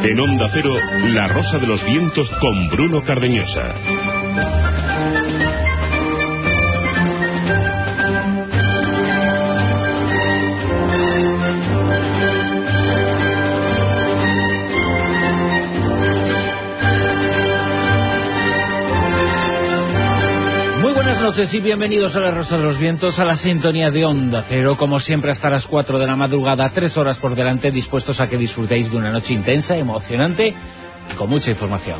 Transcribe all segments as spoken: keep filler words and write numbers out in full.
En Onda Cero, La Rosa de los Vientos con Bruno Cardeñosa. Buenas noches y bienvenidos a La Rosa de los Vientos, a la sintonía de Onda Cero, como siempre hasta las cuatro de la madrugada, tres horas por delante, dispuestos a que disfrutéis de una noche intensa, emocionante y con mucha información.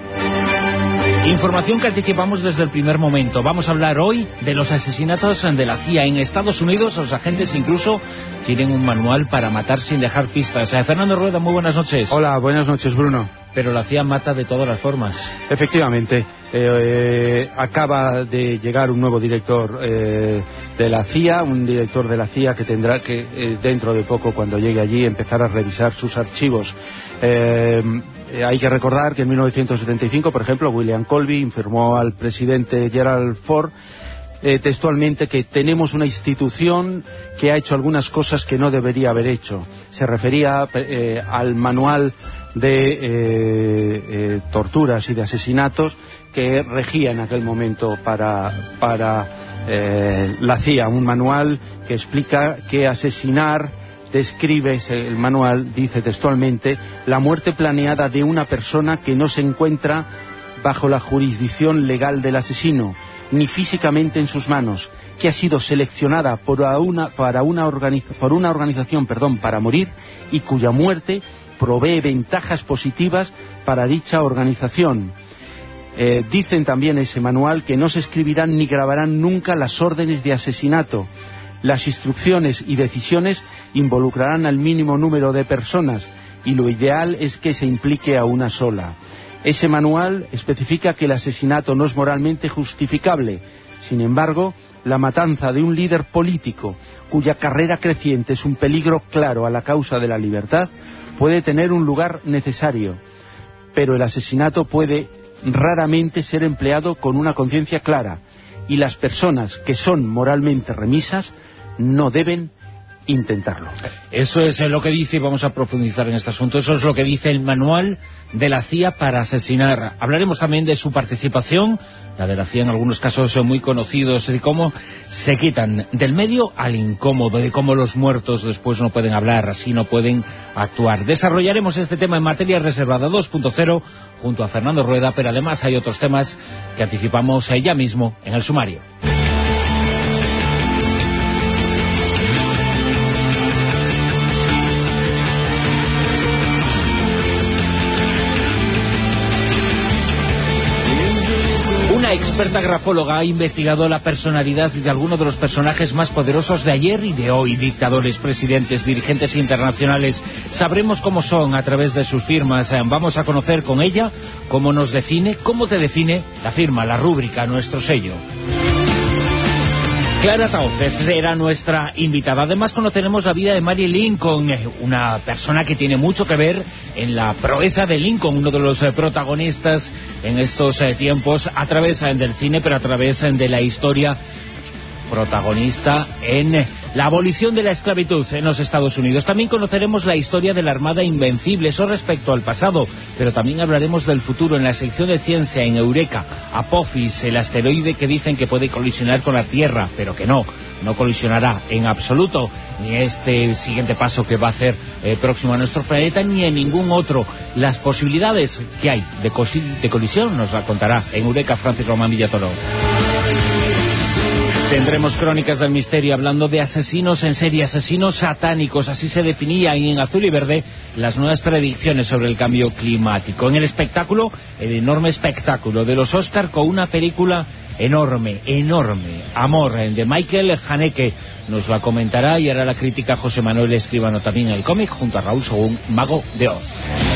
Información que anticipamos desde el primer momento. Vamos a hablar hoy de los asesinatos de la C I A. En Estados Unidos los agentes incluso tienen un manual para matar sin dejar pistas. Eh, Fernando Rueda, muy buenas noches. Hola, buenas noches, Bruno. Pero la C I A mata de todas las formas. Efectivamente, eh, eh, acaba de llegar un nuevo director eh, de la C I A, un director de la C I A que tendrá que, eh, dentro de poco, cuando llegue allí, empezar a revisar sus archivos. Eh, eh, hay que recordar que en mil novecientos setenta y cinco, por ejemplo, William Colby informó al presidente Gerald Ford Eh, textualmente que tenemos una institución que ha hecho algunas cosas que no debería haber hecho. Se refería eh, al manual de eh, eh, torturas y de asesinatos que regía en aquel momento para, para eh, la C I A, un manual que explica que asesinar, describe el manual, dice textualmente, la muerte planeada de una persona que no se encuentra bajo la jurisdicción legal del asesino, ni físicamente en sus manos, que ha sido seleccionada por una, para una, organiza, por una organización perdón, para morir y cuya muerte provee ventajas positivas para dicha organización. Eh, dicen también ese manual que no se escribirán ni grabarán nunca las órdenes de asesinato. Las instrucciones y decisiones involucrarán al mínimo número de personas y lo ideal es que se implique a una sola. Ese manual especifica que el asesinato no es moralmente justificable. Sin embargo, la matanza de un líder político cuya carrera creciente es un peligro claro a la causa de la libertad puede tener un lugar necesario. Pero el asesinato puede raramente ser empleado con una conciencia clara y las personas que son moralmente remisas no deben intentarlo. Eso es lo que dice, y vamos a profundizar en este asunto, eso es lo que dice el manual de la C I A para asesinar. Hablaremos también de su participación, la de la C I A en algunos casos son muy conocidos, de cómo se quitan del medio al incómodo, de cómo los muertos después no pueden hablar, así no pueden actuar. Desarrollaremos este tema en materia reservada dos punto cero junto a Fernando Rueda, pero además hay otros temas que anticipamos ya mismo en el sumario. Una experta grafóloga ha investigado la personalidad de algunos de los personajes más poderosos de ayer y de hoy, dictadores, presidentes, dirigentes internacionales. Sabremos cómo son a través de sus firmas. Vamos a conocer con ella cómo nos define, cómo te define la firma, la rúbrica, nuestro sello. Clara Tauces era nuestra invitada. Además conoceremos la vida de Mary Lincoln, una persona que tiene mucho que ver en la proeza de Lincoln, uno de los eh, protagonistas en estos eh, tiempos, a través eh, del cine, pero a través eh, de la historia, protagonista en la abolición de la esclavitud en los Estados Unidos. También conoceremos la historia de la Armada Invencible, eso respecto al pasado, pero también hablaremos del futuro en la sección de ciencia en Eureka. Apophis, el asteroide que dicen que puede colisionar con la Tierra, pero que no, no colisionará en absoluto, ni este siguiente paso que va a hacer eh, próximo a nuestro planeta, ni en ningún otro. Las posibilidades que hay de, de colisión nos la contará en Eureka Francis Román Villatoro. Tendremos crónicas del misterio hablando de asesinos en serie, asesinos satánicos, así se definían en Azul y Verde las nuevas predicciones sobre el cambio climático. En el espectáculo, el enorme espectáculo de los Oscar con una película enorme, enorme, Amor, de Michael Haneke, nos la comentará y hará la crítica José Manuel Escribano también en el cómic junto a Raúl Sogún, Mago de Oz.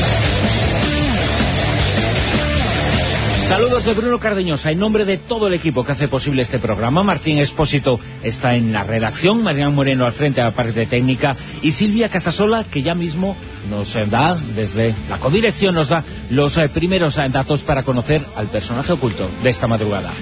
Saludos de Bruno Cardeñosa, en nombre de todo el equipo que hace posible este programa. Martín Expósito está en la redacción, Marián Moreno al frente de la parte técnica y Silvia Casasola, que ya mismo nos da, desde la codirección, nos da los primeros datos para conocer al personaje oculto de esta madrugada.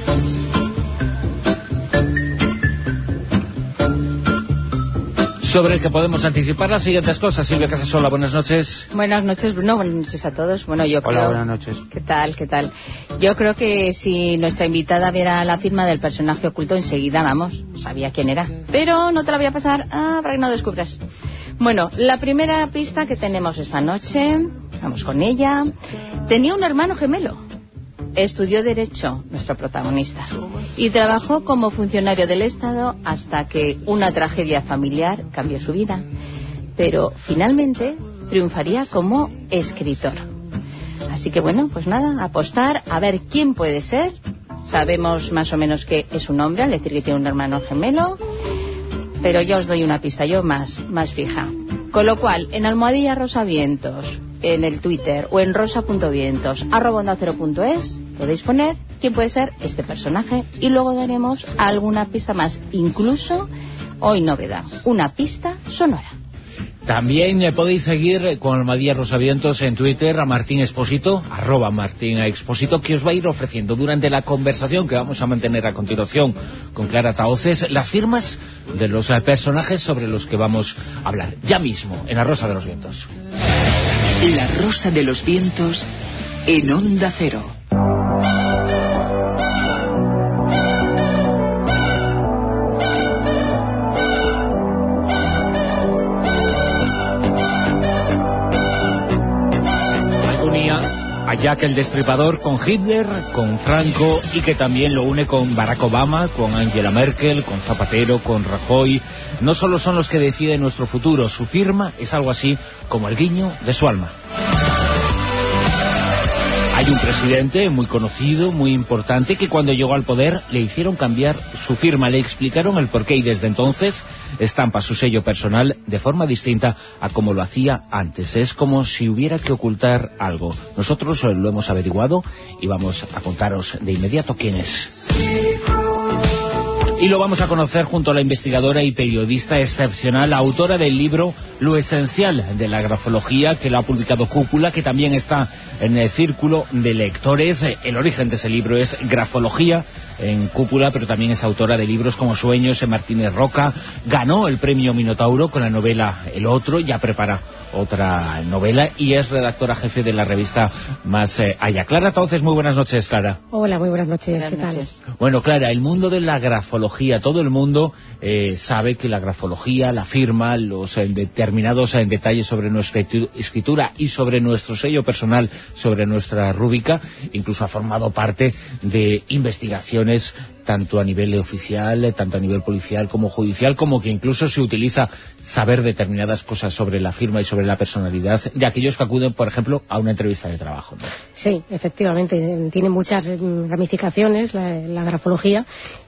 sobre el que podemos anticipar las siguientes cosas. Silvia Casasola, buenas noches. Buenas noches, Bruno, buenas noches a todos. Bueno, yo Hola, creo... buenas noches. ¿Qué tal, qué tal? Yo creo que si nuestra invitada viera la firma del personaje oculto, enseguida, vamos, sabía quién era. Pero no te la voy a pasar, ah, para que no descubras. Bueno, la primera pista que tenemos esta noche, vamos con ella. Tenía un hermano gemelo. Estudió Derecho, nuestro protagonista, y trabajó como funcionario del Estado hasta que una tragedia familiar cambió su vida. Pero finalmente triunfaría como escritor. Así que bueno, pues nada, apostar a ver quién puede ser. Sabemos más o menos que es un hombre, al decir que tiene un hermano gemelo, pero ya os doy una pista yo más, más fija. Con lo cual, en Almohadilla Rosavientos, en el Twitter o en rosa.vientos arroba onda cero punto es podéis poner quién puede ser este personaje y luego daremos alguna pista más, incluso hoy novedad, una pista sonora. También eh, podéis seguir con Almohadilla Rosavientos en Twitter a Martín Expósito, arroba Martín Expósito, que os va a ir ofreciendo durante la conversación que vamos a mantener a continuación con Clara Tahoces las firmas de los eh, personajes sobre los que vamos a hablar ya mismo en La Rosa de los Vientos. La Rosa de los Vientos en Onda Cero. A Jack el Destripador con Hitler, con Franco, y que también lo une con Barack Obama, con Angela Merkel, con Zapatero, con Rajoy. No solo son los que deciden nuestro futuro, su firma es algo así como el guiño de su alma. Hay un presidente muy conocido, muy importante, que cuando llegó al poder le hicieron cambiar su firma, le explicaron el porqué y desde entonces estampa su sello personal de forma distinta a como lo hacía antes. Es como si hubiera que ocultar algo. Nosotros lo hemos averiguado y vamos a contaros de inmediato quién es. Y lo vamos a conocer junto a la investigadora y periodista excepcional, autora del libro Lo Esencial de la Grafología, que lo ha publicado Cúpula, que también está en el círculo de lectores. El origen de ese libro es Grafología en Cúpula, pero también es autora de libros como Sueños en Martínez Roca. Ganó el premio Minotauro con la novela El Otro, ya prepara otra novela y es redactora jefe de la revista Más eh, Allá. Clara, entonces, muy buenas noches, Clara. Hola, muy buenas noches. Buenas ¿Qué tal? noches. Bueno, Clara, el mundo de la grafología, todo el mundo eh, sabe que la grafología, la firma, los eh, determinados eh, detalles sobre nuestra escritura y sobre nuestro sello personal, sobre nuestra rúbrica, incluso ha formado parte de investigaciones tanto a nivel oficial, tanto a nivel policial como judicial, como que incluso se utiliza saber determinadas cosas sobre la firma y sobre la personalidad de aquellos que acuden, por ejemplo, a una entrevista de trabajo, ¿no? Sí, efectivamente, tiene muchas ramificaciones la, la grafología,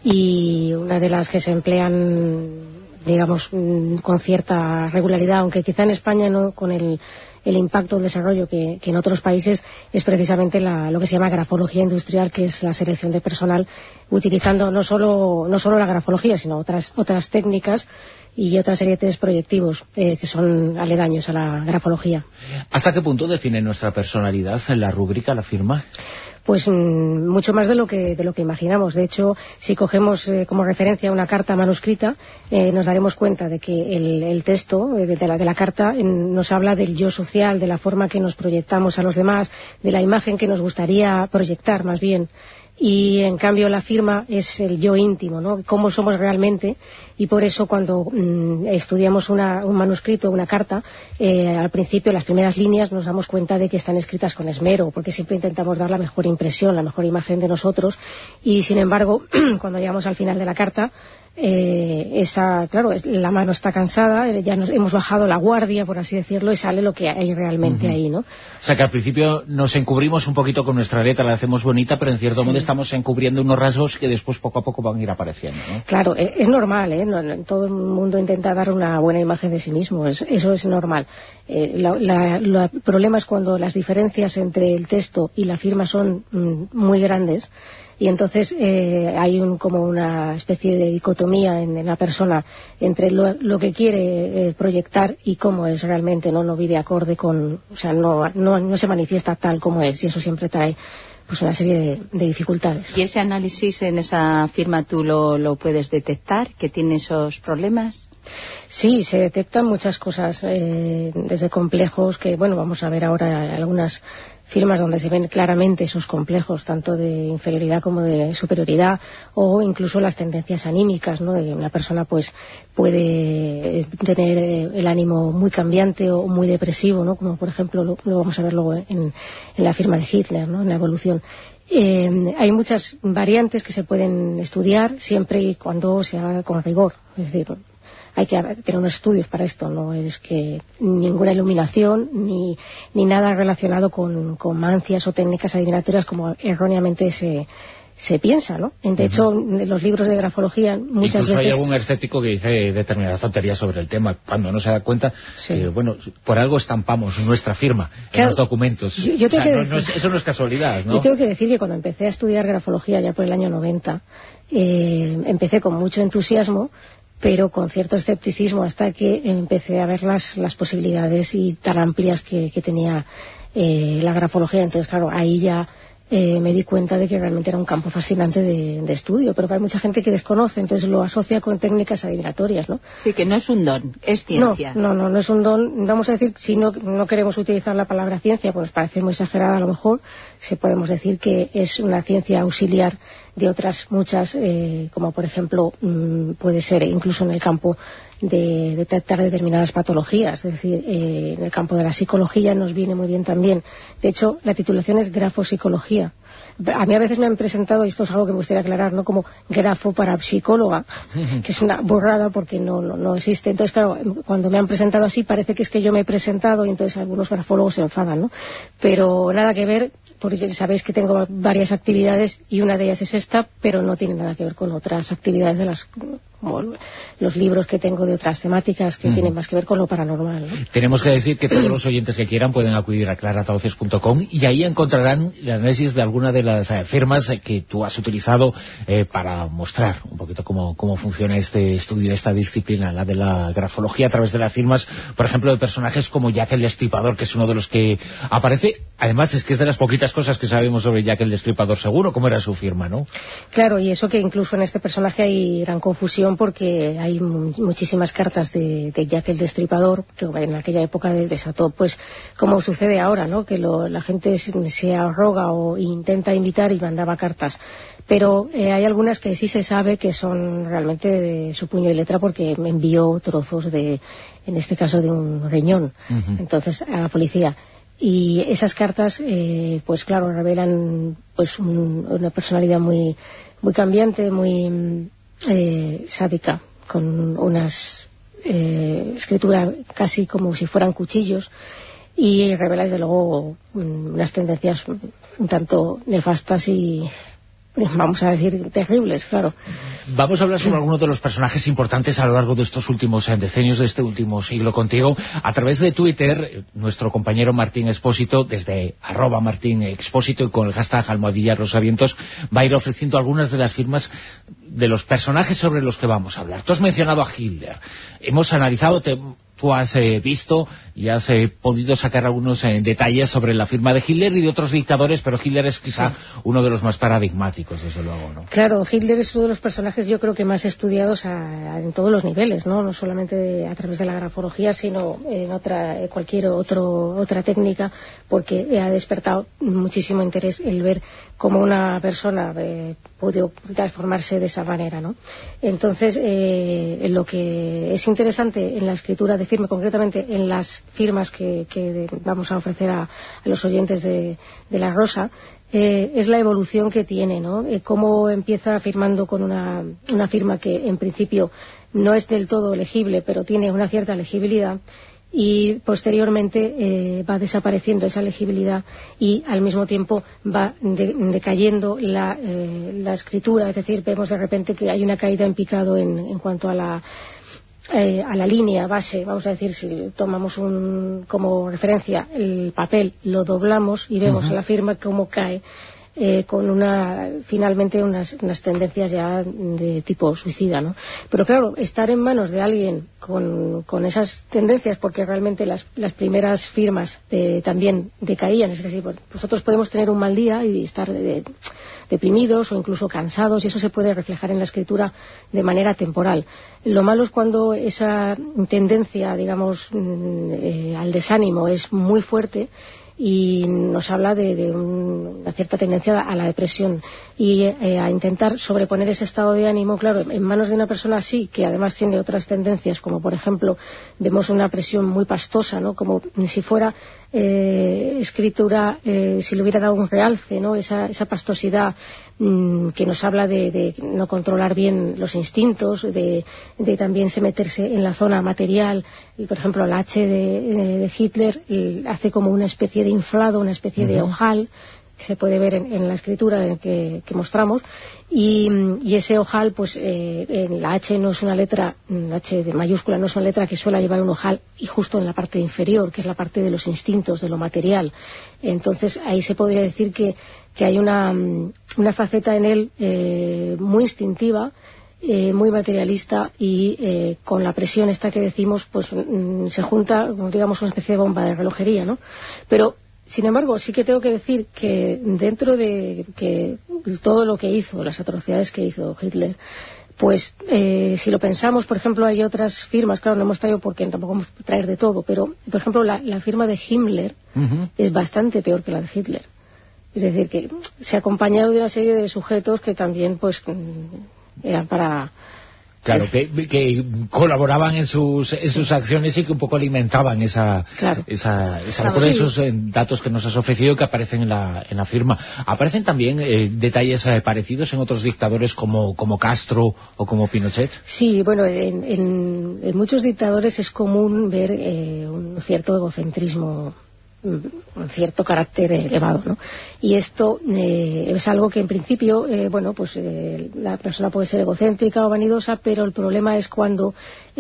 y una de las que se emplean, digamos, con cierta regularidad, aunque quizá en España no con el el impacto del desarrollo que, que en otros países, es precisamente la, lo que se llama grafología industrial, que es la selección de personal utilizando no solo no solo la grafología, sino otras otras técnicas y otra serie de test proyectivos eh, que son aledaños a la grafología. ¿Hasta qué punto define nuestra personalidad la rúbrica, la firma? Pues mmm, mucho más de lo que de lo que imaginamos. De hecho, si cogemos eh, como referencia una carta manuscrita, eh, nos daremos cuenta de que el, el texto eh, de, la, de la carta eh, nos habla del yo social, de la forma que nos proyectamos a los demás, de la imagen que nos gustaría proyectar, más bien. Y en cambio la firma es el yo íntimo, ¿no? Cómo somos realmente, y por eso cuando mmm, estudiamos una, un manuscrito, una carta, eh, al principio, las primeras líneas, nos damos cuenta de que están escritas con esmero, porque siempre intentamos dar la mejor impresión, la mejor imagen de nosotros, y sin embargo, cuando llegamos al final de la carta, eh, esa, claro, la mano está cansada, ya nos hemos bajado la guardia, por así decirlo, y sale lo que hay realmente uh-huh. ahí, ¿no? O sea que al principio nos encubrimos un poquito con nuestra letra, la hacemos bonita, pero en cierto sí. modo estamos encubriendo unos rasgos que después poco a poco van a ir apareciendo, ¿no? Claro, es normal, ¿eh? No, no, todo el mundo intenta dar una buena imagen de sí mismo, eso, eso es normal. Eh, la, la, la, el problema es cuando las diferencias entre el texto y la firma son mm, muy grandes, y entonces eh, hay un, como una especie de dicotomía en, en la persona entre lo, lo que quiere eh, proyectar y cómo es realmente, no no vive acorde con, o sea, no, no, no se manifiesta tal como es, y eso siempre trae pues una serie de, de dificultades. ¿Y ese análisis en esa firma tú lo, lo puedes detectar, que tiene esos problemas? Sí, se detectan muchas cosas, eh, desde complejos que, bueno, vamos a ver ahora algunas firmas donde se ven claramente esos complejos, tanto de inferioridad como de superioridad, o incluso las tendencias anímicas, ¿no? De que una persona pues puede tener el ánimo muy cambiante o muy depresivo, ¿no? Como por ejemplo lo, lo vamos a ver luego en, en la firma de Hitler, ¿no? En la evolución. Eh, hay muchas variantes que se pueden estudiar siempre y cuando se haga con rigor, es decir, hay que tener unos estudios para esto, no es que ninguna iluminación ni, ni nada relacionado con, con mancias o técnicas adivinatorias como erróneamente se, se piensa, ¿no? De hecho, uh-huh. los libros de grafología muchas Incluso veces... hay algún escéptico que dice determinadas tonterías sobre el tema, cuando no se da cuenta, sí. eh, bueno, por algo estampamos nuestra firma claro, en los documentos. Yo, yo tengo o sea, que no, decir, no es, eso no es casualidad, ¿no? Yo tengo que decir que cuando empecé a estudiar grafología, ya por el año noventa, eh, empecé con mucho entusiasmo, pero con cierto escepticismo hasta que empecé a ver las, las posibilidades y tan amplias que, que tenía eh, la grafología. Entonces, claro, ahí ya eh, me di cuenta de que realmente era un campo fascinante de, de estudio, pero que hay mucha gente que desconoce, entonces lo asocia con técnicas adivinatorias, ¿no? Sí, que no es un don, es ciencia. No, no, no, no es un don. Vamos a decir, si no, no queremos utilizar la palabra ciencia, pues parece muy exagerada a lo mejor, se podemos decir que es una ciencia auxiliar de otras muchas, eh, como por ejemplo mmm, puede ser incluso en el campo de detectar determinadas patologías, es decir, eh, en el campo de la psicología nos viene muy bien también. De hecho, la titulación es grafopsicología. A mí a veces me han presentado, y esto es algo que me gustaría aclarar, ¿no? Como grafo para psicóloga, que es una borrada porque no, no, no existe. Entonces, claro, cuando me han presentado así parece que es que yo me he presentado y entonces algunos grafólogos se enfadan, ¿no? Pero nada que ver, porque sabéis que tengo varias actividades y una de ellas es esta, pero no tiene nada que ver con otras actividades de las... como los libros que tengo de otras temáticas que mm. tienen más que ver con lo paranormal, ¿no? Tenemos que decir que todos los oyentes que quieran pueden acudir a claratauces punto com y ahí encontrarán el análisis de alguna de las eh, firmas eh, que tú has utilizado eh, para mostrar un poquito cómo, cómo funciona este estudio, esta disciplina, la de la grafología, a través de las firmas, por ejemplo, de personajes como Jack el Destripador, que es uno de los que aparece. Además, es que es de las poquitas cosas que sabemos sobre Jack el Destripador, seguro, cómo era su firma, ¿no? Claro, y eso que incluso en este personaje hay gran confusión porque hay muchísimas cartas de, de Jack el Destripador que en aquella época desató, pues como sucede ahora, ¿no? Que lo, la gente se arroga o intenta invitar y mandaba cartas, pero eh, hay algunas que sí se sabe que son realmente de su puño y letra porque me envió trozos de, en este caso de un riñón, uh-huh. entonces a la policía. Y esas cartas, eh, pues claro, revelan pues un, una personalidad muy muy cambiante, muy eh, sádica, con unas eh, escritura casi como si fueran cuchillos, y revela desde luego unas tendencias un tanto nefastas y, vamos a decir, terribles, claro. Vamos a hablar sobre algunos de los personajes importantes a lo largo de estos últimos decenios, de este último siglo contigo. A través de Twitter, nuestro compañero Martín Expósito, desde arroba Martín Expósito y con el hashtag almohadilla rosavientos, va a ir ofreciendo algunas de las firmas de los personajes sobre los que vamos a hablar. Tú has mencionado a Hitler. Hemos analizado... Te, Tú has eh, visto y has eh, podido sacar algunos eh, detalles sobre la firma de Hitler y de otros dictadores, pero Hitler es quizá sí. uno de los más paradigmáticos, desde luego, ¿no? Claro, Hitler es uno de los personajes, yo creo que más estudiados a, a, en todos los niveles, ¿no? No solamente a través de la grafología, sino en otra, cualquier otro, otra técnica, porque ha despertado muchísimo interés el ver cómo una persona eh, puede transformarse de esa manera, ¿no? Entonces, eh, lo que es interesante en la escritura de firma, concretamente en las firmas que, que vamos a ofrecer a, a los oyentes de, de La Rosa, eh, es la evolución que tiene, ¿no? Eh, cómo empieza firmando con una, una firma que en principio no es del todo legible, pero tiene una cierta legibilidad, y posteriormente eh, va desapareciendo esa legibilidad y al mismo tiempo va de, decayendo la, eh, la escritura, es decir, vemos de repente que hay una caída en picado en, en cuanto a la Eh, a la línea base, vamos a decir, si tomamos un, como referencia el papel, lo doblamos y vemos uh-huh. la firma cómo cae eh, con una finalmente unas, unas tendencias ya de tipo suicida, ¿no? Pero claro, estar en manos de alguien con, con esas tendencias, porque realmente las, las primeras firmas de, también decaían, es decir, nosotros podemos tener un mal día y estar de, deprimidos o incluso cansados, y eso se puede reflejar en la escritura de manera temporal. Lo malo es cuando esa tendencia, digamos, eh, al desánimo es muy fuerte y nos habla de, de un, una cierta tendencia a la depresión y eh, a intentar sobreponer ese estado de ánimo, claro, en manos de una persona así, que además tiene otras tendencias, como por ejemplo vemos una presión muy pastosa, ¿no? Como si fuera eh, escritura, eh, si le hubiera dado un realce, ¿no? Esa, esa pastosidad mmm, que nos habla de, de no controlar bien los instintos, de, de también se meterse en la zona material. Y, por ejemplo, la H de, de Hitler hace como una especie de inflado, una especie uh-huh. de ojal, que se puede ver en, en la escritura que, que mostramos, y, y ese ojal, pues eh, en la H no es una letra, la H de mayúscula no es una letra que suele llevar un ojal, y justo en la parte inferior, que es la parte de los instintos, de lo material. Entonces ahí se podría decir que, que hay una, una faceta en él eh, muy instintiva, Eh, muy materialista, y eh, con la presión esta que decimos, pues mm, se junta, como digamos, una especie de bomba de relojería, ¿no? Pero, sin embargo, sí que tengo que decir que dentro de que todo lo que hizo, las atrocidades que hizo Hitler, pues eh, si lo pensamos, por ejemplo, hay otras firmas, claro, no hemos traído porque tampoco vamos a traer de todo, pero, por ejemplo, la, la firma de Himmler uh-huh. es bastante peor que la de Hitler. Es decir, que se ha acompañado de una serie de sujetos que también, pues, eran para... Claro, que, que colaboraban en sus en sus acciones y que un poco alimentaban esa claro. esa, esa claro, sí. esos eh, datos que nos has ofrecido, que aparecen en la en la firma. Aparecen también eh, detalles eh, parecidos en otros dictadores como como Castro o como Pinochet. Sí, bueno, en, en, en muchos dictadores es común ver eh, un cierto egocentrismo, un cierto carácter elevado, ¿no? Y esto eh, es algo que en principio, eh, bueno, pues eh, la persona puede ser egocéntrica o vanidosa, pero el problema es cuando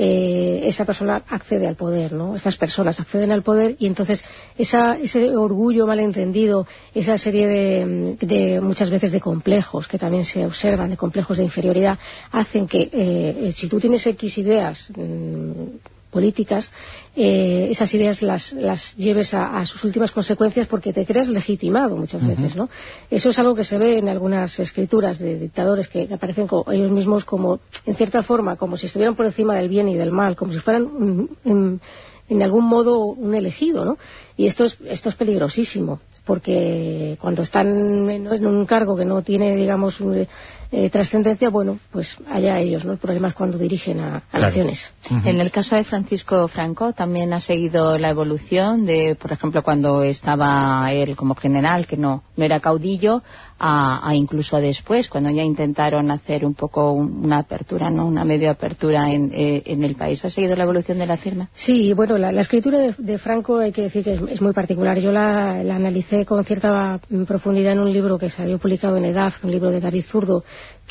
eh, esa persona accede al poder, ¿no? Estas personas acceden al poder y entonces esa, ese orgullo malentendido, esa serie de, de muchas veces de complejos que también se observan, de complejos de inferioridad, hacen que eh, si tú tienes X ideas mmm, políticas, eh, esas ideas las, las lleves a, a sus últimas consecuencias porque te creas legitimado muchas uh-huh. veces, ¿no? Eso es algo que se ve en algunas escrituras de dictadores que aparecen co- ellos mismos como, en cierta forma, como si estuvieran por encima del bien y del mal, como si fueran un, en, en algún modo un elegido, ¿no? Y esto es, esto es peligrosísimo, porque cuando están en, en un cargo que no tiene, digamos, un, eh, trascendencia, bueno, pues allá ellos, ¿no? El problema es cuando dirigen a, a claro. naciones. Uh-huh. En el caso de Francisco Franco también ha seguido la evolución de, por ejemplo, cuando estaba él como general, que no, no era caudillo, a, a incluso después, cuando ya intentaron hacer un poco una apertura, ¿no? Una medio apertura en, eh, en el país. ¿Ha seguido la evolución de la firma? Sí, bueno, la, la escritura de, de Franco hay que decir que es, es muy particular. Yo la, la analicé con cierta profundidad en un libro que salió publicado en EDAF, un libro de David Zurdo,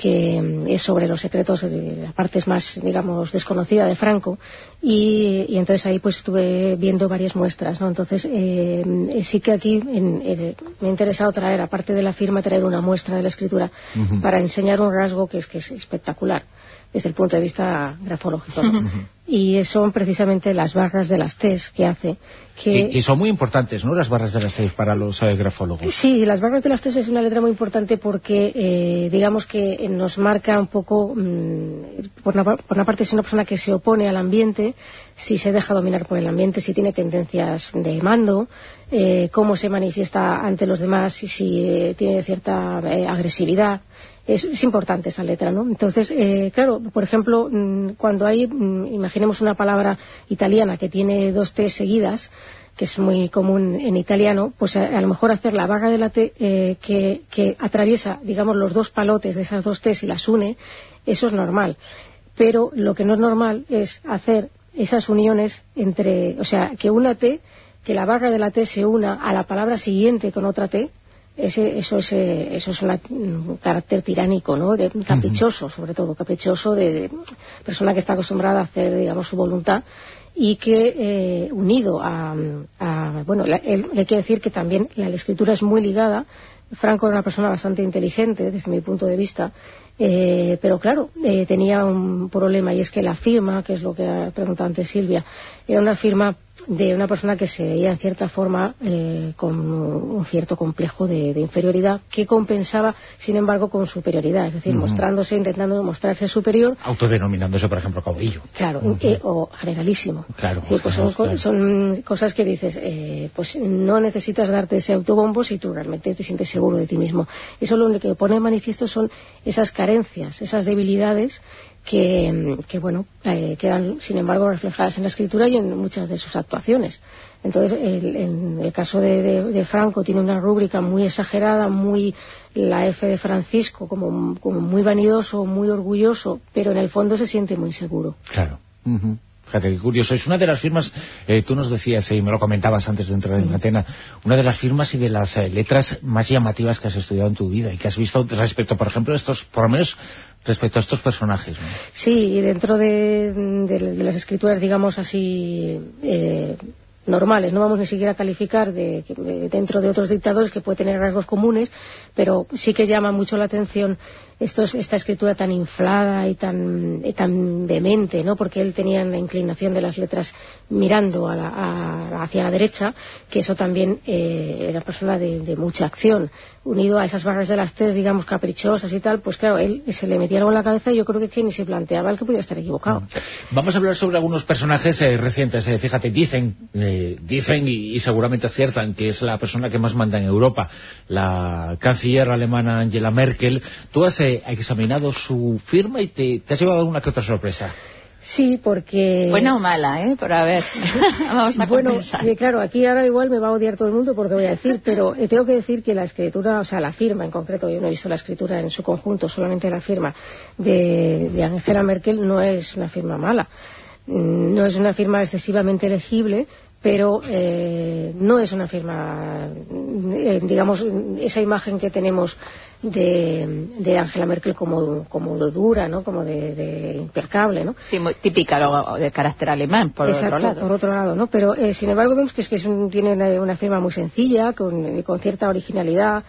que es sobre los secretos, las partes más, digamos, desconocidas de Franco, y, y entonces ahí pues estuve viendo varias muestras, ¿no? Entonces eh, sí que aquí en, en, me ha interesado traer, aparte de la firma, traer una muestra de la escritura uh-huh. para enseñar un rasgo que es que es espectacular desde el punto de vista grafológico, ¿no? Uh-huh. Y son precisamente las barras de las T's que hace que... que, que son muy importantes, ¿no?, las barras de las T's para los eh, grafólogos. Sí, las barras de las T's es una letra muy importante porque eh, digamos que nos marca un poco mmm, por, una, por una parte, si una persona que se opone al ambiente, si se deja dominar por el ambiente, si tiene tendencias de mando, eh, cómo se manifiesta ante los demás, y si eh, tiene cierta eh, agresividad. Es, es importante esa letra, ¿no? Entonces, eh, claro, por ejemplo, mmm, cuando hay, mmm, imaginemos una palabra italiana que tiene dos T seguidas, que es muy común en italiano, pues a, a lo mejor hacer la barra de la T eh, que, que atraviesa, digamos, los dos palotes de esas dos T's y las une, eso es normal. Pero lo que no es normal es hacer esas uniones entre, o sea, que una T, que la barra de la T se una a la palabra siguiente con otra T. Ese, eso es eh, eso es una, un carácter tiránico, ¿no? De, caprichoso, uh-huh. sobre todo caprichoso, de, de persona que está acostumbrada a hacer, digamos, su voluntad, y que eh, unido a, a bueno, la, el, hay que decir que también la, la escritura es muy ligada Franco era una persona bastante inteligente desde mi punto de vista, eh, pero claro, eh, tenía un problema, y es que la firma, que es lo que ha preguntado antes Silvia, era una firma de una persona que se veía en cierta forma eh, con un cierto complejo de, de inferioridad, que compensaba sin embargo con superioridad, es decir, uh-huh. mostrándose, intentando mostrarse superior, autodenominándose por ejemplo caudillo, claro, uh-huh. eh, o generalísimo, claro, sí, pues son, claro. son cosas que dices, eh, pues no necesitas darte ese autobombo si tú realmente te sientes seguro de ti mismo. Eso lo que pone en manifiesto son esas carencias, esas debilidades que, que bueno, eh, quedan sin embargo reflejadas en la escritura y en muchas de sus actuaciones. Entonces, el, en el caso de, de, de Franco tiene una rúbrica muy exagerada, muy la F de Francisco, como, como muy vanidoso, muy orgulloso, pero en el fondo se siente muy seguro. Claro. Uh-huh. Fíjate, qué curioso. Es una de las firmas, eh, tú nos decías, y me lo comentabas antes de entrar en Atena, una de las firmas y de las eh, letras más llamativas que has estudiado en tu vida y que has visto respecto, por ejemplo, a estos, por lo menos respecto a estos personajes, ¿no? Sí, y dentro de, de, de las escrituras, digamos así, eh, normales, no vamos ni siquiera a calificar de, de, dentro de otros dictadores que puede tener rasgos comunes, pero sí que llama mucho la atención estos, esta escritura tan inflada y tan, y tan vehemente, ¿no? Porque él tenía la inclinación de las letras mirando a la, a, hacia la derecha, que eso también eh, era persona de, de mucha acción, unido a esas barras de las tres, digamos, caprichosas y tal, pues claro, él se le metía algo en la cabeza y yo creo que, que ni se planteaba el que pudiera estar equivocado. Vamos a hablar sobre algunos personajes eh, recientes. Eh, fíjate, dicen, eh, dicen y, y seguramente aciertan que es la persona que más manda en Europa, la canciller alemana Angela Merkel. Tú has eh, examinado su firma y te, te has llevado alguna que otra sorpresa. Sí, porque... Buena o mala, ¿eh? Pero a ver, vamos a Bueno, compensar. eh, claro, aquí ahora igual me va a odiar todo el mundo porque voy a decir, pero eh, tengo que decir que la escritura, o sea, la firma en concreto, yo no he visto la escritura en su conjunto, solamente la firma de, de Angela Merkel no es una firma mala. No es una firma excesivamente legible, pero eh, no es una firma, eh, digamos, esa imagen que tenemos de, de Angela Merkel como, como dura, ¿no? Como de, de implacable, ¿no? Sí, muy típica lo, de carácter alemán, por Exacto, otro lado. por otro lado, ¿no? Pero eh, sin embargo vemos que es que es un, tiene una, una firma muy sencilla, con, con cierta originalidad,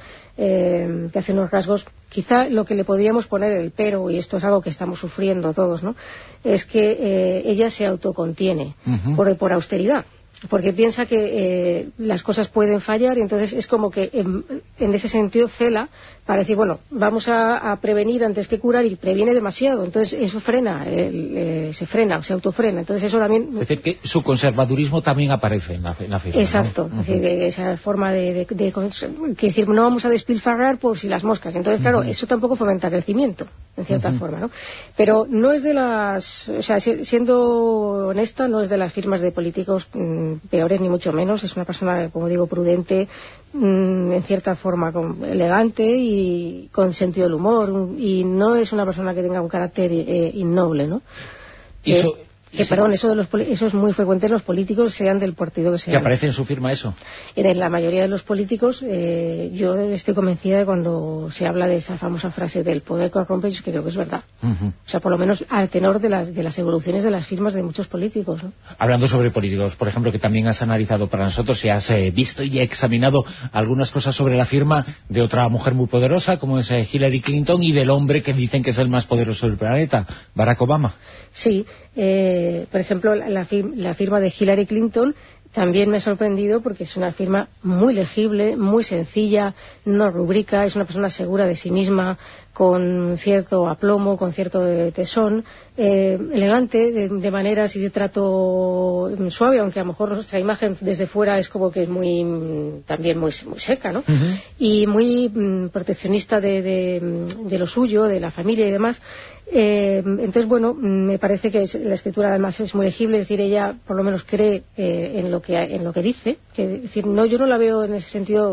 eh, que hace unos rasgos. Quizá lo que le podríamos poner el pero, y esto es algo que estamos sufriendo todos, ¿no? Es que eh, ella se autocontiene uh-huh. por, por austeridad. Porque piensa que eh, las cosas pueden fallar y entonces es como que en, en ese sentido cela para decir, bueno, vamos a, a prevenir antes que curar, y previene demasiado, entonces eso frena, el, eh, se frena, se autofrena, entonces eso también... Es decir, que su conservadurismo también aparece en la, en la firma. Exacto, ¿no? Es decir, uh-huh. esa forma de, de, de, de que decir, no vamos a despilfarrar por si las moscas, entonces claro, uh-huh. eso tampoco fomenta crecimiento, en cierta uh-huh. forma, ¿no? Pero no es de las, o sea, siendo honesta, no es de las firmas de políticos mmm, peores ni mucho menos, es una persona, como digo, prudente, mmm, en cierta forma con, elegante y con sentido del humor, y no es una persona que tenga un carácter eh, innoble, ¿no? ¿Y eso, Que, sí. perdón, eso, de los, eso es muy frecuente en los políticos, sean del partido que sean. ¿Que aparece en su firma eso? En la mayoría de los políticos, eh, yo estoy convencida de cuando se habla de esa famosa frase del poder corrompe, es que creo que es verdad. Uh-huh. O sea, por lo menos al tenor de las, de las evoluciones de las firmas de muchos políticos, ¿no? Hablando sobre políticos, por ejemplo, que también has analizado para nosotros, si has eh, visto y examinado algunas cosas sobre la firma de otra mujer muy poderosa, como es eh, Hillary Clinton, y del hombre que dicen que es el más poderoso del planeta, Barack Obama. Sí, eh, por ejemplo, la, la, firma, la firma de Hillary Clinton también me ha sorprendido porque es una firma muy legible, muy sencilla, no rubrica, es una persona segura de sí misma, con cierto aplomo, con cierto tesón, eh, elegante, de, de maneras y de trato suave, aunque a lo mejor nuestra imagen desde fuera es como que es muy, también muy, muy seca, ¿no? Uh-huh. Y muy mm, proteccionista de, de, de lo suyo, de la familia y demás. Eh, entonces, bueno, me parece que la escritura además es muy legible, es decir, ella por lo menos cree eh, en lo que en lo que dice, que es decir, no, yo no la veo en ese sentido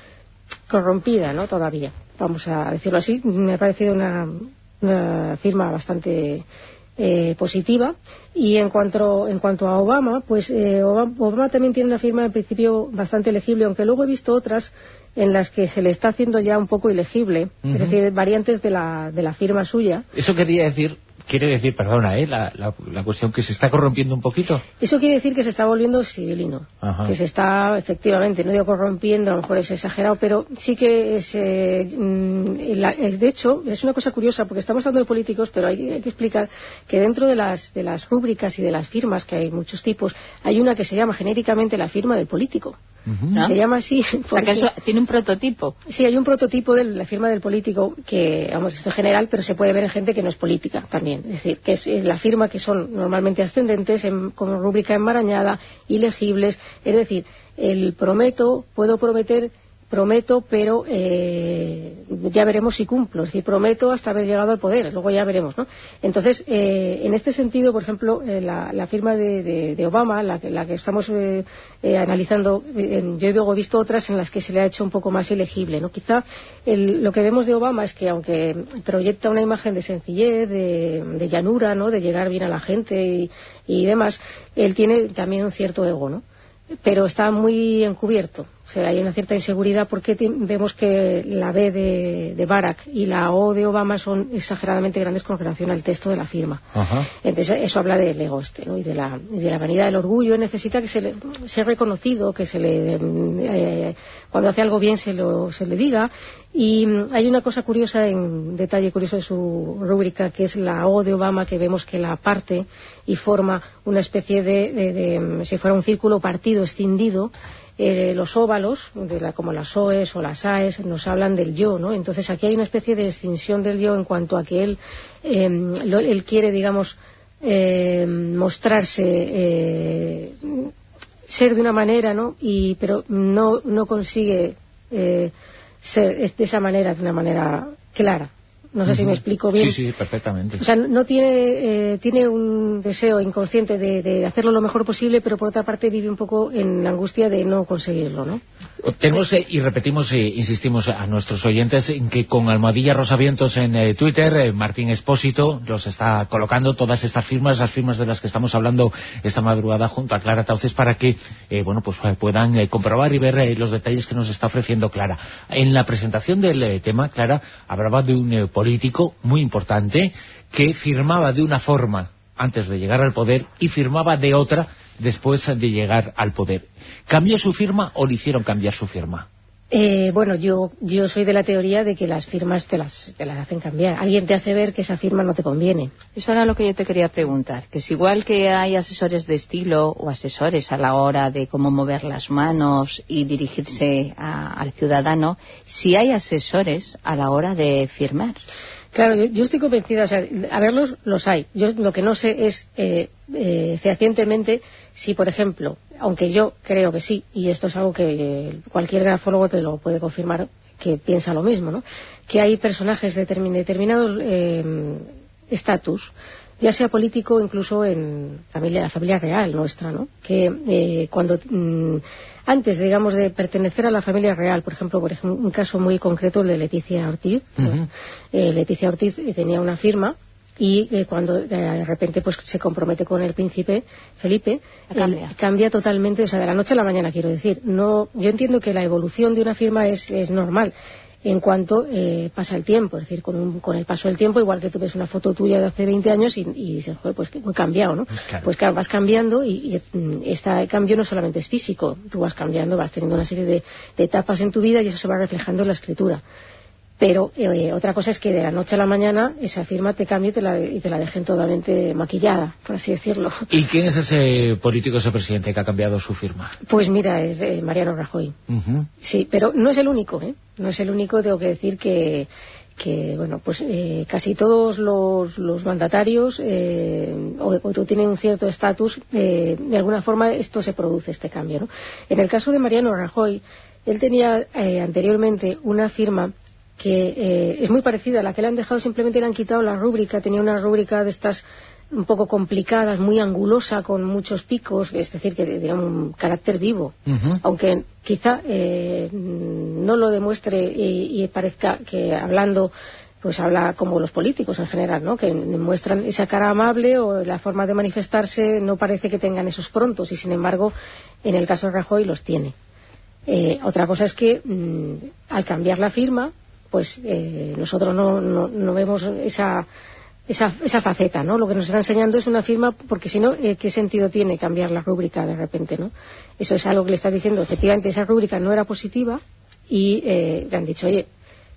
corrompida, ¿no? Todavía, vamos a decirlo así. Me ha parecido una, una firma bastante eh, positiva. Y en cuanto en cuanto a Obama, pues eh, Obama, Obama también tiene una firma en principio bastante legible, aunque luego he visto otras en las que se le está haciendo ya un poco ilegible, uh-huh. es decir, variantes de la de la firma suya. Eso quería decir quiere decir, perdona, ¿eh? La, la, la cuestión que se está corrompiendo un poquito. Eso quiere decir que se está volviendo civilino. Ajá. Que se está, efectivamente, no digo corrompiendo, a lo mejor es exagerado, pero sí que es, eh, la, es de hecho, es una cosa curiosa, porque estamos hablando de políticos, pero hay, hay que explicar que dentro de las, de las rúbricas y de las firmas, que hay muchos tipos, hay una que se llama genéricamente la firma del político. Uh-huh. Se llama así porque... O sea, que eso tiene un prototipo. Sí, hay un prototipo de la firma del político que, vamos, esto es general, pero se puede ver en gente que no es política también. Es decir, que es, es la firma que son normalmente ascendentes, en, con rúbrica enmarañada, ilegibles. Es decir, el prometo, puedo prometer, prometo, pero eh, ya veremos si cumplo. Es decir, prometo hasta haber llegado al poder, luego ya veremos, ¿no? Entonces, eh, en este sentido, por ejemplo, eh, la, la firma de, de, de Obama, la que, la que estamos eh, eh, analizando, eh, yo luego he visto otras en las que se le ha hecho un poco más ilegible, ¿no? Quizá el, lo que vemos de Obama es que, aunque proyecta una imagen de sencillez, de, de llanura, ¿no?, de llegar bien a la gente y, y demás, él tiene también un cierto ego, ¿no? Pero está muy encubierto. O sea, hay una cierta inseguridad porque vemos que la B de, de Barack y la O de Obama son exageradamente grandes con relación al texto de la firma. Ajá. Entonces eso habla del ego este, ¿no? y, de la, y de la vanidad del orgullo. Necesita que se le sea reconocido, que se le eh, cuando hace algo bien se, lo, se le diga. Y hay una cosa curiosa, en detalle curioso de su rúbrica, que es la O de Obama, que vemos que la parte y forma una especie de, de, de si fuera un círculo partido, escindido. Eh, los óvalos, de la, como las O E S o las A E S, nos hablan del yo, ¿no? Entonces aquí hay una especie de extinción del yo en cuanto a que él, eh, lo, él quiere, digamos, eh, mostrarse, eh, ser de una manera, ¿no? Y, pero no, no consigue eh, ser de esa manera, de una manera clara. No sé uh-huh. si me explico bien. Sí, sí, perfectamente. O sea, no tiene eh, tiene un deseo inconsciente de, de hacerlo lo mejor posible, pero por otra parte vive un poco en la angustia de no conseguirlo, ¿no? Tenemos, eh, y repetimos, eh, insistimos a nuestros oyentes en que con Almohadilla Rosavientos en eh, Twitter, eh, Martín Expósito los está colocando todas estas firmas, las firmas de las que estamos hablando esta madrugada junto a Clara Tauces, para que eh, bueno pues puedan eh, comprobar y ver eh, los detalles que nos está ofreciendo Clara. En la presentación del eh, tema, Clara hablaba de un eh, político muy importante que firmaba de una forma antes de llegar al poder y firmaba de otra después de llegar al poder. ¿Cambió su firma o le hicieron cambiar su firma? Eh, bueno, yo yo soy de la teoría de que las firmas te las, te las hacen cambiar. Alguien te hace ver que esa firma no te conviene. Eso era lo que yo te quería preguntar, que es igual que hay asesores de estilo o asesores a la hora de cómo mover las manos y dirigirse a, al ciudadano, si hay asesores a la hora de firmar. Claro, yo, yo estoy convencida, o sea, a verlos los hay. Yo lo que no sé es eh, eh, fehacientemente si, por ejemplo, aunque yo creo que sí, y esto es algo que eh, cualquier grafólogo te lo puede confirmar, que piensa lo mismo, ¿no? Que hay personajes de determin, determinados estatus, eh, ya sea político, incluso en familia, la familia real nuestra, ¿no? Que eh, cuando mm, antes, digamos, de pertenecer a la familia real, por ejemplo, por ejemplo, un caso muy concreto, el de Leticia Ortiz. Uh-huh. eh, Leticia Ortiz tenía una firma y eh, cuando eh, de repente pues se compromete con el príncipe Felipe, cambia. Él cambia totalmente, o sea, de la noche a la mañana, quiero decir. No, yo entiendo que la evolución de una firma es, es normal en cuanto eh, pasa el tiempo, es decir, con, un, con el paso del tiempo, igual que tú ves una foto tuya de hace veinte años y, y dices, joder, pues que muy cambiado, ¿no? Claro. Pues claro, vas cambiando y, y este cambio no solamente es físico, tú vas cambiando, vas teniendo una serie de, de etapas en tu vida y eso se va reflejando en la escritura. Pero eh, otra cosa es que de la noche a la mañana esa firma te cambie y te la, y te la dejen totalmente maquillada, por así decirlo. ¿Y quién es ese político, ese presidente que ha cambiado su firma? Pues mira, es eh, Mariano Rajoy. Uh-huh. Sí, pero no es el único, ¿eh? No es el único, tengo que decir que, que bueno, pues eh, casi todos los, los mandatarios eh, o, o tienen un cierto estatus, eh, de alguna forma esto se produce, este cambio, ¿no? En el caso de Mariano Rajoy, él tenía eh, anteriormente una firma que eh, es muy parecida a la que le han dejado, simplemente le han quitado la rúbrica. Tenía una rúbrica de estas un poco complicadas, muy angulosa, con muchos picos, es decir, que tenía un carácter vivo, uh-huh. aunque quizá eh, no lo demuestre y, y parezca que hablando pues habla como los políticos en general, ¿no? Que muestran esa cara amable o la forma de manifestarse, no parece que tengan esos prontos y sin embargo en el caso de Rajoy los tiene. Eh, otra cosa es que mmm, al cambiar la firma pues eh, nosotros no, no, no vemos esa esa, esa faceta, ¿no? Lo que nos está enseñando es una firma, porque si no, eh, ¿qué sentido tiene cambiar la rúbrica de repente, ¿no? Eso es algo que le está diciendo, efectivamente esa rúbrica no era positiva y eh, le han dicho, oye,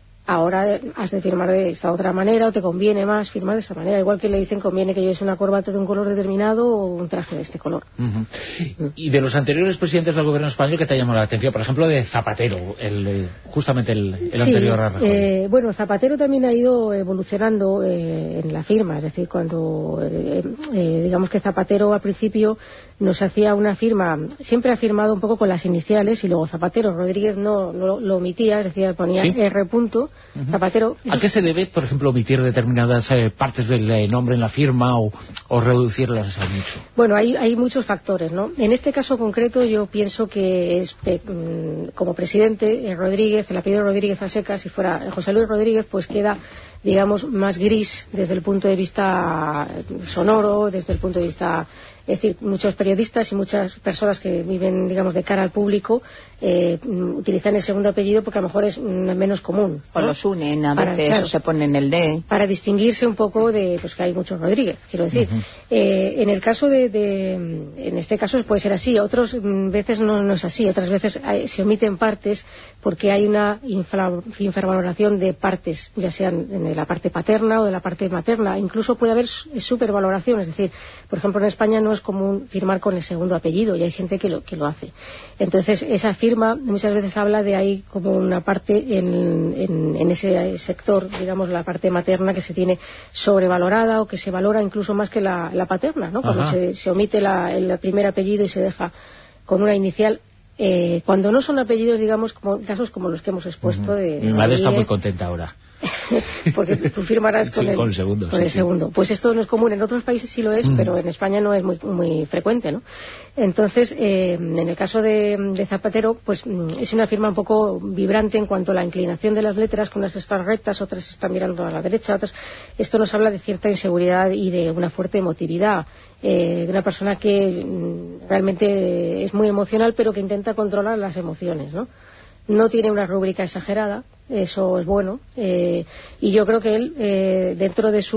ahora has de firmar de esta otra manera o te conviene más firmar de esta manera, igual que le dicen conviene que lleves una corbata de un color determinado o un traje de este color. Uh-huh. Y de los anteriores presidentes del gobierno español, ¿qué te ha llamado la atención? Por ejemplo, de Zapatero, el, justamente el, el sí, anterior a Rajoy. Eh, bueno, Zapatero también ha ido evolucionando eh, en la firma, es decir, cuando eh, eh, digamos que Zapatero al principio nos hacía una firma, siempre ha firmado un poco con las iniciales y luego Zapatero, Rodríguez no, no lo omitía, es decir, ponía ¿sí? R. punto, uh-huh. Zapatero. ¿A qué se debe, por ejemplo, omitir determinadas eh, partes del eh, nombre en la firma o, o reducirlas a mucho? Bueno, hay, hay muchos factores, ¿no? En este caso concreto yo pienso que es eh, como presidente eh, Rodríguez, el apellido Rodríguez a secas, si fuera José Luis Rodríguez, pues queda, digamos, más gris desde el punto de vista sonoro, desde el punto de vista... Es decir, muchos periodistas y muchas personas que viven, digamos, de cara al público eh, utilizan el segundo apellido porque a lo mejor es menos común, ¿no? O los unen a para, veces, claro, o se ponen el D. Para distinguirse un poco de, pues que hay muchos Rodríguez, quiero decir. Uh-huh. eh, en el caso de, de, en este caso puede ser así, otras veces no, no es así, otras veces hay, se omiten partes porque hay una infra, infravaloración de partes, ya sean de la parte paterna o de la parte materna, incluso puede haber supervaloración, es decir, por ejemplo en España no es común firmar con el segundo apellido y hay gente que lo, que lo hace. Entonces esa firma muchas veces habla de ahí como una parte en, en, en ese sector, digamos la parte materna que se tiene sobrevalorada o que se valora incluso más que la, la paterna, ¿no? Cuando se, se omite la, el primer apellido y se deja con una inicial. Eh, cuando no son apellidos, digamos, como casos como los que hemos expuesto. Uh-huh. de, Mi madre está muy contenta ahora. Porque tú firmarás con, sí, el, con el segundo. Con sí, el sí. segundo. Pues esto no es común, en otros países sí lo es, mm. pero en España no es muy, muy frecuente, ¿no? Entonces, eh, en el caso de, de Zapatero, pues es una firma un poco vibrante en cuanto a la inclinación de las letras, que unas están rectas, otras están mirando a la derecha, otras... Esto nos habla de cierta inseguridad y de una fuerte emotividad, eh, de una persona que mm, realmente es muy emocional, pero que intenta controlar las emociones, ¿no? No tiene una rúbrica exagerada, eso es bueno, eh, y yo creo que él, eh, dentro de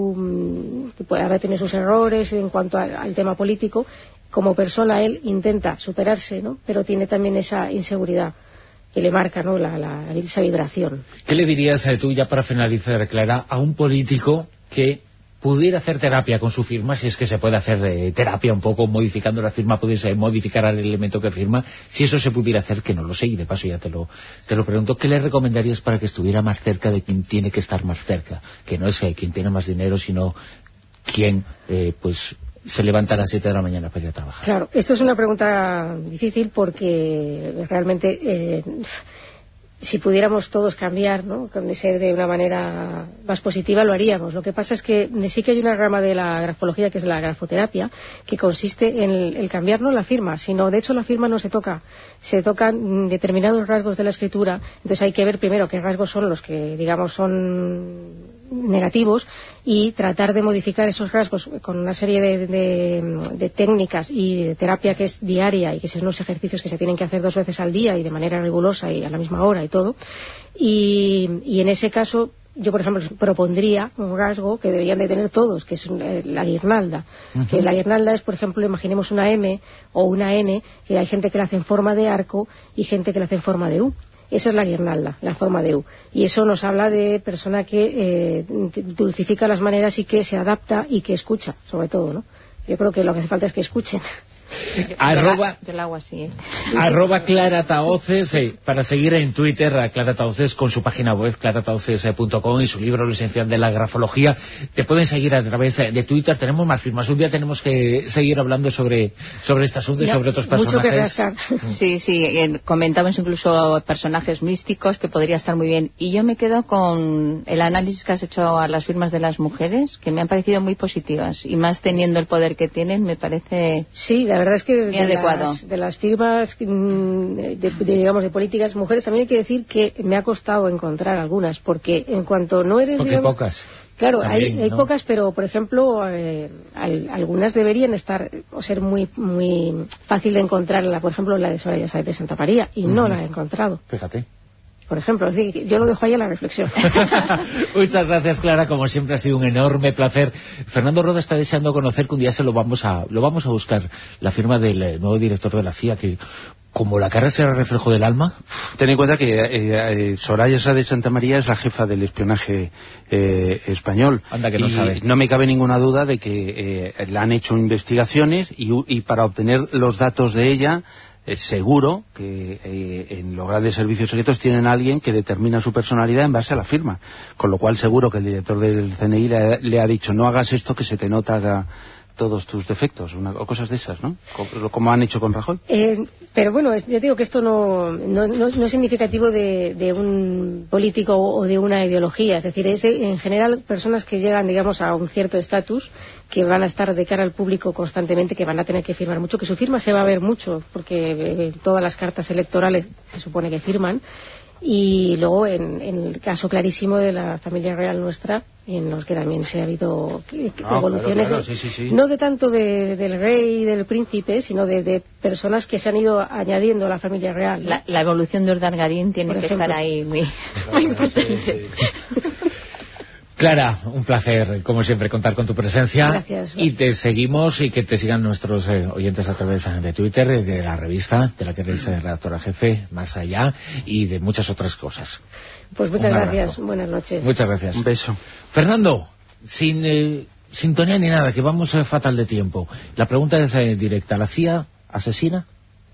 su... que puede haber tenido sus errores en cuanto a, al tema político, como persona él intenta superarse, ¿no? Pero tiene también esa inseguridad que le marca, ¿no? la, la, esa vibración. ¿Qué le dirías eh, tú, ya para finalizar, Clara, a un político que pudiera hacer terapia con su firma, si es que se puede hacer eh, terapia un poco modificando la firma, pudiese modificar el elemento que firma, si eso se pudiera hacer, que no lo sé, y de paso ya te lo te lo pregunto, ¿qué le recomendarías para que estuviera más cerca de quien tiene que estar más cerca? Que no es eh, quien tiene más dinero, sino quien eh, pues se levanta a las siete de la mañana para ir a trabajar. Claro, esto es una pregunta difícil porque realmente... Eh, si pudiéramos todos cambiar, ¿no? Ser de una manera más positiva, lo haríamos. Lo que pasa es que sí que hay una rama de la grafología, que es la grafoterapia, que consiste en el, el cambiar no la firma, sino, de hecho, la firma no se toca. Se tocan determinados rasgos de la escritura, entonces hay que ver primero qué rasgos son los que, digamos, son negativos y tratar de modificar esos rasgos con una serie de, de, de técnicas y de terapia que es diaria y que son unos ejercicios que se tienen que hacer dos veces al día y de manera rigurosa y a la misma hora y todo. Y, y en ese caso yo, por ejemplo, propondría un rasgo que deberían de tener todos, que es la guirnalda. Uh-huh. Que la guirnalda es, por ejemplo, imaginemos una M o una N, que hay gente que la hace en forma de arco y gente que la hace en forma de U. Esa es la guirnalda, la forma de U. Y eso nos habla de persona que eh, dulcifica las maneras y que se adapta y que escucha, sobre todo, ¿no? Yo creo que lo que hace falta es que escuchen. Arroba, yo la hago así, ¿eh? Arroba Clara Tahoces, eh, para seguir en Twitter a Clara Tahoces con su página web clara tahoces punto com y su libro Lo esencial de la grafología. Te pueden seguir a través de Twitter. Tenemos más firmas. Un día tenemos que seguir hablando sobre sobre este asunto y no, sobre otros personajes. Mucho que rascar. Sí, sí, eh, comentamos incluso personajes místicos que podría estar muy bien. Y yo me quedo con el análisis que has hecho a las firmas de las mujeres, que me han parecido muy positivas, y más teniendo el poder que tienen, me parece... Sí, la verdad es que de, de, las, de las firmas de, de, de, digamos, de políticas mujeres, también hay que decir que me ha costado encontrar algunas, porque en cuanto no eres... Porque digamos, pocas. Claro, también, hay, hay ¿no? pocas, pero por ejemplo, eh, al, algunas deberían estar o ser muy muy fácil de encontrarla. Por ejemplo, la de Soraya Sáez de Santa María, y uh-huh. no la he encontrado. Fíjate. por ejemplo. Es decir, yo lo dejo ahí a la reflexión. Muchas gracias, Clara, como siempre ha sido un enorme placer. Fernando Roda está deseando conocer, que un día se lo vamos a lo vamos a buscar, la firma del eh, nuevo director de la C I A, que como la cara será reflejo del alma. Ten en cuenta que eh, eh, Soraya Sáez Santa María es la jefa del espionaje eh, español. Anda que no y sabe. No me cabe ninguna duda de que eh, le han hecho investigaciones y, y para obtener los datos de ella, eh, seguro que eh, en los grandes servicios secretos tienen a alguien que determina su personalidad en base a la firma. Con lo cual seguro que el director del C N I le, le ha dicho: no hagas esto que se te nota a, todos tus defectos, una, o cosas de esas, ¿no? Como, como han hecho con Rajoy. Eh, pero bueno, es, ya digo que esto no, no, no, no es significativo de, de un político o de una ideología. Es decir, es en general personas que llegan, digamos, a un cierto estatus, que van a estar de cara al público constantemente, que van a tener que firmar mucho, que su firma se va a ver mucho, porque eh, todas las cartas electorales se supone que firman. Y luego, en, en el caso clarísimo de la familia real nuestra, en los que también se ha habido no, evoluciones, claro, claro, sí, sí, sí. no de tanto de, del rey y del príncipe, sino de, de personas que se han ido añadiendo a la familia real, ¿no? La, la evolución de Urdangarín tiene Por que ejemplo. estar ahí muy, Claro, muy importante. sí, sí. Clara, un placer, como siempre, contar con tu presencia. Gracias. Y te seguimos, y que te sigan nuestros eh, oyentes a través de Twitter, eh, de la revista, de la que eres eh, redactora jefe, Más Allá, y de muchas otras cosas. Pues muchas Un gracias. abrazo. Buenas noches. Muchas gracias. Un beso. Fernando, sin eh, sintonía ni nada, que vamos eh, fatal de tiempo. La pregunta es eh, directa. ¿La C I A asesina?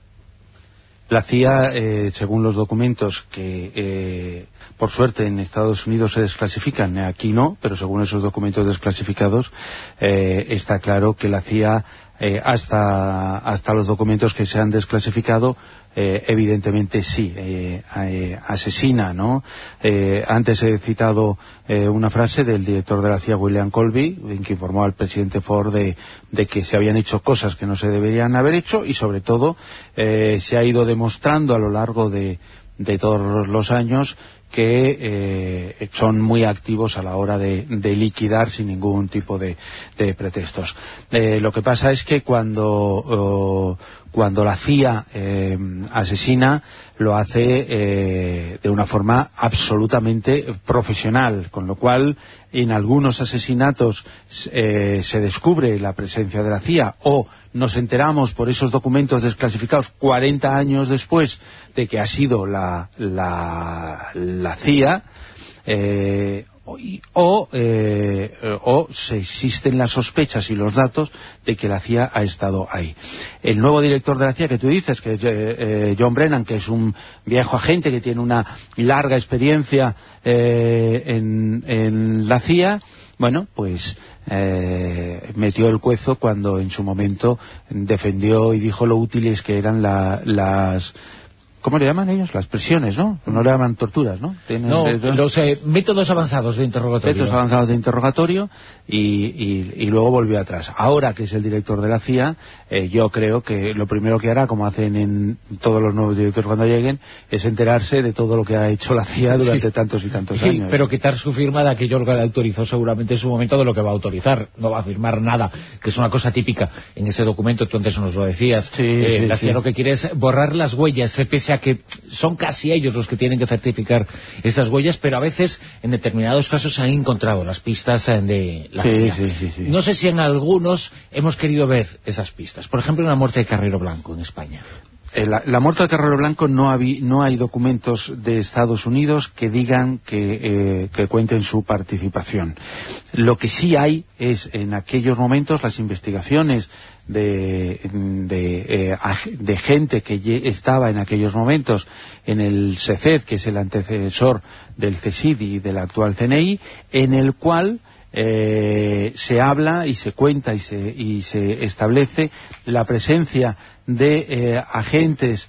La C I A, eh, según los documentos que, eh, por suerte, en Estados Unidos se desclasifican, aquí no, pero según esos documentos desclasificados, eh, está claro que la C I A, eh, hasta, hasta los documentos que se han desclasificado, eh, evidentemente sí, eh, eh, asesina, ¿no? Eh, antes he citado eh, una frase del director de la C I A, William Colby, en que informó al presidente Ford de, de que se habían hecho cosas que no se deberían haber hecho, y sobre todo eh, se ha ido demostrando a lo largo de, de todos los años que eh, son muy activos a la hora de, de liquidar sin ningún tipo de, de pretextos. Eh, lo que pasa es que cuando, oh, cuando la C I A eh, asesina, lo hace eh, de una forma absolutamente profesional, con lo cual en algunos asesinatos eh, se descubre la presencia de la C I A, o nos enteramos por esos documentos desclasificados cuarenta años después de que ha sido la, la, la C I A, eh, o, eh, o se existen las sospechas y los datos de que la C I A ha estado ahí. El nuevo director de la C I A que tú dices, que es eh, John Brennan, que es un viejo agente que tiene una larga experiencia eh, en, en la C I A, bueno, pues eh, metió el cuezo cuando en su momento defendió y dijo lo útiles que eran la, las... ¿Cómo le llaman ellos? Las prisiones, ¿no? No le llaman torturas, ¿no? Tienen, No, eh, los eh, métodos avanzados de interrogatorio. métodos avanzados de interrogatorio y, y, y luego volvió atrás. Ahora que es el director de la C I A, eh, yo creo que lo primero que hará, como hacen en todos los nuevos directores cuando lleguen, es enterarse de todo lo que ha hecho la C I A durante Sí. tantos y tantos Sí, años. pero quitar su firma de aquello que le autorizó seguramente en su momento de lo que va a autorizar. No va a firmar nada, que es una cosa típica en ese documento. Tú antes nos lo decías. Sí, eh, sí, la C I A sí. lo que quiere es borrar las huellas, eh, pese a que son casi ellos los que tienen que certificar esas huellas, pero a veces en determinados casos se han encontrado las pistas eh, de la Sí, C I A. sí, sí, sí. No sé si en algunos hemos querido ver esas pistas. Por ejemplo, en la muerte de Carrero Blanco en España. Eh, La, la muerte de Carrero Blanco no, habi, no hay documentos de Estados Unidos que digan que, eh, que cuenten su participación. Lo que sí hay es en aquellos momentos las investigaciones de, de, eh, de gente que estaba en aquellos momentos en el S E C E D, que es el antecesor del C S I D y del actual C N I, en el cual Eh, se habla y se cuenta y se, y se establece la presencia de eh, agentes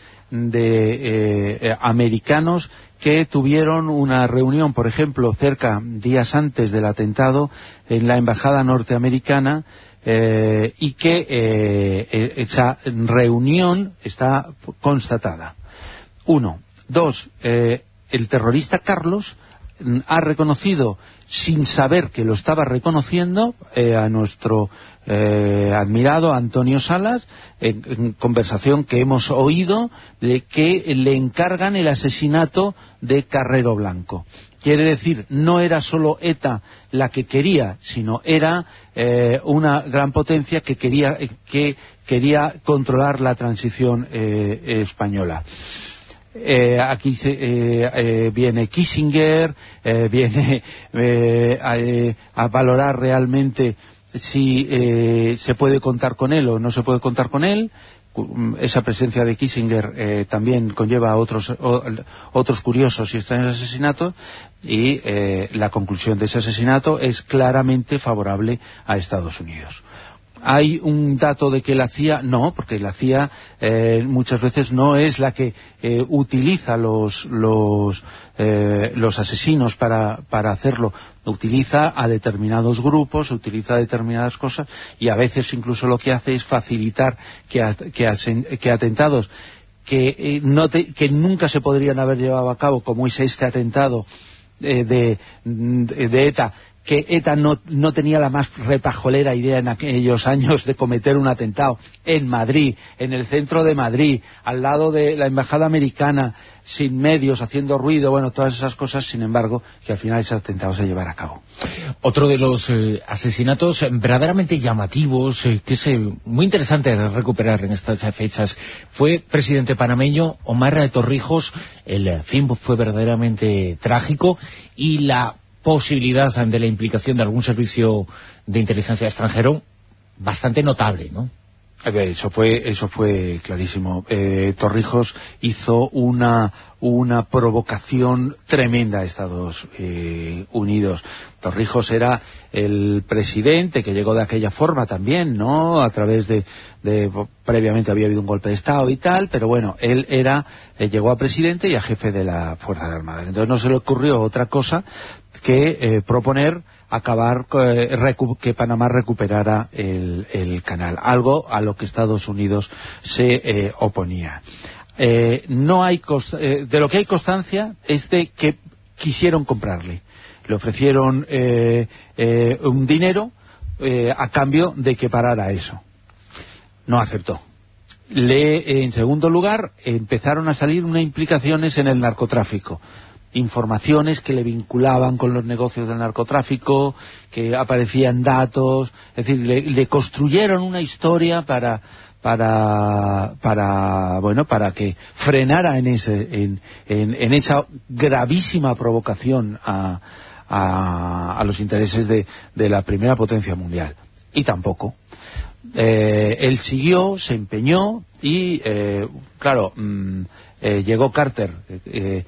de eh, americanos que tuvieron una reunión, por ejemplo, cerca, días antes del atentado, en la embajada norteamericana, eh, y que eh, esa reunión está constatada. Uno. Dos, eh, el terrorista Carlos ha reconocido, sin saber que lo estaba reconociendo, eh, a nuestro eh, admirado Antonio Salas, en, en conversación que hemos oído, de que le encargan el asesinato de Carrero Blanco. Quiere decir, no era solo ETA la que quería, sino era eh, una gran potencia que quería, que quería controlar la transición eh, española. Eh, aquí se, eh, eh, viene Kissinger, eh, viene eh, a, eh, a valorar realmente si eh, se puede contar con él o no se puede contar con él. Esa presencia de Kissinger eh, también conlleva otros o, otros curiosos y extraños asesinatos, y eh, la conclusión de ese asesinato es claramente favorable a Estados Unidos. ¿Hay un dato de que la C I A? No, porque la C I A eh, muchas veces no es la que eh, utiliza los los eh, los asesinos para, para hacerlo. Utiliza a determinados grupos, utiliza determinadas cosas, y a veces incluso lo que hace es facilitar que, que, que atentados que, eh, no te, que nunca se podrían haber llevado a cabo, como es este atentado eh, de, de ETA, que ETA no, no tenía la más repajolera idea en aquellos años de cometer un atentado en Madrid, en el centro de Madrid, al lado de la embajada americana, sin medios, haciendo ruido, bueno, todas esas cosas. Sin embargo, que al final ese atentado se llevara a cabo. Otro de los eh, asesinatos verdaderamente llamativos, eh, que es eh, muy interesante de recuperar en estas fechas, fue presidente panameño Omar Torrijos. El fin fue verdaderamente trágico, y la posibilidad de la implicación de algún servicio de inteligencia extranjero bastante notable, ¿no? Eso fue, eso fue clarísimo. Eh, Torrijos hizo una, una provocación tremenda a Estados eh, Unidos. Torrijos era el presidente que llegó de aquella forma también, ¿no? A través de, de previamente había habido un golpe de Estado y tal, pero bueno, él era, eh, llegó a presidente y a jefe de la Fuerza Armada. Entonces no se le ocurrió otra cosa que eh, proponer acabar eh, que Panamá recuperara el, el canal, algo a lo que Estados Unidos se eh, oponía. Eh, no hay eh, de lo que hay constancia es de que quisieron comprarle, le ofrecieron eh, eh, un dinero eh, a cambio de que parara eso. No aceptó. Le, en segundo lugar, empezaron a salir unas implicaciones en el narcotráfico, informaciones que le vinculaban con los negocios del narcotráfico, que aparecían datos, es decir, le, le construyeron una historia para para para bueno para que frenara en ese en, en, en esa gravísima provocación a, a, a los intereses de, de la primera potencia mundial. Y tampoco. Eh, él siguió, se empeñó y eh, claro, mmm, eh, llegó Carter, eh,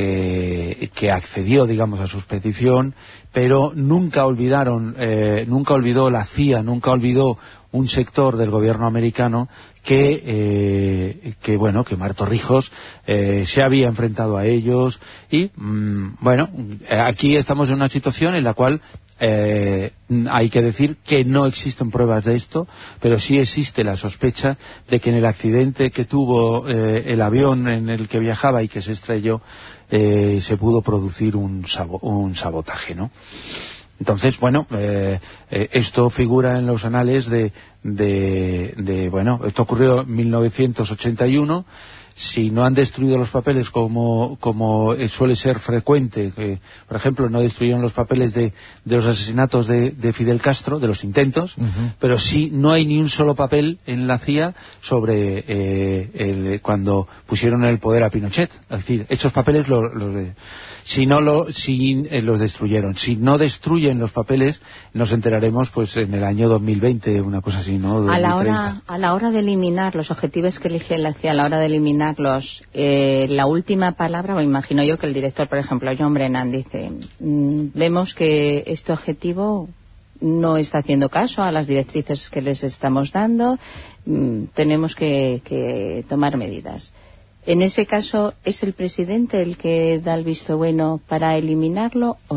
Que, que accedió, digamos, a su petición, pero nunca olvidaron, eh, nunca olvidó la C I A, nunca olvidó un sector del gobierno americano que, eh, que bueno, que Omar Torrijos eh, se había enfrentado a ellos y, mmm, bueno, aquí estamos en una situación en la cual Eh, hay que decir que no existen pruebas de esto, pero sí existe la sospecha de que en el accidente que tuvo eh, el avión en el que viajaba y que se estrelló eh, se pudo producir un, sabo un sabotaje, ¿no? Entonces, bueno, eh, eh, esto figura en los anales de, de, de, bueno, esto ocurrió en mil novecientos ochenta y uno. Si no han destruido los papeles como, como suele ser frecuente, que, por ejemplo, no destruyeron los papeles de, de los asesinatos de, de Fidel Castro, de los intentos, uh-huh. Pero sí no hay ni un solo papel en la C I A sobre eh, el, cuando pusieron en el poder a Pinochet. Es decir, esos papeles los, los, si no lo, si, eh, los destruyeron. Si no destruyen los papeles, nos enteraremos pues en el año dos mil veinte, una cosa así, ¿no? A la hora, a la hora de eliminar los objetivos que elige la C I A, a la hora de eliminar Los, eh, la última palabra, me imagino yo que el director, por ejemplo, John Brennan, dice, mmm, vemos que este objetivo no está haciendo caso a las directrices que les estamos dando, mmm, tenemos que, que tomar medidas. En ese caso, ¿es el presidente el que da el visto bueno para eliminarlo o no?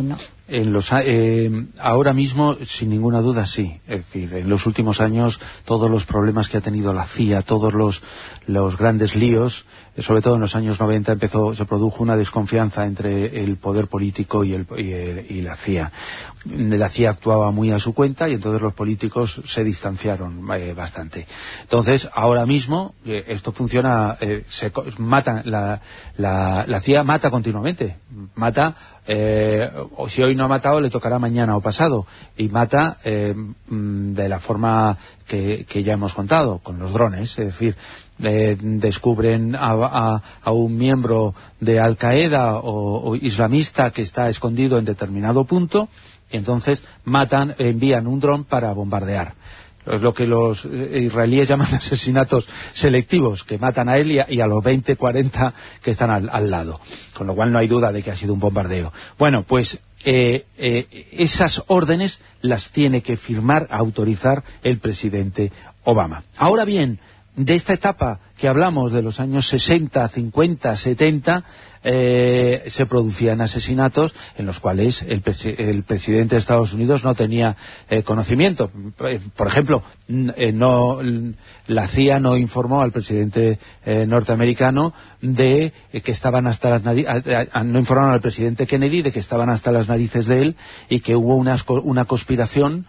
en los, eh, ahora mismo, sin ninguna duda, sí. Es decir, en los últimos años, todos los problemas que ha tenido la C I A, todos los, los grandes líos, eh, sobre todo en los años noventa, empezó, se produjo una desconfianza entre el poder político y, el, y, el, y la C I A. La C I A actuaba muy a su cuenta y entonces los políticos se distanciaron eh, bastante. Entonces, ahora mismo, eh, esto funciona, eh, se mata, la, la, la C I A mata continuamente. Mata, eh, o si hoy no ha matado, le tocará mañana o pasado. Y mata eh, de la forma que, que ya hemos contado, con los drones. Es decir, eh, descubren a, a, a un miembro de Al Qaeda o, o islamista que está escondido en determinado punto, y entonces matan, envían un dron para bombardear. Es lo que los israelíes llaman asesinatos selectivos, que matan a él y a, y a los veinte, cuarenta que están al, al lado. Con lo cual no hay duda de que ha sido un bombardeo. Bueno, pues eh, eh, esas órdenes las tiene que firmar, autorizar el presidente Obama. Ahora bien, de esta etapa que hablamos de los años sesenta, cincuenta, setenta, eh, se producían asesinatos en los cuales el, presi el presidente de Estados Unidos no tenía eh, conocimiento. Por ejemplo, eh, no, la C I A no informó al presidente eh, norteamericano de eh, que estaban hasta las narices, no informaron al presidente Kennedy de que estaban hasta las narices de él y que hubo una, una conspiración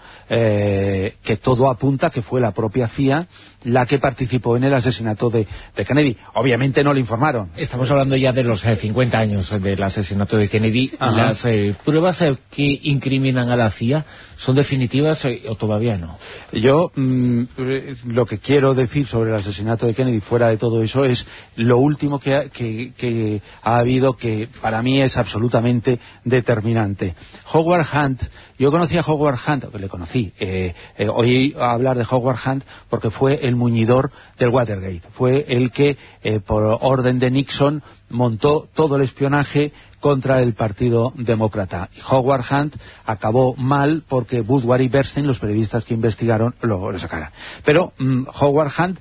eh, que todo apunta que fue la propia C I A la que participó en el asesinato de, de Kennedy. Obviamente no le informaron. Estamos hablando ya de los eh, cincuenta años del asesinato de Kennedy. Ajá. ¿Las eh, pruebas eh, que incriminan a la C I A son definitivas eh, o todavía no? Yo mmm, lo que quiero decir sobre el asesinato de Kennedy, fuera de todo eso, es lo último que ha, que, que ha habido, que para mí es absolutamente determinante. Howard Hunt, yo conocí a Howard Hunt, que le conocí, eh, eh, oí hablar de Howard Hunt porque fue el muñidor del Watergate, fue el que eh, por orden de Nixon montó todo el espionaje contra el Partido Demócrata. Y Howard Hunt acabó mal porque Woodward y Bernstein, los periodistas que investigaron, lo, lo sacaron. Pero mmm, Howard Hunt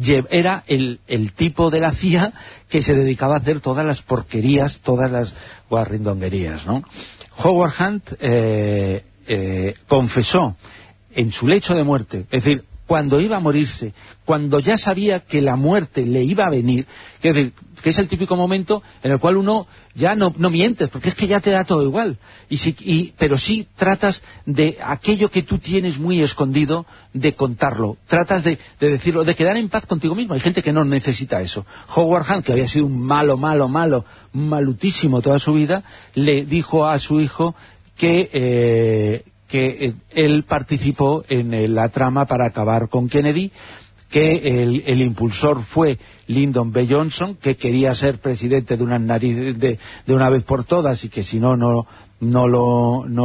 era el, el tipo de la C I A que se dedicaba a hacer todas las porquerías, todas las guarrindonguerías, ¿no? Howard Hunt eh, eh, confesó en su lecho de muerte, es decir, cuando iba a morirse, cuando ya sabía que la muerte le iba a venir, que es, decir, que es el típico momento en el cual uno ya no, no mientes, porque es que ya te da todo igual, y si, y, pero sí tratas de aquello que tú tienes muy escondido, de contarlo, tratas de, de decirlo, de quedar en paz contigo mismo. Hay gente que no necesita eso. Howard Hunt, que había sido un malo, malo, malo, malutísimo toda su vida, le dijo a su hijo que... Eh, que él participó en la trama para acabar con Kennedy, que el, el impulsor fue Lyndon B. Johnson, que quería ser presidente de una, nariz, de, de una vez por todas y que si no, no, no, lo, no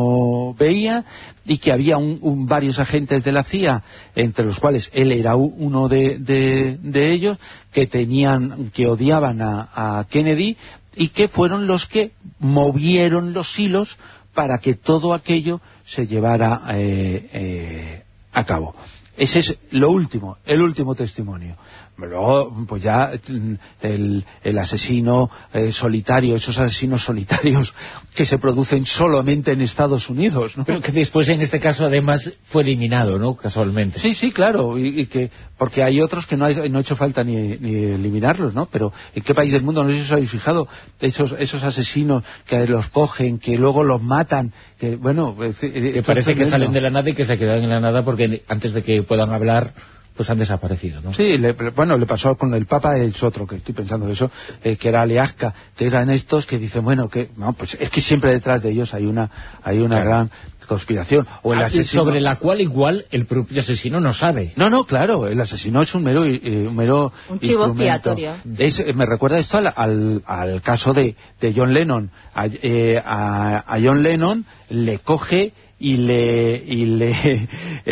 lo veía, y que había un, un, varios agentes de la C I A, entre los cuales él era uno de, de, de ellos, que, tenían, que odiaban a, a Kennedy y que fueron los que movieron los hilos para que todo aquello se llevara eh, eh, a cabo. Ese es lo último, el último testimonio. Luego, pues ya el, el asesino eh, solitario, esos asesinos solitarios que se producen solamente en Estados Unidos, ¿no? Pero que después, en este caso, además, fue eliminado, ¿no? Casualmente. Sí, sí, claro, y, y que porque hay otros que no, hay, no ha hecho falta ni, ni eliminarlos, ¿no? Pero ¿en qué país del mundo, no sé si os habéis fijado, esos, esos asesinos que los cogen, que luego los matan, que, bueno... Que parece que salen de la nada y que se quedan en la nada porque antes de que puedan hablar... pues han desaparecido, ¿no? Sí, le, bueno, le pasó con el Papa, es otro que estoy pensando de eso, eh, que era Aleasca, que eran estos que dicen, bueno, que no, pues es que siempre detrás de ellos hay una hay una claro. gran conspiración. O el asesino... Sobre la cual igual el propio asesino no sabe. No, no, claro, el asesino es un mero eh, un mero un chivo expiatorio. Es, me recuerda esto al, al, al caso de, de John Lennon. A, eh, a, a John Lennon le coge y le, y le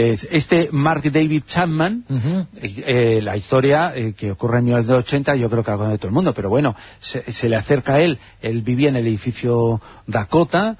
este Mark David Chapman, uh-huh. eh, la historia eh, que ocurre en mil novecientos ochenta, yo creo que algo de todo el mundo, pero bueno, se, se le acerca a él, él vivía en el edificio Dakota,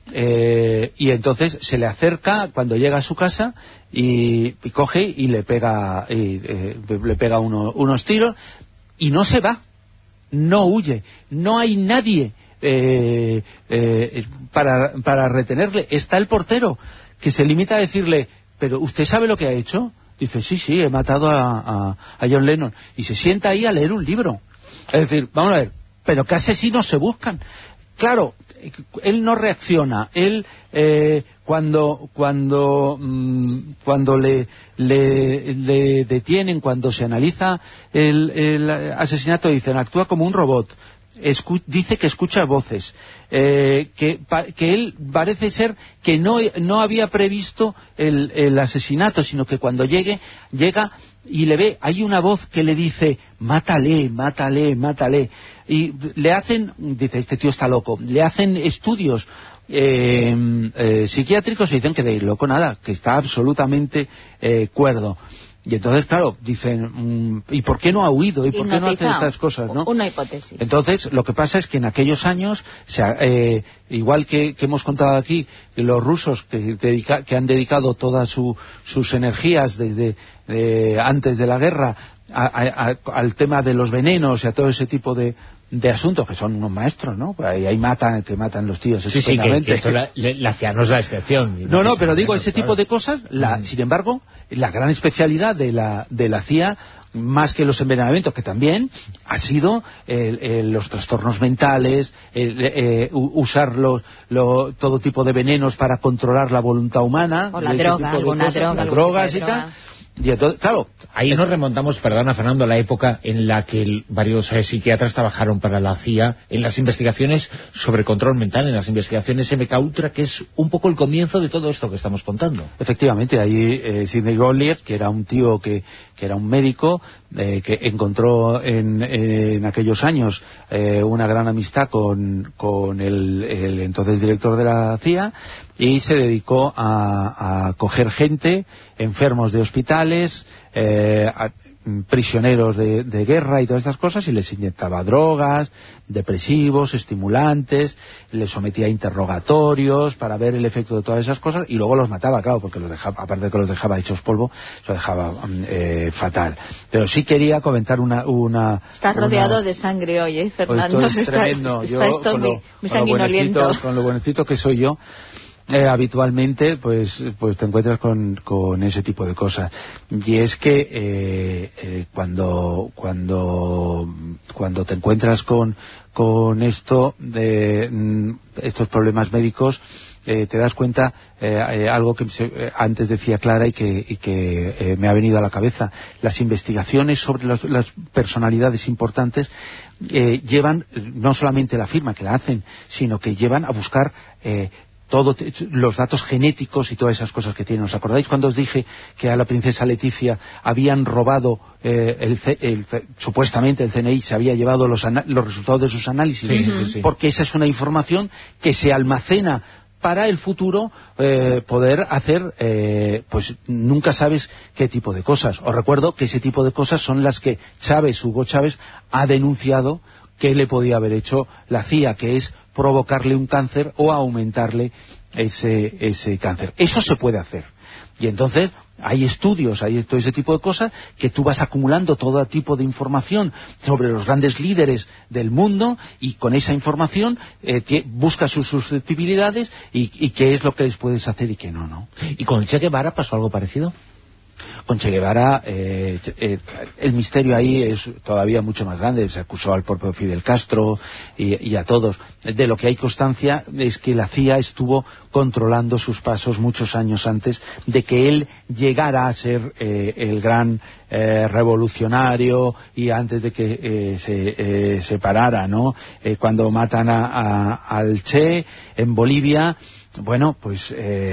eh, y entonces se le acerca cuando llega a su casa y, y coge y le pega y, eh, le pega uno, unos tiros y no se va, no huye, no hay nadie eh, eh, para, para retenerle. Está el portero, que se limita a decirle, pero ¿usted sabe lo que ha hecho? Dice, sí, sí, he matado a, a, a John Lennon. Y se sienta ahí a leer un libro. Es decir, vamos a ver, ¿pero qué asesinos se buscan? Claro, él no reacciona. Él, eh, cuando cuando mmm, cuando le, le, le detienen, cuando se analiza el, el asesinato, dicen, actúa como un robot. Escu dice que escucha voces, eh, que, que él parece ser que no, no había previsto el, el asesinato, sino que cuando llegue, llega y le ve, hay una voz que le dice, mátale, mátale, mátale, y le hacen, dice, este tío está loco, le hacen estudios eh, eh, psiquiátricos y dicen que de loco nada, que está absolutamente eh, cuerdo. Y entonces, claro, dicen, ¿y por qué no ha huido? ¿Y por qué no hace estas cosas? ¿no? Una hipótesis. Entonces, lo que pasa es que en aquellos años, o sea, eh, igual que, que hemos contado aquí, los rusos que, dedica, que han dedicado todas su, sus energías desde eh, antes de la guerra a, a, a, al tema de los venenos y a todo ese tipo de, de asuntos, que son unos maestros, ¿no? Pues ahí, ahí matan, te matan los tíos. Sí, sí, que, que esto la, la C I A no es la excepción. No, no, pero digo, ese tipo de cosas, la, mm. sin embargo, la gran especialidad de la, de la C I A, más que los envenenamientos, que también, ha sido el, el, los trastornos mentales, el, eh, usar los, lo, todo tipo de venenos para controlar la voluntad humana. O la droga, alguna cosas, droga. Las drogas y tal. Y entonces, claro, ahí nos remontamos, perdona Fernando, a la época en la que el, varios eh, psiquiatras trabajaron para la C I A en las investigaciones sobre control mental, en las investigaciones M K Ultra, que es un poco el comienzo de todo esto que estamos contando. Efectivamente, ahí eh, Sidney Gottlieb, que era un tío que, que era un médico, eh, que encontró en, en aquellos años eh, una gran amistad con, con el, el entonces director de la C I A, y se dedicó a, a coger gente, enfermos de hospitales, eh, a, prisioneros de, de guerra y todas estas cosas, y les inyectaba drogas, depresivos, estimulantes, les sometía a interrogatorios para ver el efecto de todas esas cosas, y luego los mataba, claro, porque los dejaba, aparte de que los dejaba hechos polvo, los dejaba eh, fatal. Pero sí quería comentar una... una Estás rodeado una... de sangre hoy, ¿eh, Fernando? Esto es tremendo. Está, yo, está esto con muy, lo, muy con lo buenecito, con lo buenecito que soy yo, Eh, habitualmente pues pues te encuentras con, con ese tipo de cosas, y es que eh, eh, cuando cuando cuando te encuentras con con esto de mm, estos problemas médicos, eh, te das cuenta eh, eh, algo que se, eh, antes decía Clara y que, y que eh, me ha venido a la cabeza. Las investigaciones sobre las, las personalidades importantes eh, llevan no solamente la firma que la hacen, sino que llevan a buscar eh, todos los datos genéticos y todas esas cosas que tienen. ¿Os acordáis cuando os dije que a la princesa Leticia habían robado eh, el, el, el, supuestamente el C N I se había llevado los, los resultados de sus análisis? Sí, sí, sí. Porque esa es una información que se almacena para el futuro, eh, poder hacer, eh, pues nunca sabes qué tipo de cosas. Os recuerdo que ese tipo de cosas son las que Chávez, Hugo Chávez, ha denunciado que le podía haber hecho la C I A, que es provocarle un cáncer o aumentarle ese, ese cáncer. Eso se puede hacer. Y entonces hay estudios, hay todo ese tipo de cosas, que tú vas acumulando todo tipo de información sobre los grandes líderes del mundo, y con esa información eh, que buscas sus susceptibilidades y, y qué es lo que les puedes hacer y qué no, ¿no? ¿Y con Che Guevara pasó algo parecido? Con Che Guevara eh, eh, el misterio ahí es todavía mucho más grande. Se acusó al propio Fidel Castro y, y a todos. De lo que hay constancia es que la C I A estuvo controlando sus pasos muchos años antes de que él llegara a ser eh, el gran eh, revolucionario, y antes de que eh, se eh, separara, ¿no? Eh, cuando matan a, a, al Che en Bolivia, bueno, pues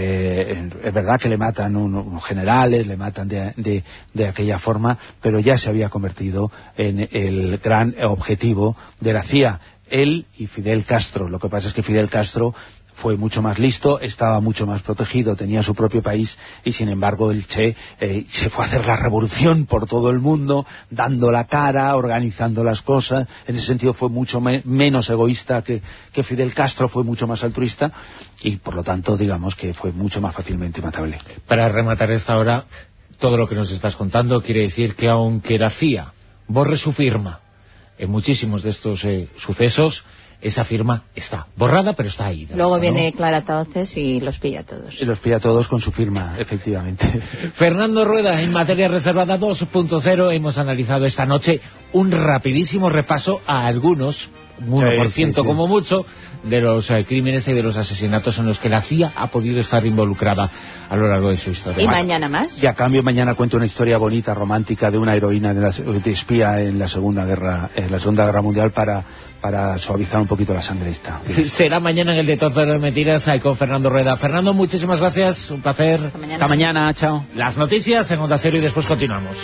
eh, es verdad que le matan unos, unos generales, le matan de, de, de aquella forma, pero ya se había convertido en el gran objetivo de la C I A, él y Fidel Castro. Lo que pasa es que Fidel Castro fue mucho más listo, estaba mucho más protegido, tenía su propio país, y sin embargo el Che eh, se fue a hacer la revolución por todo el mundo, dando la cara, organizando las cosas. En ese sentido fue mucho me menos egoísta que, que Fidel Castro, fue mucho más altruista, y por lo tanto digamos que fue mucho más fácilmente matable. Para rematar esta hora, todo lo que nos estás contando quiere decir que aunque la C I A borre su firma en muchísimos de estos eh, sucesos, esa firma está borrada, pero está ahí. Luego ¿no? viene Clara Tauces y los pilla a todos. Y los pilla a todos con su firma, efectivamente. Fernando Rueda, en materia reservada dos punto cero, hemos analizado esta noche un rapidísimo repaso a algunos, uno por ciento sí, sí, sí. como mucho, de los eh, crímenes y de los asesinatos en los que la C I A ha podido estar involucrada a lo largo de su historia. ¿Y mañana más? Y a cambio mañana cuento una historia bonita, romántica, de una heroína de, la, de espía en la Segunda Guerra en la Segunda Guerra Mundial para, para suavizar un poquito la sangre esta. Será mañana en el Detector de Mentiras con Fernando Rueda. Fernando, muchísimas gracias, un placer. Hasta mañana. Hasta mañana, chao. Las noticias en Onda Cero y después continuamos.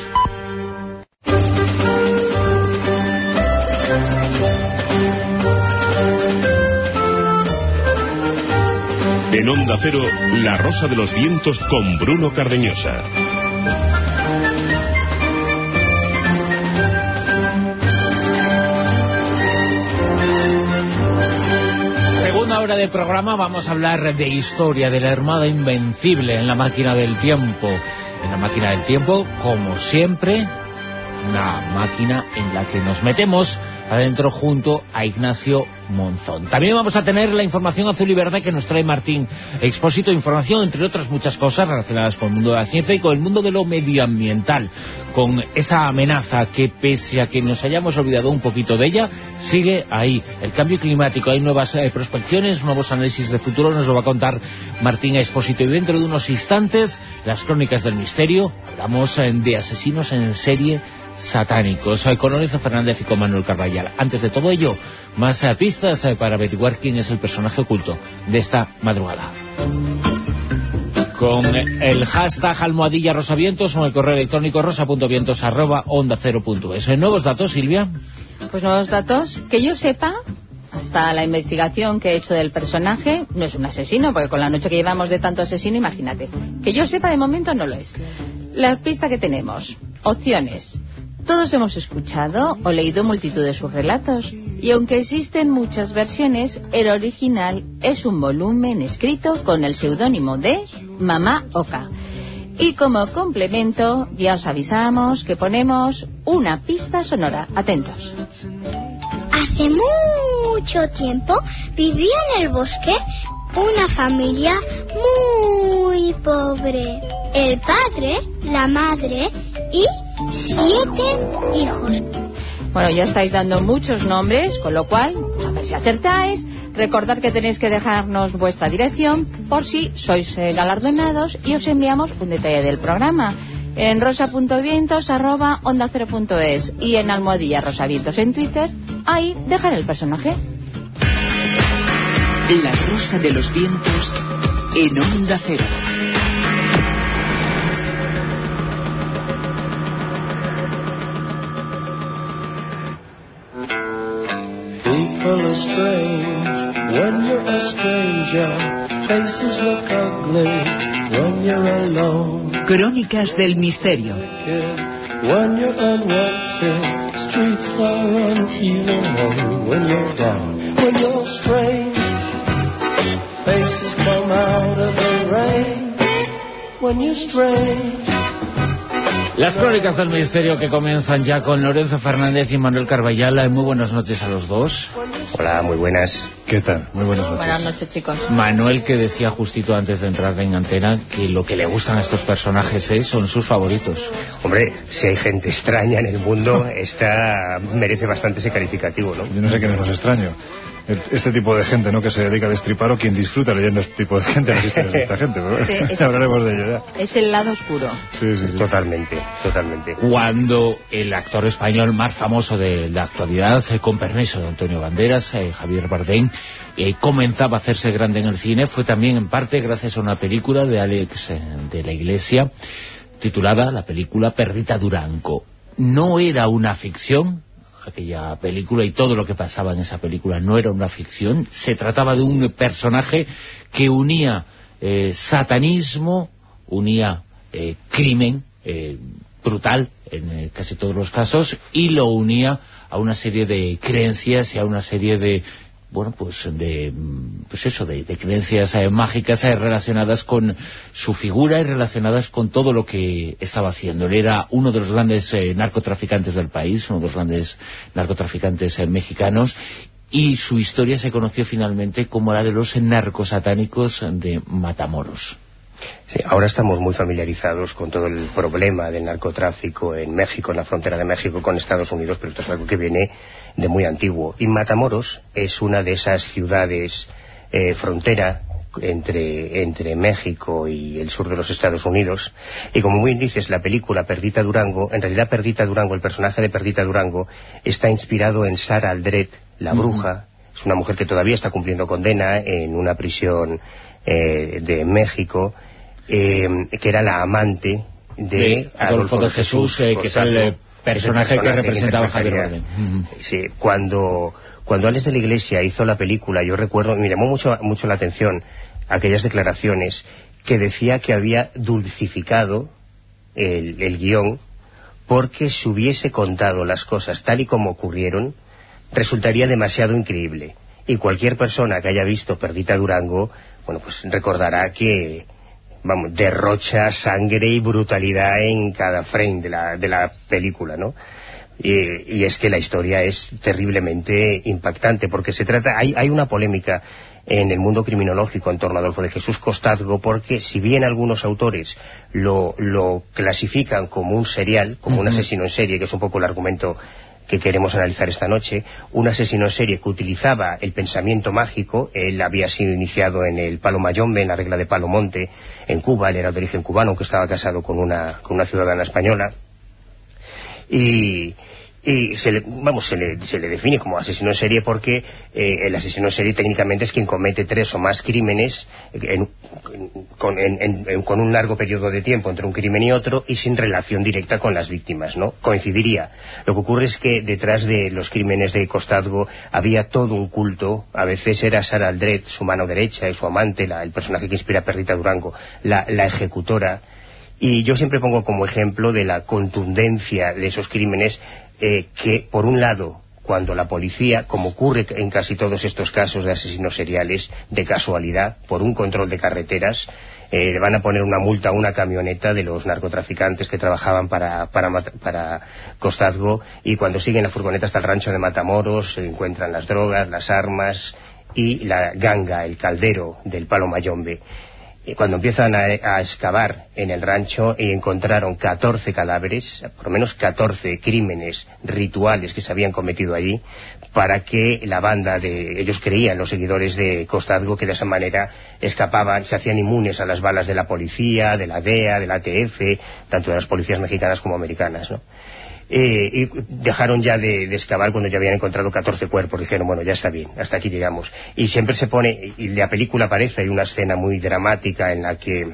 En Onda Cero, La Rosa de los Vientos con Bruno Cardeñosa. Segunda hora del programa, vamos a hablar de historia, de la Armada Invencible en la Máquina del Tiempo. En la Máquina del Tiempo, como siempre, una máquina en la que nos metemos adentro junto a Ignacio Monzón. También vamos a tener la información azul y verde que nos trae Martín Expósito, información entre otras muchas cosas relacionadas con el mundo de la ciencia y con el mundo de lo medioambiental, con esa amenaza que, pese a que nos hayamos olvidado un poquito de ella, sigue ahí. El cambio climático, hay nuevas eh, prospecciones, nuevos análisis de futuro, nos lo va a contar Martín Expósito. Y dentro de unos instantes, las crónicas del misterio, hablamos eh, de asesinos en serie satánicos, con Lorenzo Fernández y con Manuel Carballal. Antes de todo ello, más eh, pistas eh, para averiguar quién es el personaje oculto de esta madrugada. Con el hashtag almohadilla rosavientos o el correo electrónico rosa.vientos arroba onda cero punto es. ¿Nuevos datos, Silvia? Pues nuevos datos, que yo sepa, hasta la investigación que he hecho del personaje, no es un asesino, porque con la noche que llevamos de tanto asesino, imagínate. Que yo sepa, de momento no lo es. La pista que tenemos, opciones. Todos hemos escuchado o leído multitud de sus relatos, y aunque existen muchas versiones, el original es un volumen escrito con el seudónimo de Mamá Oca. Y como complemento, ya os avisamos que ponemos una pista sonora. Atentos. Hace mucho tiempo vivía en el bosque una familia muy pobre. El padre, la madre y siete hijos. Bueno, ya estáis dando muchos nombres, con lo cual, a ver si acertáis. Recordad que tenéis que dejarnos vuestra dirección por si sois eh, galardonados, y os enviamos un detalle del programa en rosa.vientos arroba onda cero punto es y en almohadilla rosavientos en Twitter. Ahí dejar el personaje. La Rosa de los Vientos en Onda Cero. People are strange when you're a stranger. Faces look ugly when you're alone. Crónicas del misterio. When you're unwanted, streets are uneven when you're down. When you're strange, faces come out of the rain. When you're strange. Las crónicas del misterio que comienzan ya con Lorenzo Fernández y Manuel Carballal. Muy buenas noches a los dos. Hola, muy buenas. ¿Qué tal? Muy buenas noches. Buenas noches, chicos. Manuel, que decía justito antes de entrar en antena que lo que le gustan a estos personajes ¿eh? son sus favoritos. Hombre, si hay gente extraña en el mundo, esta merece bastante ese calificativo, ¿no? Yo no sé quién es más extraño. Este tipo de gente, ¿no?, que se dedica a destripar, o quien disfruta leyendo este tipo de gente, las historias de esta gente, pero sí, es, hablaremos de ello ya. Es el lado oscuro. Sí, sí, sí. Totalmente, totalmente. Cuando el actor español más famoso de la actualidad, eh, con permiso de Antonio Banderas, eh, Javier Bardem, eh, comenzaba a hacerse grande en el cine, fue también en parte gracias a una película de Alex eh, de la Iglesia, titulada la película Perrita Durango. No era una ficción aquella película, y todo lo que pasaba en esa película no era una ficción. Se trataba de un personaje que unía eh, satanismo, unía eh, crimen eh, brutal en eh, casi todos los casos, y lo unía a una serie de creencias y a una serie de bueno, pues de pues eso, de, de creencias eh, mágicas eh, relacionadas con su figura y relacionadas con todo lo que estaba haciendo. Él era uno de los grandes eh, narcotraficantes del país, uno de los grandes narcotraficantes eh, mexicanos, y su historia se conoció finalmente como la de los narcosatánicos de Matamoros. Sí, ahora estamos muy familiarizados con todo el problema del narcotráfico en México, en la frontera de México con Estados Unidos, pero esto es algo que viene de muy antiguo. Y Matamoros es una de esas ciudades eh, frontera entre, entre México y el sur de los Estados Unidos, y como muy bien dices, la película Perdita Durango, en realidad Perdita Durango, el personaje de Perdita Durango está inspirado en Sara Aldred, la bruja. Uh-huh. Es una mujer que todavía está cumpliendo condena en una prisión eh, de México, eh, que era la amante de, de Adolfo, Adolfo de Jesús, Jesús eh, que es el eh, personaje, personaje que representaba a Javier Bardem. Uh-huh. Sí, cuando... Cuando Alex de la Iglesia hizo la película, yo recuerdo, me llamó mucho, mucho la atención aquellas declaraciones que decía que había dulcificado el, el guión, porque si hubiese contado las cosas tal y como ocurrieron, resultaría demasiado increíble. Y cualquier persona que haya visto Perdita Durango, bueno, pues recordará que, vamos, derrocha sangre y brutalidad en cada frame de la, de la película, ¿no? Y, y es que la historia es terriblemente impactante, porque se trata, hay, hay una polémica en el mundo criminológico en torno a Adolfo de Jesús Costazgo, porque si bien algunos autores lo, lo clasifican como un serial, como uh-huh. un asesino en serie, que es un poco el argumento que queremos analizar esta noche, un asesino en serie que utilizaba el pensamiento mágico. Él había sido iniciado en el Palo Mayombe, en la regla de Palo Monte, en Cuba. Él era de origen cubano, aunque estaba casado con una, con una ciudadana española. Y, y se le, vamos, se le, se le define como asesino en serie porque eh, el asesino en serie técnicamente es quien comete tres o más crímenes en, con, en, en, con un largo periodo de tiempo entre un crimen y otro, y sin relación directa con las víctimas, ¿no? Coincidiría. Lo que ocurre es que detrás de los crímenes de Costazgo había todo un culto. A veces era Sara Aldred, su mano derecha, y su amante, la, el personaje que inspira a Perdita Durango, la, la ejecutora. Y yo siempre pongo como ejemplo de la contundencia de esos crímenes eh, que, por un lado, cuando la policía, como ocurre en casi todos estos casos de asesinos seriales, de casualidad, por un control de carreteras, eh, le van a poner una multa a una camioneta de los narcotraficantes que trabajaban para, para, para Costazgo, y cuando siguen la furgoneta hasta el rancho de Matamoros se encuentran las drogas, las armas y la ganga, el caldero del Palo Mayombe. Cuando empiezan a, a excavar en el rancho, y encontraron catorce cadáveres, por lo menos catorce crímenes rituales que se habían cometido allí, para que la banda de, ellos creían, los seguidores de Costazgo, que de esa manera escapaban, se hacían inmunes a las balas de la policía, de la D E A, de la A T F, tanto de las policías mexicanas como americanas, ¿no? Eh, y dejaron ya de, de excavar cuando ya habían encontrado catorce cuerpos. Dijeron, bueno, ya está bien, hasta aquí llegamos. Y siempre se pone, y la película aparece, hay una escena muy dramática en la que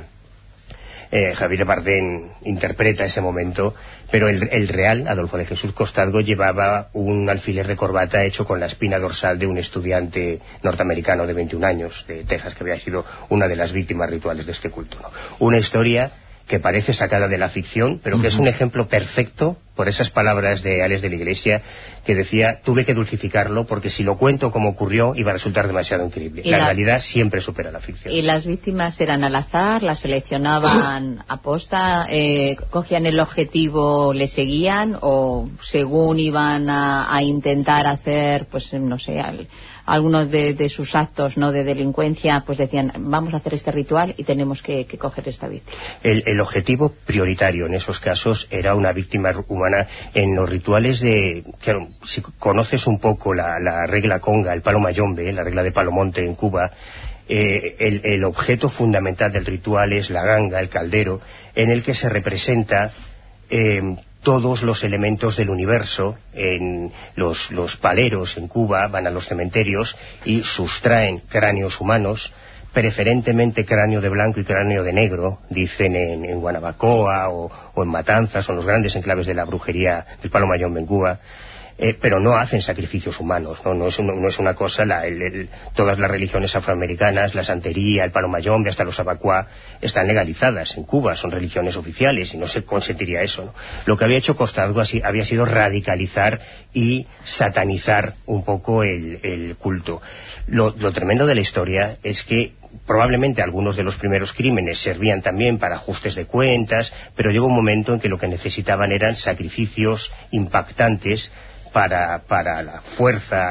eh, Javier Bardem interpreta ese momento, pero el, el real, Adolfo de Jesús Costazgo, llevaba un alfiler de corbata hecho con la espina dorsal de un estudiante norteamericano de veintiún años, de Texas, que había sido una de las víctimas rituales de este culto, ¿no? Una historia que parece sacada de la ficción, pero que uh-huh. es un ejemplo perfecto por esas palabras de Alex de la Iglesia, que decía, tuve que dulcificarlo porque si lo cuento como ocurrió iba a resultar demasiado increíble. La, la realidad siempre supera la ficción. ¿Y las víctimas eran al azar? ¿Las seleccionaban a posta? Eh, ¿Cogían el objetivo, le seguían? ¿O según iban a, a intentar hacer, pues no sé, al, algunos de, de sus actos, ¿no?, de delincuencia, pues decían, vamos a hacer este ritual y tenemos que, que coger esta víctima? El, el objetivo prioritario en esos casos era una víctima humana. En los rituales de, claro, si conoces un poco la, la regla conga, el Palo Mayombe, la regla de Palo Monte en Cuba, eh, el, el objeto fundamental del ritual es la ganga, el caldero, en el que se representa eh, todos los elementos del universo. En los, los paleros en Cuba van a los cementerios y sustraen cráneos humanos, preferentemente cráneo de blanco y cráneo de negro, dicen en, en Guanabacoa o, o en Matanzas, son los grandes enclaves de la brujería del Palo Mayombe en Cuba. Eh, pero no hacen sacrificios humanos, no, no, es, un, no es una cosa, la, el, el, todas las religiones afroamericanas, la santería, el Palo Mayombe, hasta los abacuá, están legalizadas en Cuba, son religiones oficiales y no se consentiría eso, ¿no? Lo que había hecho Costazgo así, había sido radicalizar y satanizar un poco el, el culto. Lo, lo tremendo de la historia es que probablemente algunos de los primeros crímenes servían también para ajustes de cuentas, pero llegó un momento en que lo que necesitaban eran sacrificios impactantes para, para la fuerza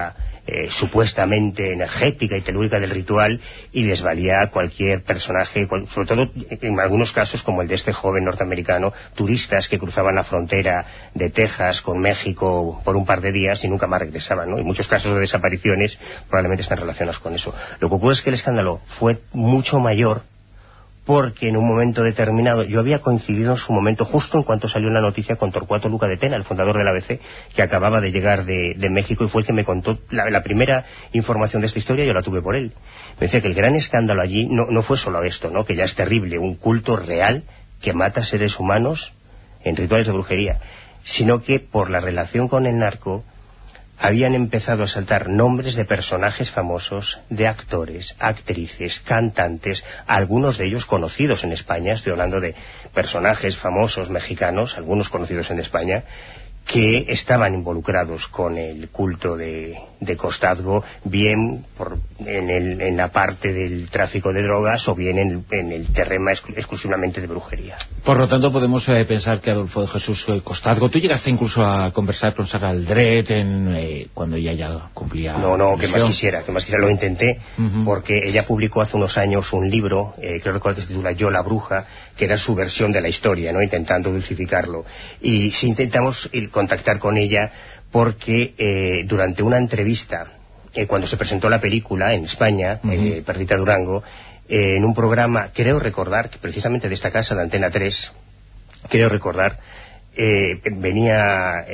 eh, supuestamente energética y telúrica del ritual, y les valía cualquier personaje, cual, sobre todo en algunos casos como el de este joven norteamericano, turistas que cruzaban la frontera de Texas con México por un par de días y nunca más regresaban, ¿no? Y muchos casos de desapariciones probablemente están relacionados con eso. Lo que ocurre es que el escándalo fue mucho mayor porque en un momento determinado, yo había coincidido en su momento, justo en cuanto salió la noticia, con Torcuato Luca de Tena, el fundador del A B C, que acababa de llegar de, de México, y fue el que me contó la, la primera información de esta historia. Yo la tuve por él. Me decía que el gran escándalo allí no, no fue solo esto, ¿no?, que ya es terrible, un culto real que mata seres humanos en rituales de brujería, sino que por la relación con el narco habían empezado a saltar nombres de personajes famosos, de actores, actrices, cantantes, algunos de ellos conocidos en España. Estoy hablando de personajes famosos mexicanos, algunos conocidos en España, que estaban involucrados con el culto de, de Costazgo, bien por, en, el, en la parte del tráfico de drogas o bien en, en el terreno exclu exclusivamente de brujería. Por lo tanto, podemos eh, pensar que Adolfo de Jesús Costazgo, tú llegaste incluso a conversar con Sara Aldred en, eh, cuando ella ya cumplía... No, no, que más quisiera, que más quisiera, lo intenté, uh-huh. porque ella publicó hace unos años un libro, eh, creo recordar que se titula Yo la bruja, que era su versión de la historia, ¿no?, intentando dulcificarlo. Y si intentamos ir contactar con ella porque eh, durante una entrevista eh, cuando se presentó la película en España, uh-huh. eh, Perdita Durango, eh, en un programa, creo recordar que precisamente de esta casa, de Antena tres, creo recordar, eh, venía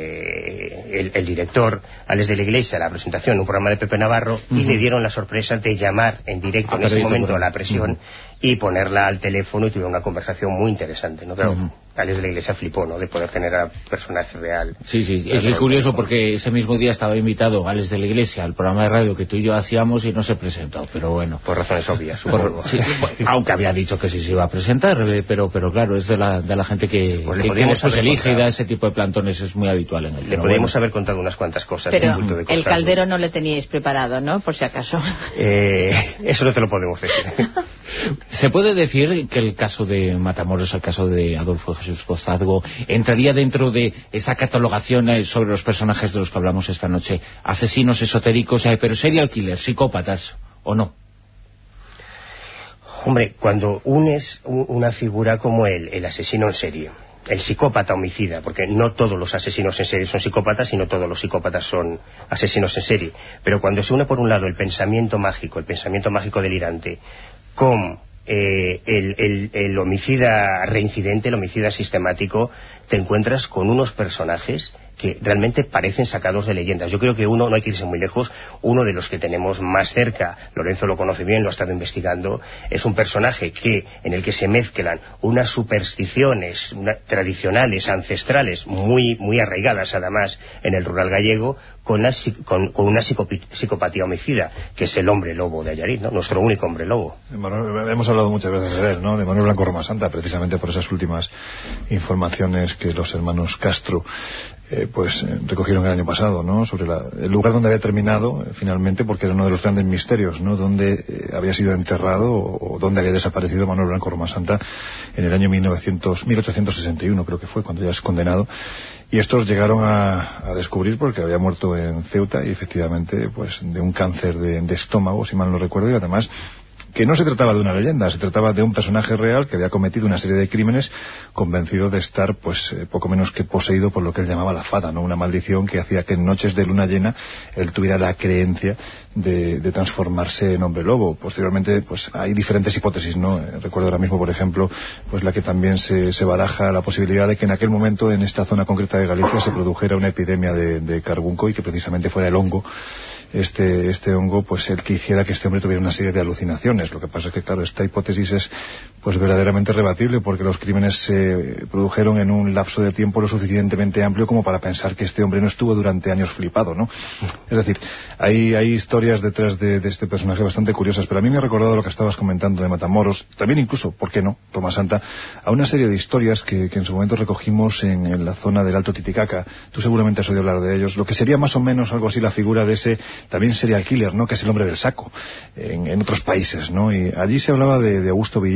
eh, el, el director Alex de la Iglesia a la presentación en un programa de Pepe Navarro, uh-huh. y le dieron la sorpresa de llamar en directo ah, en ese momento a la presión, uh-huh. y ponerla al teléfono, y tuvieron una conversación muy interesante, ¿no? Pero uh-huh. Alex de la Iglesia flipó, ¿no?, de poder tener a personaje real. Sí, sí, es muy curioso porque ese mismo día estaba invitado Alex de la Iglesia al programa de radio que tú y yo hacíamos y no se presentó, pero bueno. Por razones obvias, supongo. Por, sí, aunque había dicho que sí se iba a presentar, pero pero claro, es de la, de la gente que, pues que, que después elige y da ese tipo de plantones, es muy habitual en el. Le podríamos bueno. haber contado unas cuantas cosas. Pero culto de el caldero no le teníais preparado, ¿no?, por si acaso. Eh, eso no te lo podemos decir. ¿Se puede decir que el caso de Matamoros, el caso de Adolfo Jesús Costazgo, entraría dentro de esa catalogación eh, sobre los personajes de los que hablamos esta noche? Asesinos esotéricos, eh, pero serial killers, psicópatas, ¿o no? Hombre, cuando unes una figura como él, el asesino en serie, el psicópata homicida, porque no todos los asesinos en serie son psicópatas y no todos los psicópatas son asesinos en serie, pero cuando se une por un lado el pensamiento mágico, el pensamiento mágico delirante, con eh, el, el, el homicida reincidente, el homicida sistemático, te encuentras con unos personajes que realmente parecen sacados de leyendas. Yo creo que uno, no hay que irse muy lejos, uno de los que tenemos más cerca, Lorenzo lo conoce bien, lo ha estado investigando, es un personaje que en el que se mezclan unas supersticiones una, tradicionales, ancestrales, muy muy arraigadas además en el rural gallego, con, la, con, con una psicopatía homicida, que es el hombre lobo de Allariz, ¿no?, nuestro único hombre lobo. Manuel, hemos hablado muchas veces de él, ¿no?, de Manuel Blanco Romasanta, precisamente por esas últimas informaciones que los hermanos Castro Eh, pues eh, recogieron el año pasado, ¿no?, sobre la, el lugar donde había terminado eh, finalmente, porque era uno de los grandes misterios, ¿no?, donde eh, había sido enterrado o, o donde había desaparecido Manuel Blanco Romasanta en el año mil ochocientos sesenta y uno, creo que fue, cuando ya es condenado. Y estos llegaron a, a descubrir, porque había muerto en Ceuta, y efectivamente pues de un cáncer de, de estómago, si mal no recuerdo, y además que no se trataba de una leyenda, se trataba de un personaje real que había cometido una serie de crímenes, convencido de estar pues eh, poco menos que poseído por lo que él llamaba la fada, ¿no?, una maldición que hacía que en noches de luna llena él tuviera la creencia de, de transformarse en hombre lobo. Posteriormente pues hay diferentes hipótesis, ¿no? Eh, recuerdo ahora mismo, por ejemplo, pues la que también se, se baraja la posibilidad de que en aquel momento en esta zona concreta de Galicia se produjera una epidemia de, de carbunco, y que precisamente fuera el hongo Este, este hongo, pues el que hiciera que este hombre tuviera una serie de alucinaciones. Lo que pasa es que, claro, esta hipótesis es pues verdaderamente rebatible, porque los crímenes se produjeron en un lapso de tiempo lo suficientemente amplio como para pensar que este hombre no estuvo durante años flipado, ¿no? Es decir, hay, hay historias detrás de, de este personaje bastante curiosas, pero a mí me ha recordado lo que estabas comentando de Matamoros, también incluso, ¿por qué no?, Romasanta, a una serie de historias que, que en su momento recogimos en, en la zona del Alto Titicaca. Tú seguramente has oído hablar de ellos, lo que sería más o menos algo así la figura de ese también serial killer, ¿no?, que es el hombre del saco en, en otros países, ¿no? Y allí se hablaba de, de Augusto Villegas,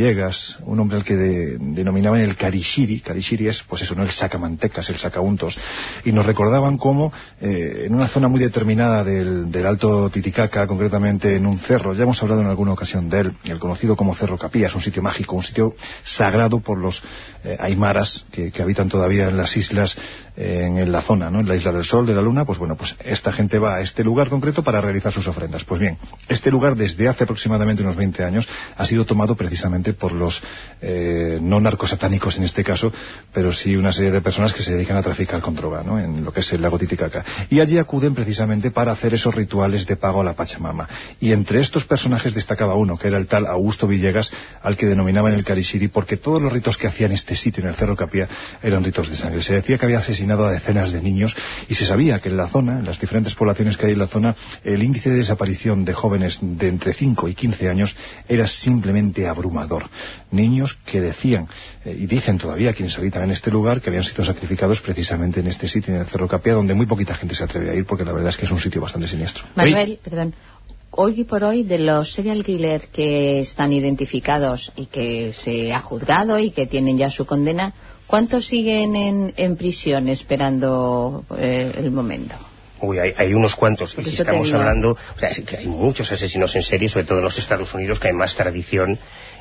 además un hombre al que de, denominaban el karishiri. Karishiri es, pues eso, no el sacamantecas, el sacauntos. Y nos recordaban cómo eh, en una zona muy determinada del, del Alto Titicaca, concretamente en un cerro, ya hemos hablado en alguna ocasión de él, el conocido como Cerro Capilla, es un sitio mágico, un sitio sagrado por los eh, aymaras que, que habitan todavía en las islas, eh, en, en la zona, ¿no? En la Isla del Sol, de la Luna. Pues bueno, pues esta gente va a este lugar concreto para realizar sus ofrendas. Pues bien, este lugar desde hace aproximadamente unos veinte años ha sido tomado precisamente por los eh, no narcosatánicos en este caso, pero sí una serie de personas que se dedican a traficar con droga, ¿no? En lo que es el lago Titicaca. Y allí acuden precisamente para hacer esos rituales de pago a la Pachamama. Y entre estos personajes destacaba uno, que era el tal Augusto Villegas, al que denominaban el Karishiri, porque todos los ritos que hacía en este sitio, en el Cerro Capilla, eran ritos de sangre. Se decía que había asesinado a decenas de niños y se sabía que en la zona, en las diferentes poblaciones que hay en la zona, el índice de desaparición de jóvenes de entre cinco y quince años era simplemente abrumador. Niños que decían, eh, y dicen todavía quienes habitan en este lugar, que habían sido sacrificados precisamente en este sitio, en el Cerro Capilla, donde muy poquita gente se atreve a ir, porque la verdad es que es un sitio bastante siniestro. Manuel, perdón. Hoy por hoy, de los serial killers que están identificados y que se ha juzgado y que tienen ya su condena, ¿cuántos siguen en, en prisión esperando eh, el momento? Uy, hay, hay unos cuantos. Por y si eso estamos te digo. hablando, o sea, es que hay muchos asesinos en serie, sobre todo en los Estados Unidos, que hay más tradición.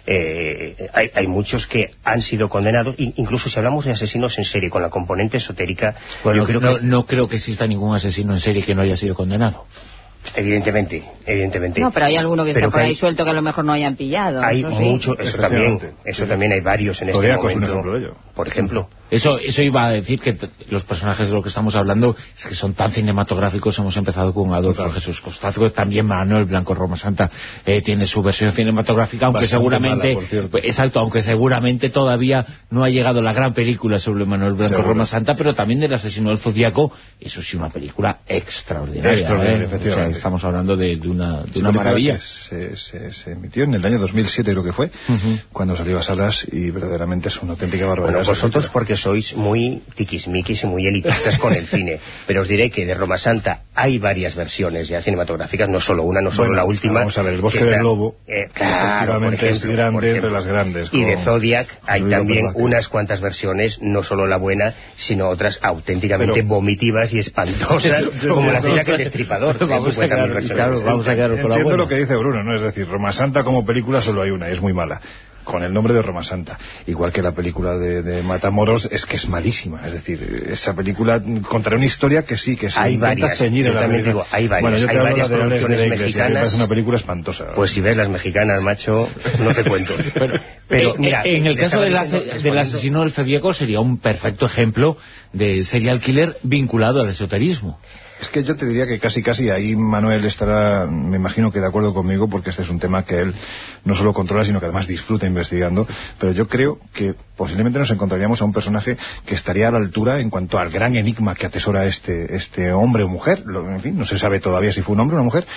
Eh, hay, hay muchos que han sido condenados, incluso si hablamos de asesinos en serie con la componente esotérica. Bueno, yo creo no, que... no creo que exista ningún asesino en serie que no haya sido condenado. Evidentemente, evidentemente. No, pero hay alguno que Pero está por que ahí hay, suelto que a lo mejor no hayan pillado. Hay ¿no? Sí. mucho, eso también, eso también hay varios en este Zodiaco momento. es un ejemplo de ello. Por ejemplo. Eso, eso iba a decir que t- los personajes de los que estamos hablando es que son tan cinematográficos. Hemos empezado con Adolfo Total. Jesús Costazo, también Manuel Blanco Roma Santa eh, tiene su versión cinematográfica, aunque Bastante seguramente, mala, por cierto. pues, exacto, aunque seguramente todavía no ha llegado la gran película sobre Manuel Blanco Seguro. Roma Santa, pero también del asesino del Zodíaco. Eso sí, una película extraordinaria. Extraordinaria, ¿eh? efectivamente. O sea, estamos hablando de, de una, de Sí, una película maravilla. que Se, se, se emitió en el año dos mil siete, creo que fue, Ujú. cuando salió a salas, y verdaderamente es una auténtica barbaridad. Bueno, esa vosotros película. porque sois muy tiquismiquis y muy elitistas con el cine, pero os diré que de Roma Santa hay varias versiones ya cinematográficas, no solo una, no solo Bueno, la última. vamos a ver, El Bosque que del está- Lobo, eh, claro, por efectivamente, es ejemplo, grande por ejemplo. entre las grandes, Y de con Zodiac hay Luis también López Vázquez. unas cuantas versiones, no solo la buena, sino otras auténticamente Pero- vomitivas y espantosas, Yo- yo- como la yo- de Jack el Destripador. que Vamos a supuestamente quedar- versiones claro, distintas. vamos a quedar con la Entiendo buena. lo que dice Bruno, ¿no? Es decir, Roma Santa como película solo hay una, y es muy mala, con el nombre de Roma Santa. Igual que la película de, de Matamoros, es que es malísima. Es decir, esa película contará una historia que sí, que se Hay intenta varias, ceñir yo a la también realidad. digo, hay varias, Bueno, yo te hay hablo varias de Alex de la producciones Iglesia, mexicanas. me parece una película espantosa. Pues si ves las mexicanas, macho, no te cuento. Pero, Eh, mira, en el le caso estaba del, diciendo- ase- del respondiendo- asesino del Zodíaco sería un perfecto ejemplo de serial killer vinculado al esoterismo. Es que yo te diría que casi casi ahí Manuel estará, me imagino que de acuerdo conmigo, porque este es un tema que él no solo controla, sino que además disfruta investigando, pero yo creo que posiblemente nos encontraríamos a un personaje que estaría a la altura en cuanto al gran enigma que atesora este, este hombre o mujer. Lo- en fin, no se sabe todavía si fue un hombre o una mujer,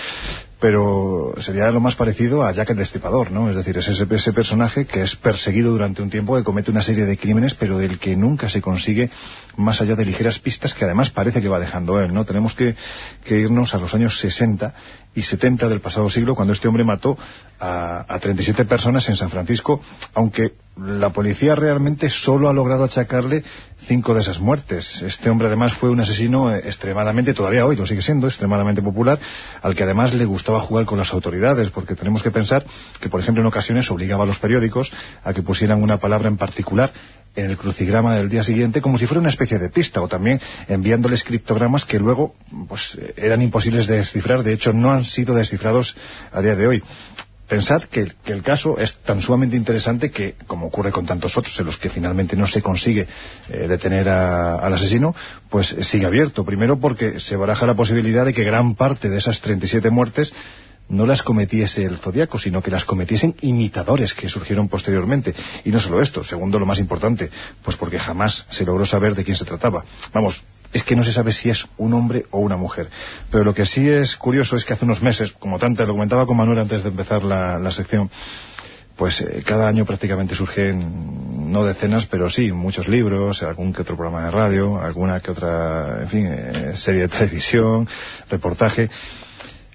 pero sería lo más parecido a Jack el Destripador, ¿no? Es decir, es ese, ese personaje que es perseguido durante un tiempo, que comete una serie de crímenes, pero del que nunca se consigue más allá de ligeras pistas que además parece que va dejando él, ¿no? Tenemos que, que irnos a los años sesenta y setenta del pasado siglo, cuando este hombre mató a, a treinta y siete personas en San Francisco, aunque la policía realmente solo ha logrado achacarle cinco de esas muertes. Este hombre además fue un asesino extremadamente, todavía hoy lo sigue siendo, extremadamente popular, al que además le gustaba jugar con las autoridades, porque tenemos que pensar que, por ejemplo, en ocasiones obligaba a los periódicos a que pusieran una palabra en particular en el crucigrama del día siguiente, como si fuera una especie de pista, o también enviándoles criptogramas que luego pues eran imposibles de descifrar. De hecho, no han sido descifrados a día de hoy. Pensad que, que el caso es tan sumamente interesante que, como ocurre con tantos otros en los que finalmente no se consigue eh, detener a, al asesino, pues eh, sigue abierto. Primero porque se baraja la posibilidad de que gran parte de esas treinta y siete muertes no las cometiese el Zodíaco, sino que las cometiesen imitadores que surgieron posteriormente. Y no solo esto, segundo, lo más importante, pues porque jamás se logró saber de quién se trataba. Vamos, es que no se sabe si es un hombre o una mujer. Pero lo que sí es curioso es que hace unos meses, como tanto, lo comentaba con Manuel antes de empezar la, la sección, pues eh, cada año prácticamente surgen, no decenas, pero sí, muchos libros, algún que otro programa de radio, alguna que otra, en fin, eh, serie de televisión, reportaje.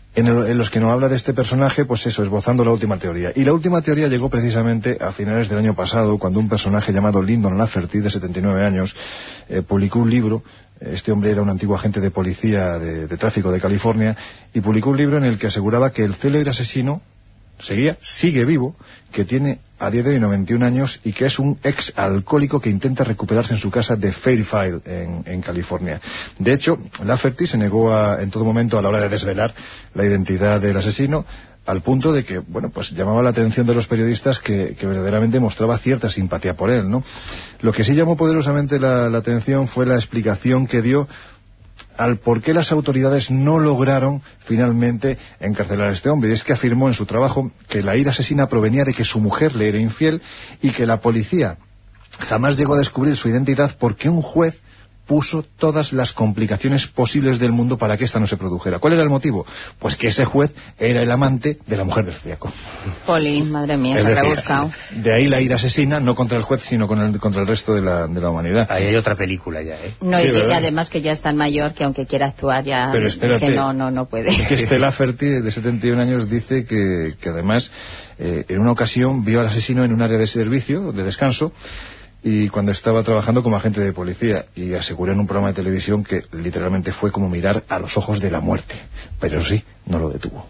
en, el, en los que nos habla de este personaje, pues eso, esbozando la última teoría. Y la última teoría llegó precisamente a finales del año pasado, cuando un personaje llamado Lyndon Lafferty, de setenta y nueve años, eh, publicó un libro. Este hombre era un antiguo agente de policía de, de tráfico de California, y publicó un libro en el que aseguraba que el célebre asesino seguía, sigue vivo, que tiene a día de hoy noventa y un años y que es un ex alcohólico que intenta recuperarse en su casa de Fairfield, en, en California. De hecho, Lafferty se negó a, en todo momento a la hora de desvelar la identidad del asesino, al punto de que, bueno, pues llamaba la atención de los periodistas que, que verdaderamente mostraba cierta simpatía por él, ¿no? Lo que sí llamó poderosamente la, la atención fue la explicación que dio al por qué las autoridades no lograron finalmente encarcelar a este hombre. Y es que afirmó en su trabajo que la ira asesina provenía de que su mujer le era infiel y que la policía jamás llegó a descubrir su identidad porque un juez puso todas las complicaciones posibles del mundo para que esta no se produjera. ¿Cuál era el motivo? Pues que ese juez era el amante de la mujer del Zodíaco. Polín, madre mía, es se decir, ha buscado. De ahí la ira asesina, no contra el juez, sino con el, contra el resto de la, de la humanidad. Ahí hay otra película ya, ¿eh? No, sí, y, y ¿verdad? además que ya es tan mayor que aunque quiera actuar ya... Pero espérate, que no, no, no puede. Es que este Lafferty, de setenta y un años, dice que, que además eh, en una ocasión vio al asesino en un área de servicio, de descanso, y cuando estaba trabajando como agente de policía, y aseguró en un programa de televisión que literalmente fue como mirar a los ojos de la muerte, pero sí, no lo detuvo.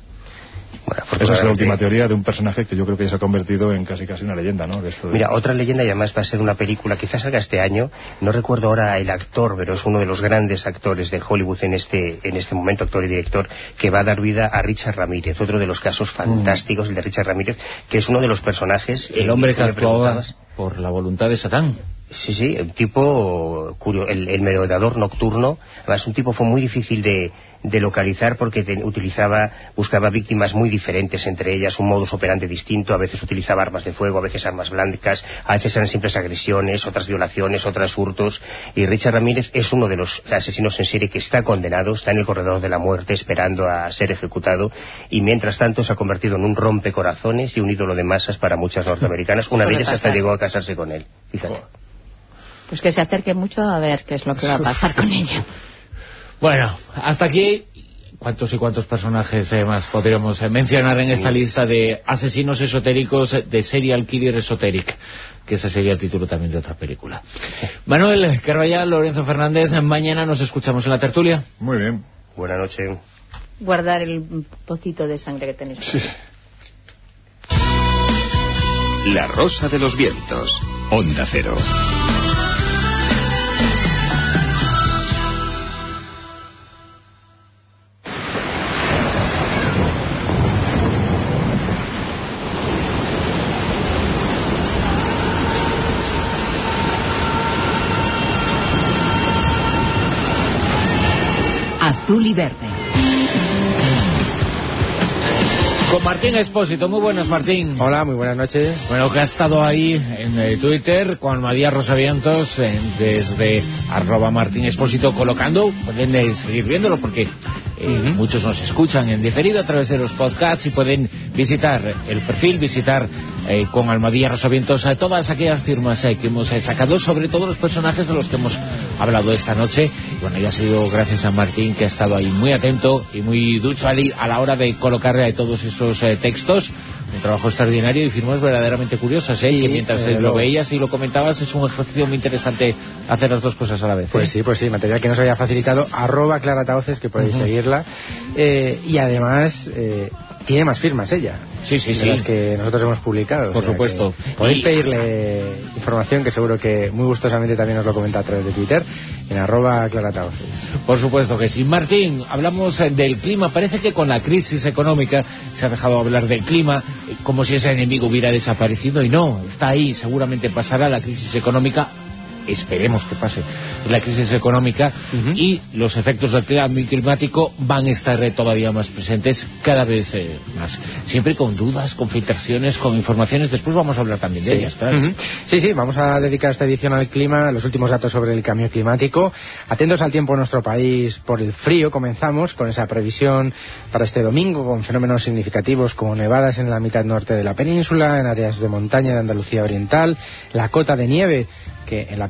Bueno, esa es la última teoría de un personaje que yo creo que ya se ha convertido en casi casi una leyenda, ¿no? De esto de... Mira, otra leyenda, y además va a ser una película, quizás salga este año, no recuerdo ahora el actor, pero es uno de los grandes actores de Hollywood en este en este momento, actor y director, que va a dar vida a Richard Ramírez, otro de los casos fantásticos, mm. el de Richard Ramírez, que es uno de los personajes... El hombre que actuaba por la voluntad de Satán. Sí, sí, un tipo curioso, el, el merodeador nocturno. Además, un tipo fue muy difícil de, de localizar porque te, utilizaba, buscaba víctimas muy diferentes, entre ellas un modus operandi distinto. A veces utilizaba armas de fuego, a veces armas blancas, a veces eran simples agresiones, otras violaciones, otras hurtos. Y Richard Ramírez es uno de los asesinos en serie que está condenado, está en el corredor de la muerte esperando a ser ejecutado, y mientras tanto se ha convertido en un rompecorazones y un ídolo de masas para muchas norteamericanas. Una de ellas hasta llegó a casarse con él. Fíjate. Pues que se acerque mucho a ver qué es lo que va a pasar con ella. Bueno, hasta aquí, ¿cuántos y cuántos personajes eh, más podríamos eh, mencionar en esta lista de asesinos esotéricos, de serial killer esotéric? Que ese sería el título también de otra película. Manuel Carballal, Lorenzo Fernández, mañana nos escuchamos en la tertulia. Muy bien. Buenas noches. Guardar el pocito de sangre que tenéis. Sí. La Rosa de los Vientos, Onda Cero. Azul y verde. Con Martín Expósito. Muy buenas, Martín. Hola, muy buenas noches. Bueno, que ha estado ahí en eh, Twitter con Almadía Rosavientos eh, desde arroba Martín Expósito colocando, pueden eh, seguir viéndolo porque eh, uh-huh. muchos nos escuchan en diferido a través de los podcasts y pueden visitar el perfil, visitar eh, con Almadía Rosavientos eh, todas aquellas firmas eh, que hemos eh, sacado sobre todos los personajes de los que hemos hablado esta noche. Y bueno, ya ha sido gracias a Martín, que ha estado ahí muy atento y muy ducho a la hora de colocar eh, todos esos Eh, textos, un trabajo extraordinario y firmas verdaderamente curiosas, ¿eh? Sí, y mientras eh, lo veías y lo comentabas, es un ejercicio muy interesante hacer las dos cosas a la vez, ¿eh? Pues sí, pues sí, material que nos haya facilitado, arroba Clara Tauces, que podéis uh-huh. seguirla, eh, y además eh, tiene más firmas ella. Sí, sí, de sí. las que nosotros hemos publicado. Por o sea supuesto. Podéis y... pedirle información, que seguro que muy gustosamente también os lo comenta a través de Twitter, en arroba Clara Tauces. Por supuesto que sí. Martín, hablamos del clima. Parece que con la crisis económica se ha dejado hablar del clima como si ese enemigo hubiera desaparecido, y no, está ahí. Seguramente pasará la crisis económica. Esperemos que pase la crisis económica uh-huh. y los efectos del cambio climático van a estar todavía más presentes cada vez eh, más, siempre con dudas, con filtraciones, con informaciones. Después vamos a hablar también de sí. ellas, claro. Uh-huh. Sí, sí, vamos a dedicar esta edición al clima, los últimos datos sobre el cambio climático. Atentos al tiempo en nuestro país por el frío. Comenzamos con esa previsión para este domingo, con fenómenos significativos como nevadas en la mitad norte de la península, en áreas de montaña de Andalucía Oriental, la cota de nieve, que en la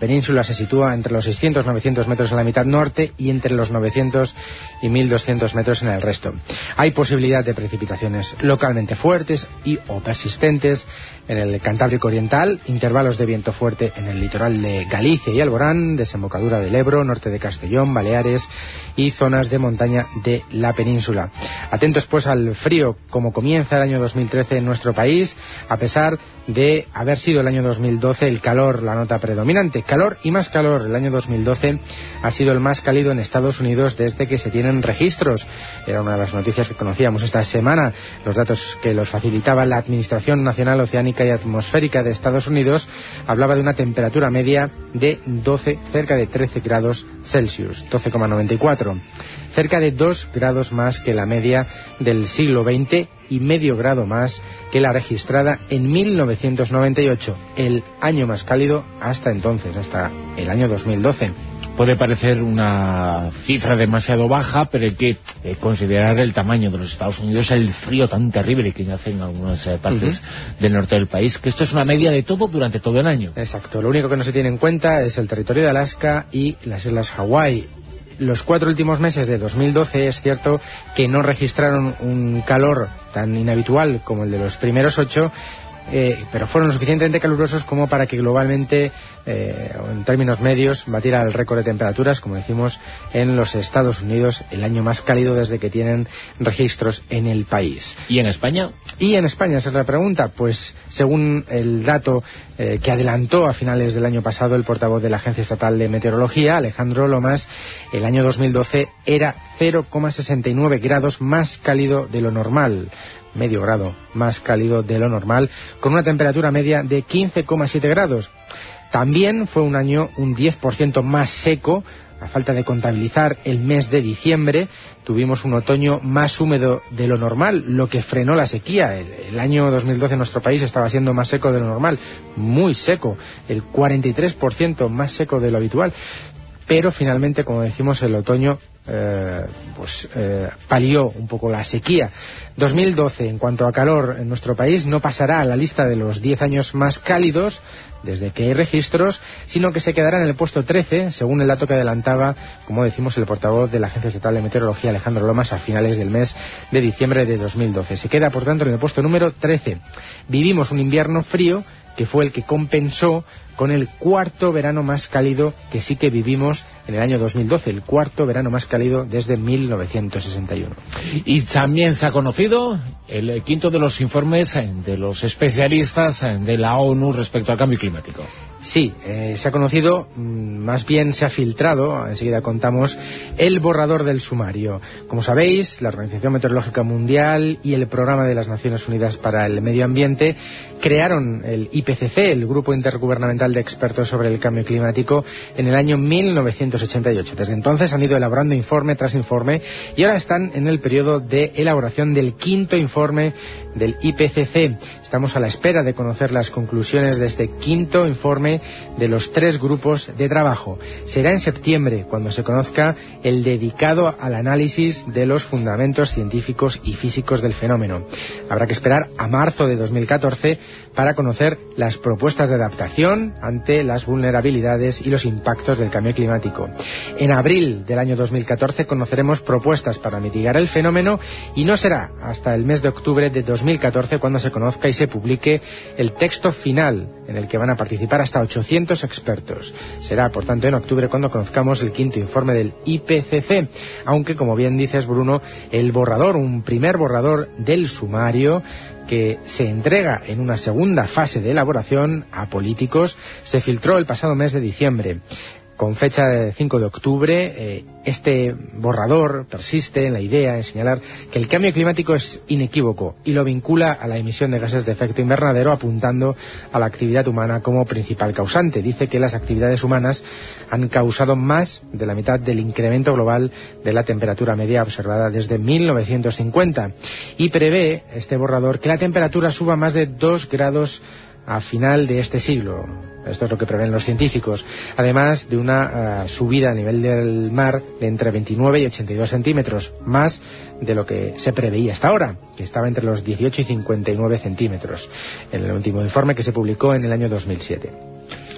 península se sitúa entre los seiscientos a novecientos metros en la mitad norte y entre los novecientos y mil doscientos metros en el resto. Hay posibilidad de precipitaciones localmente fuertes y o persistentes en el Cantábrico Oriental, intervalos de viento fuerte en el litoral de Galicia y Alborán, desembocadura del Ebro, norte de Castellón, Baleares y zonas de montaña de la península. Atentos pues al frío, como comienza el año dos mil trece en nuestro país, a pesar de haber sido el año dos mil doce el calor la nota predominante. Calor y más calor. El año dos mil doce ha sido el más cálido en Estados Unidos desde que se tienen registros. Era una de las noticias que conocíamos esta semana. Los datos que los facilitaba la Administración Nacional Oceánica y Atmosférica de Estados Unidos hablaba de una temperatura media de doce, cerca de trece grados Celsius, doce coma noventa y cuatro. Cerca de dos grados más que la media del siglo veinte y medio grado más que la registrada en mil novecientos noventa y ocho, el año más cálido hasta entonces, hasta el año dos mil doce. Puede parecer una cifra demasiado baja, pero hay que eh, considerar el tamaño de los Estados Unidos, el frío tan terrible que hace en algunas eh, partes uh-huh. del norte del país, que esto es una media de todo durante todo el año. Exacto, lo único que no se tiene en cuenta es el territorio de Alaska y las islas Hawái. Los cuatro últimos meses de dos mil doce es cierto que no registraron un calor tan inhabitual como el de los primeros ocho, eh, pero fueron lo suficientemente calurosos como para que globalmente, eh, en términos medios, batiera el récord de temperaturas, como decimos, en los Estados Unidos, el año más cálido desde que tienen registros en el país. ¿Y en España? Y en España, esa es la pregunta. Pues según el dato eh, que adelantó a finales del año pasado el portavoz de la Agencia Estatal de Meteorología, Alejandro Lomas, el año dos mil doce era cero coma sesenta y nueve grados más cálido de lo normal, medio grado más cálido de lo normal, con una temperatura media de quince coma siete grados. También fue un año un diez por ciento más seco. A falta de contabilizar el mes de diciembre, tuvimos un otoño más húmedo de lo normal, lo que frenó la sequía. El, el año dos mil doce en nuestro país estaba siendo más seco de lo normal, muy seco, el cuarenta y tres por ciento más seco de lo habitual. Pero finalmente, como decimos, el otoño eh, pues eh, palió un poco la sequía. dos mil doce, en cuanto a calor en nuestro país, no pasará a la lista de los diez años más cálidos desde que hay registros, sino que se quedará en el puesto trece, según el dato que adelantaba, como decimos, el portavoz de la Agencia Estatal de Meteorología, Alejandro Lomas, a finales del mes de diciembre de dos mil doce. Se queda, por tanto, en el puesto número trece. Vivimos un invierno frío que fue el que compensó con el cuarto verano más cálido que sí que vivimos en el año dos mil doce, el cuarto verano más cálido desde mil novecientos sesenta y uno. Y también se ha conocido el quinto de los informes de los especialistas de la ONU respecto al cambio climático. Sí, eh, se ha conocido, más bien se ha filtrado, enseguida contamos, el borrador del sumario. Como sabéis, la Organización Meteorológica Mundial y el Programa de las Naciones Unidas para el Medio Ambiente crearon el I P C C, el Grupo Intergubernamental de Expertos sobre el Cambio Climático, en el año mil novecientos ochenta y ocho. Desde entonces han ido elaborando informe tras informe y ahora están en el periodo de elaboración del quinto informe del I P C C. Estamos a la espera de conocer las conclusiones de este quinto informe de los tres grupos de trabajo. Será en septiembre cuando se conozca el dedicado al análisis de los fundamentos científicos y físicos del fenómeno. Habrá que esperar a marzo de dos mil catorce para conocer las propuestas de adaptación ante las vulnerabilidades y los impactos del cambio climático. En abril del año dos mil catorce conoceremos propuestas para mitigar el fenómeno y no será hasta el mes de octubre de dos mil catorce cuando se conozca y se publique el texto final en el que van a participar hasta ochocientos expertos. Será, por tanto, en octubre cuando conozcamos el quinto informe del I P C C, aunque, como bien dices, Bruno, el borrador, un primer borrador del sumario que se entrega en una segunda fase de elaboración a políticos, se filtró el pasado mes de diciembre. Con fecha de cinco de octubre, eh, este borrador persiste en la idea de señalar que el cambio climático es inequívoco y lo vincula a la emisión de gases de efecto invernadero, apuntando a la actividad humana como principal causante. Dice que las actividades humanas han causado más de la mitad del incremento global de la temperatura media observada desde mil novecientos cincuenta y prevé este borrador que la temperatura suba más de dos grados a final de este siglo. Esto es lo que prevén los científicos, además de una uh, subida a nivel del mar de entre veintinueve y ochenta y dos centímetros, más de lo que se preveía hasta ahora, que estaba entre los dieciocho y cincuenta y nueve centímetros, en el último informe que se publicó en el año dos mil siete.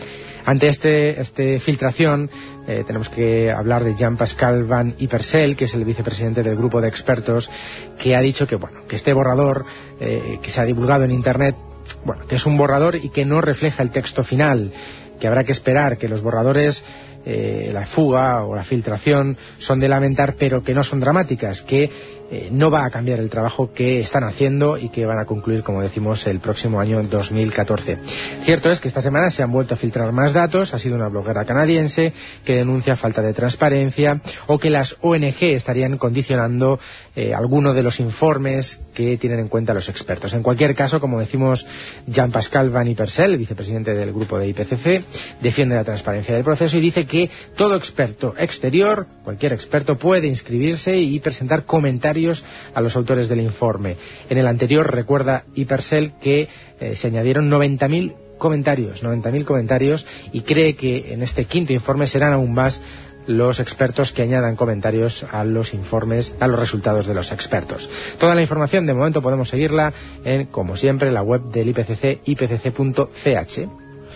Ante este, este filtración, eh, tenemos que hablar de Jean-Pascal Van Ippersel, que es el vicepresidente del grupo de expertos, que ha dicho que, bueno, que este borrador eh, que se ha divulgado en Internet, bueno, que es un borrador y que no refleja el texto final, que habrá que esperar, que los borradores, eh, la fuga o la filtración son de lamentar, pero que no son dramáticas, que eh, no va a cambiar el trabajo que están haciendo y que van a concluir, como decimos, el próximo año dos mil catorce. Cierto es que esta semana se han vuelto a filtrar más datos. Ha sido una bloguera canadiense que denuncia falta de transparencia, o que las O N G estarían condicionando eh, alguno de los informes que tienen en cuenta los expertos. En cualquier caso, como decimos, Jean-Pascal Van Ippersel, vicepresidente del grupo de I P C C, defiende la transparencia del proceso y dice que todo experto exterior, cualquier experto, puede inscribirse y presentar comentarios a los autores del informe. En el anterior, recuerda Ippersel que eh, se añadieron noventa mil comentarios, noventa mil comentarios, y cree que en este quinto informe serán aún más los expertos que añadan comentarios a los informes, a los resultados de los expertos. Toda la información, de momento, podemos seguirla en, como siempre, la web del I P C C, i p c c punto c h.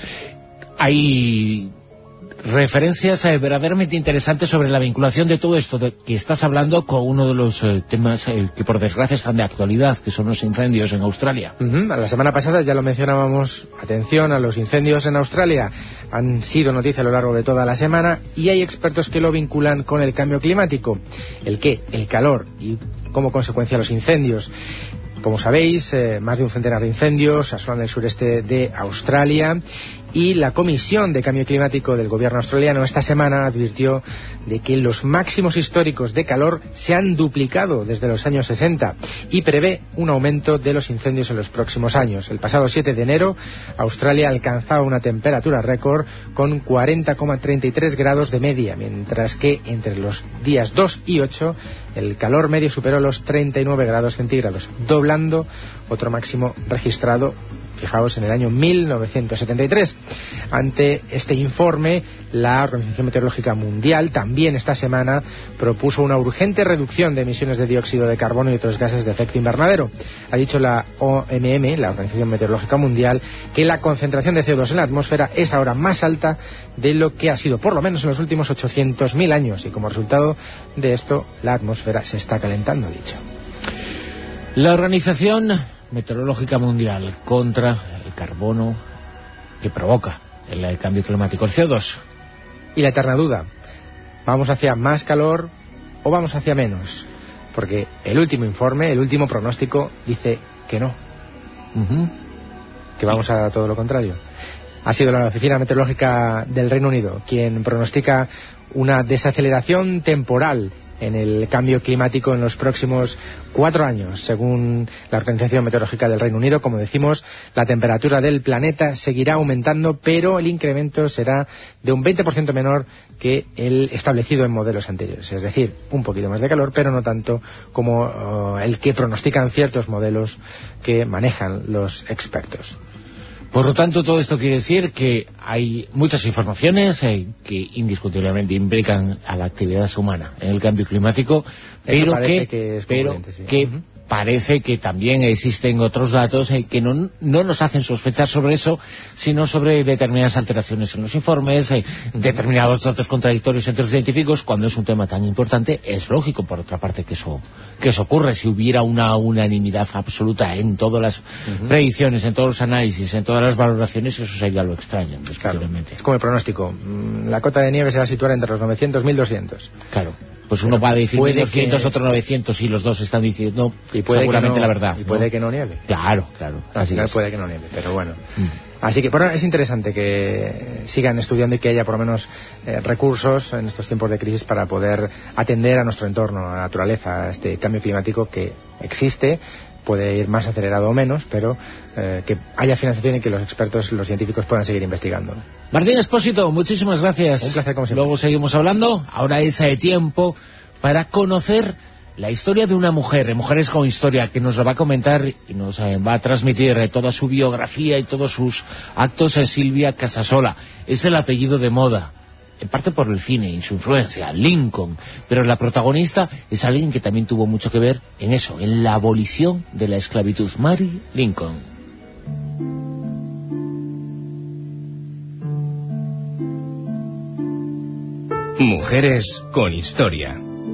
Hay referencias eh, verdaderamente interesantes sobre la vinculación de todo esto de que estás hablando con uno de los eh, temas eh, que por desgracia están de actualidad, que son los incendios en Australia. Uh-huh. La semana pasada ya lo mencionábamos. Atención a los incendios en Australia. Han sido noticia a lo largo de toda la semana, y hay expertos que lo vinculan con el cambio climático. ¿El qué? El calor, y como consecuencia los incendios. Como sabéis, eh, más de un centenar de incendios asolan el sureste de Australia, y la Comisión de Cambio Climático del gobierno australiano esta semana advirtió de que los máximos históricos de calor se han duplicado desde los años sesenta y prevé un aumento de los incendios en los próximos años. El pasado siete de enero, Australia alcanzaba una temperatura récord con cuarenta coma treinta y tres grados de media, mientras que entre los días dos y ocho el calor medio superó los treinta y nueve grados centígrados, doblando otro máximo registrado, fijaos, en el año mil novecientos setenta y tres. Ante este informe, la Organización Meteorológica Mundial también esta semana propuso una urgente reducción de emisiones de dióxido de carbono y otros gases de efecto invernadero. Ha dicho la O M M, la Organización Meteorológica Mundial, que la concentración de C O dos en la atmósfera es ahora más alta de lo que ha sido por lo menos en los últimos ochocientos mil años, y como resultado de esto la atmósfera se está calentando, ha dicho. La Organización Meteorológica Mundial contra el carbono que provoca el cambio climático, el C O dos. Y la eterna duda, ¿vamos hacia más calor o vamos hacia menos? Porque el último informe, el último pronóstico dice que no, uh-huh. que vamos a todo lo contrario. Ha sido la Oficina Meteorológica del Reino Unido quien pronostica una desaceleración temporal en el cambio climático en los próximos cuatro años. Según la Organización Meteorológica del Reino Unido, como decimos, la temperatura del planeta seguirá aumentando, pero el incremento será de un veinte por ciento menor que el establecido en modelos anteriores. Es decir, un poquito más de calor, pero no tanto como uh, el que pronostican ciertos modelos que manejan los expertos. Por lo tanto, todo esto quiere decir que hay muchas informaciones eh, que indiscutiblemente implican a la actividad humana en el cambio climático, pero que, que, es pero sí. que uh-huh. parece que también existen otros datos eh, que no, no nos hacen sospechar sobre eso, sino sobre determinadas alteraciones en los informes, eh, uh-huh. determinados datos contradictorios entre los científicos. Cuando es un tema tan importante, es lógico, por otra parte, que eso que eso ocurre. Si hubiera una unanimidad absoluta en todas las uh-huh. predicciones, en todos los análisis, en todas las valoraciones, eso sería lo extraño, claro. Es como el pronóstico. La cota de nieve se va a situar entre los novecientos y mil doscientos. Claro. Pues uno va a decir mil doscientos, que... otro novecientos, y los dos están diciendo y puede seguramente que no, la verdad. Y puede ¿no? que no nieve. Claro, claro. Al final es. puede que no nieve, pero bueno. Mm. Así que, bueno, es interesante que sigan estudiando y que haya por lo menos eh, recursos en estos tiempos de crisis para poder atender a nuestro entorno, a la naturaleza, a este cambio climático que existe. Puede ir más acelerado o menos, pero eh, que haya financiación y que los expertos, los científicos puedan seguir investigando. Martín Expósito, muchísimas gracias. Un placer, como siempre. Luego seguimos hablando. Ahora es eh, tiempo para conocer la historia de una mujer, Mujeres con Historia, que nos lo va a comentar y nos eh, va a transmitir eh, toda su biografía y todos sus actos. eh, Silvia Casasola. Es el apellido de moda, en parte por el cine y su influencia, Lincoln, pero la protagonista es alguien que también tuvo mucho que ver en eso, en la abolición de la esclavitud, Mary Lincoln. Mujeres con historia.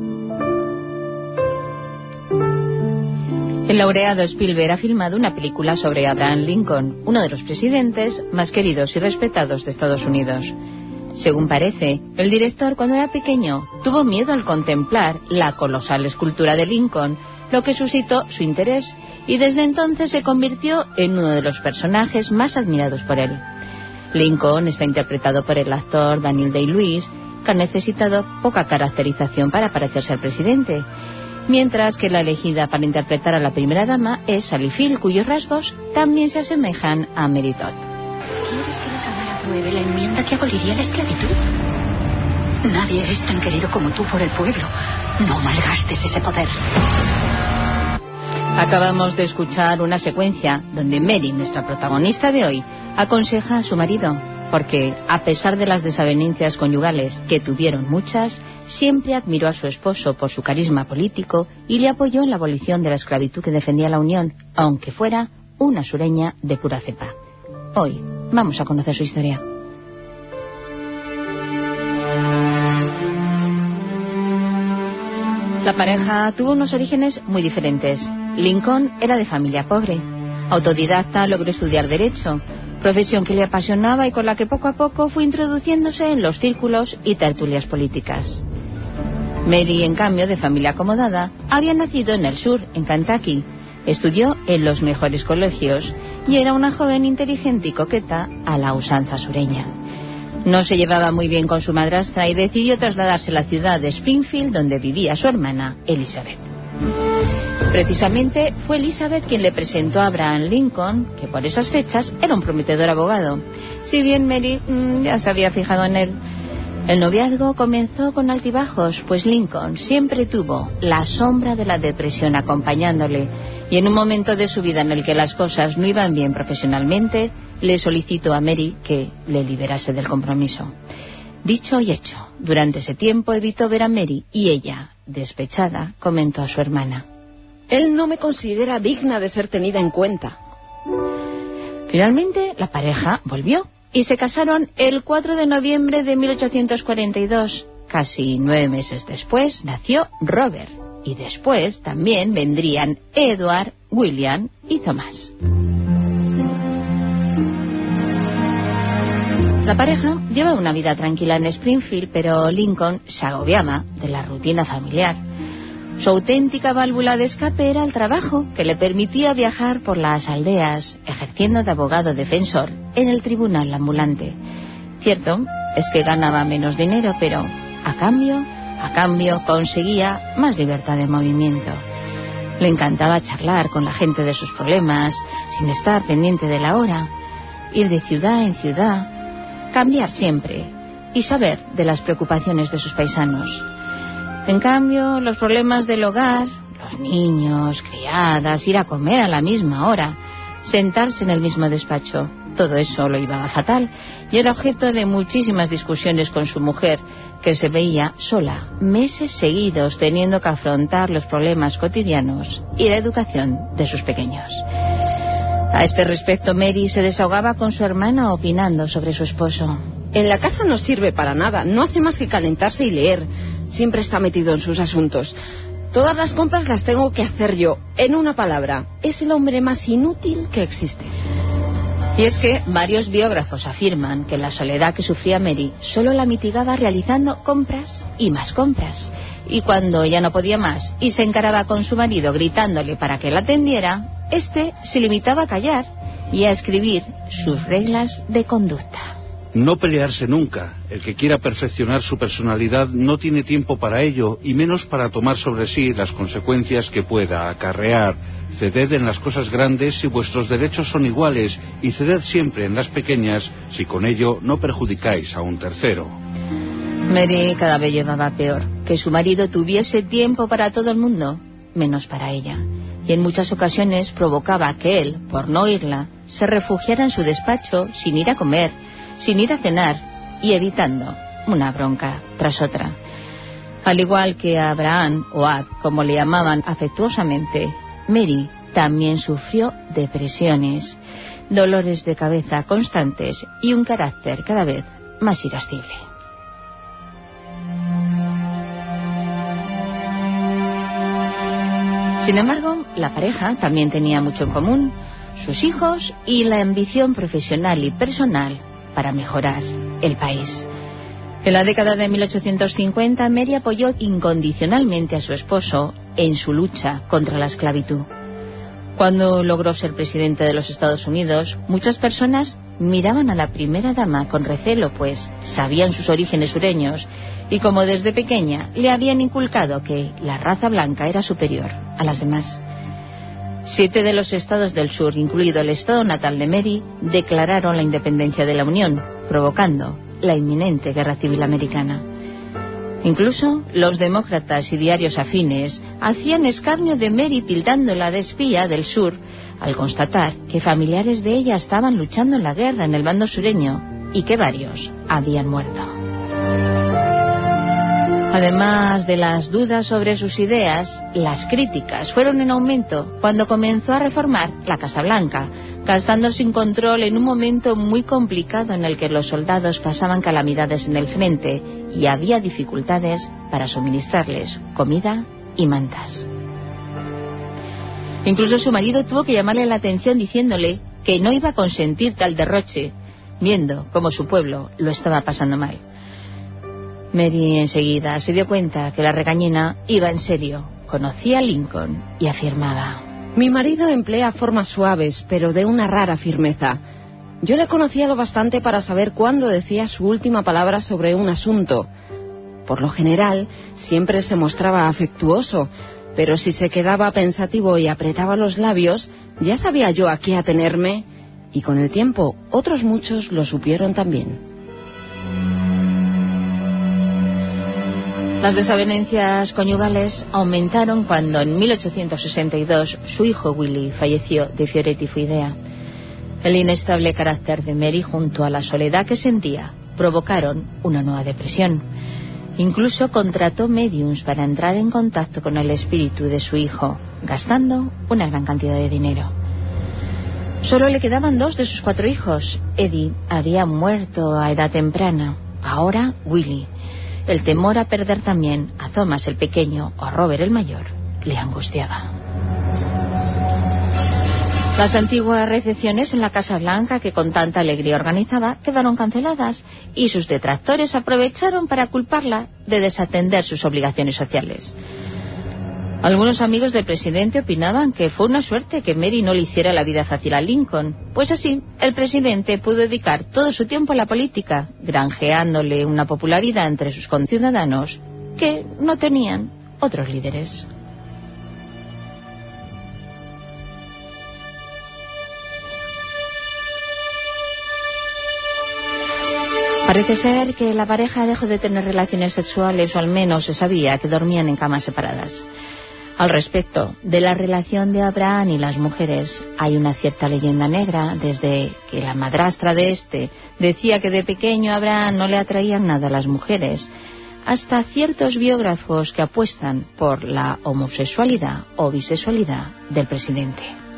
El laureado Spielberg ha filmado una película sobre Abraham Lincoln, uno de los presidentes más queridos y respetados de Estados Unidos. Según parece, el director, cuando era pequeño, tuvo miedo al contemplar la colosal escultura de Lincoln, lo que suscitó su interés, y desde entonces se convirtió en uno de los personajes más admirados por él. Lincoln está interpretado por el actor Daniel Day-Lewis, que ha necesitado poca caracterización para parecerse al presidente, mientras que la elegida para interpretar a la primera dama es Sally Field, cuyos rasgos también se asemejan a Mary Todd. ¿Quieres que la Cámara apruebe la enmienda que aboliría la esclavitud? Nadie es tan querido como tú por el pueblo. No malgastes ese poder. Acabamos de escuchar una secuencia donde Mary, nuestra protagonista de hoy, aconseja a su marido, porque, a pesar de las desavenencias conyugales, que tuvieron muchas, siempre admiró a su esposo por su carisma político y le apoyó en la abolición de la esclavitud que defendía la Unión, aunque fuera una sureña de pura cepa. Hoy vamos a conocer su historia. La pareja tuvo unos orígenes muy diferentes. Lincoln era de familia pobre. Autodidacta, logró estudiar Derecho, profesión que le apasionaba y con la que poco a poco fue introduciéndose en los círculos y tertulias políticas. Mary, en cambio, de familia acomodada, había nacido en el sur, en Kentucky. Estudió en los mejores colegios y era una joven inteligente y coqueta a la usanza sureña. No se llevaba muy bien con su madrastra y decidió trasladarse a la ciudad de Springfield, donde vivía su hermana, Elizabeth. Precisamente fue Elizabeth quien le presentó a Abraham Lincoln, que por esas fechas era un prometedor abogado, si bien Mary mmm, ya se había fijado en él. El noviazgo comenzó con altibajos, pues Lincoln siempre tuvo la sombra de la depresión acompañándole, y en un momento de su vida en el que las cosas no iban bien profesionalmente, le solicitó a Mary que le liberase del compromiso. Dicho y hecho, durante ese tiempo evitó ver a Mary y ella, despechada, comentó a su hermana: él no me considera digna de ser tenida en cuenta. Finalmente, la pareja volvió y se casaron el cuatro de noviembre de mil ochocientos cuarenta y dos. Casi nueve meses después nació Robert, y después también vendrían Edward, William y Thomas. La pareja lleva una vida tranquila en Springfield, pero Lincoln se agobiaba de la rutina familiar. Su auténtica válvula de escape era el trabajo, que le permitía viajar por las aldeas, ejerciendo de abogado defensor en el tribunal ambulante. Cierto es que ganaba menos dinero, pero a cambio, a cambio conseguía más libertad de movimiento. Le encantaba charlar con la gente de sus problemas, sin estar pendiente de la hora, ir de ciudad en ciudad, cambiar siempre y saber de las preocupaciones de sus paisanos. En cambio, los problemas del hogar, los niños, criadas, ir a comer a la misma hora, sentarse en el mismo despacho, todo eso lo llevaba fatal y era objeto de muchísimas discusiones con su mujer, que se veía sola meses seguidos teniendo que afrontar los problemas cotidianos y la educación de sus pequeños. A este respecto, Mary se desahogaba con su hermana opinando sobre su esposo. En la casa no sirve para nada, no hace más que calentarse y leer. Siempre está metido en sus asuntos. Todas las compras las tengo que hacer yo. En una palabra, es el hombre más inútil que existe. Y es que varios biógrafos afirman que la soledad que sufría Mary solo la mitigaba realizando compras y más compras. Y cuando ya no podía más y se encaraba con su marido gritándole para que la atendiera, este se limitaba a callar y a escribir sus reglas de conducta. No pelearse nunca. El que quiera perfeccionar su personalidad no tiene tiempo para ello, y menos para tomar sobre sí las consecuencias que pueda acarrear. Ceded en las cosas grandes si vuestros derechos son iguales, y ceded siempre en las pequeñas si con ello no perjudicáis a un tercero. Mary cada vez llevaba peor, que su marido tuviese tiempo para todo el mundo, menos para ella. Y en muchas ocasiones provocaba que él, por no oírla, se refugiara en su despacho sin ir a comer, sin ir a cenar y evitando una bronca tras otra. Al igual que a Abraham, o Ad, como le llamaban afectuosamente, Mary también sufrió depresiones, dolores de cabeza constantes y un carácter cada vez más irascible. Sin embargo, la pareja también tenía mucho en común: sus hijos y la ambición profesional y personal para mejorar el país. En la década de mil ochocientos cincuenta, Mary apoyó incondicionalmente a su esposo en su lucha contra la esclavitud. Cuando logró ser presidente de los Estados Unidos, muchas personas miraban a la primera dama con recelo, pues sabían sus orígenes sureños y como desde pequeña le habían inculcado que la raza blanca era superior a las demás. Siete de los estados del sur, incluido el estado natal de Mary, declararon la independencia de la Unión, provocando la inminente guerra civil americana. Incluso los demócratas y diarios afines hacían escarnio de Mary, tildándola de espía del sur, al constatar que familiares de ella estaban luchando en la guerra en el bando sureño y que varios habían muerto. Además de las dudas sobre sus ideas, las críticas fueron en aumento cuando comenzó a reformar la Casa Blanca, gastando sin control en un momento muy complicado en el que los soldados pasaban calamidades en el frente y había dificultades para suministrarles comida y mantas. Incluso su marido tuvo que llamarle la atención diciéndole que no iba a consentir tal derroche, viendo cómo su pueblo lo estaba pasando mal. Mary enseguida se dio cuenta que la regañina iba en serio. Conocía a Lincoln y afirmaba: mi marido emplea formas suaves, pero de una rara firmeza. Yo le conocía lo bastante para saber cuándo decía su última palabra sobre un asunto. Por lo general, siempre se mostraba afectuoso, pero si se quedaba pensativo y apretaba los labios, ya sabía yo a qué atenerme, y con el tiempo otros muchos lo supieron también. Las desavenencias conyugales aumentaron cuando en mil ochocientos sesenta y dos su hijo Willie falleció de fiebre tifoidea. El inestable carácter de Mary junto a la soledad que sentía provocaron una nueva depresión. Incluso contrató médiums para entrar en contacto con el espíritu de su hijo, gastando una gran cantidad de dinero. Solo le quedaban dos de sus cuatro hijos. Eddie había muerto a edad temprana. Ahora Willie. El temor a perder también a Thomas el pequeño o a Robert el mayor le angustiaba. Las antiguas recepciones en la Casa Blanca que con tanta alegría organizaba quedaron canceladas y sus detractores aprovecharon para culparla de desatender sus obligaciones sociales. Algunos amigos del presidente opinaban que fue una suerte que Mary no le hiciera la vida fácil a Lincoln, pues así el presidente pudo dedicar todo su tiempo a la política, granjeándole una popularidad entre sus conciudadanos que no tenían otros líderes. Parece ser que la pareja dejó de tener relaciones sexuales, o al menos se sabía que dormían en camas separadas. Al respecto de la relación de Abraham y las mujeres, hay una cierta leyenda negra, desde que la madrastra de este decía que de pequeño a Abraham no le atraían nada las mujeres, hasta ciertos biógrafos que apuestan por la homosexualidad o bisexualidad del presidente.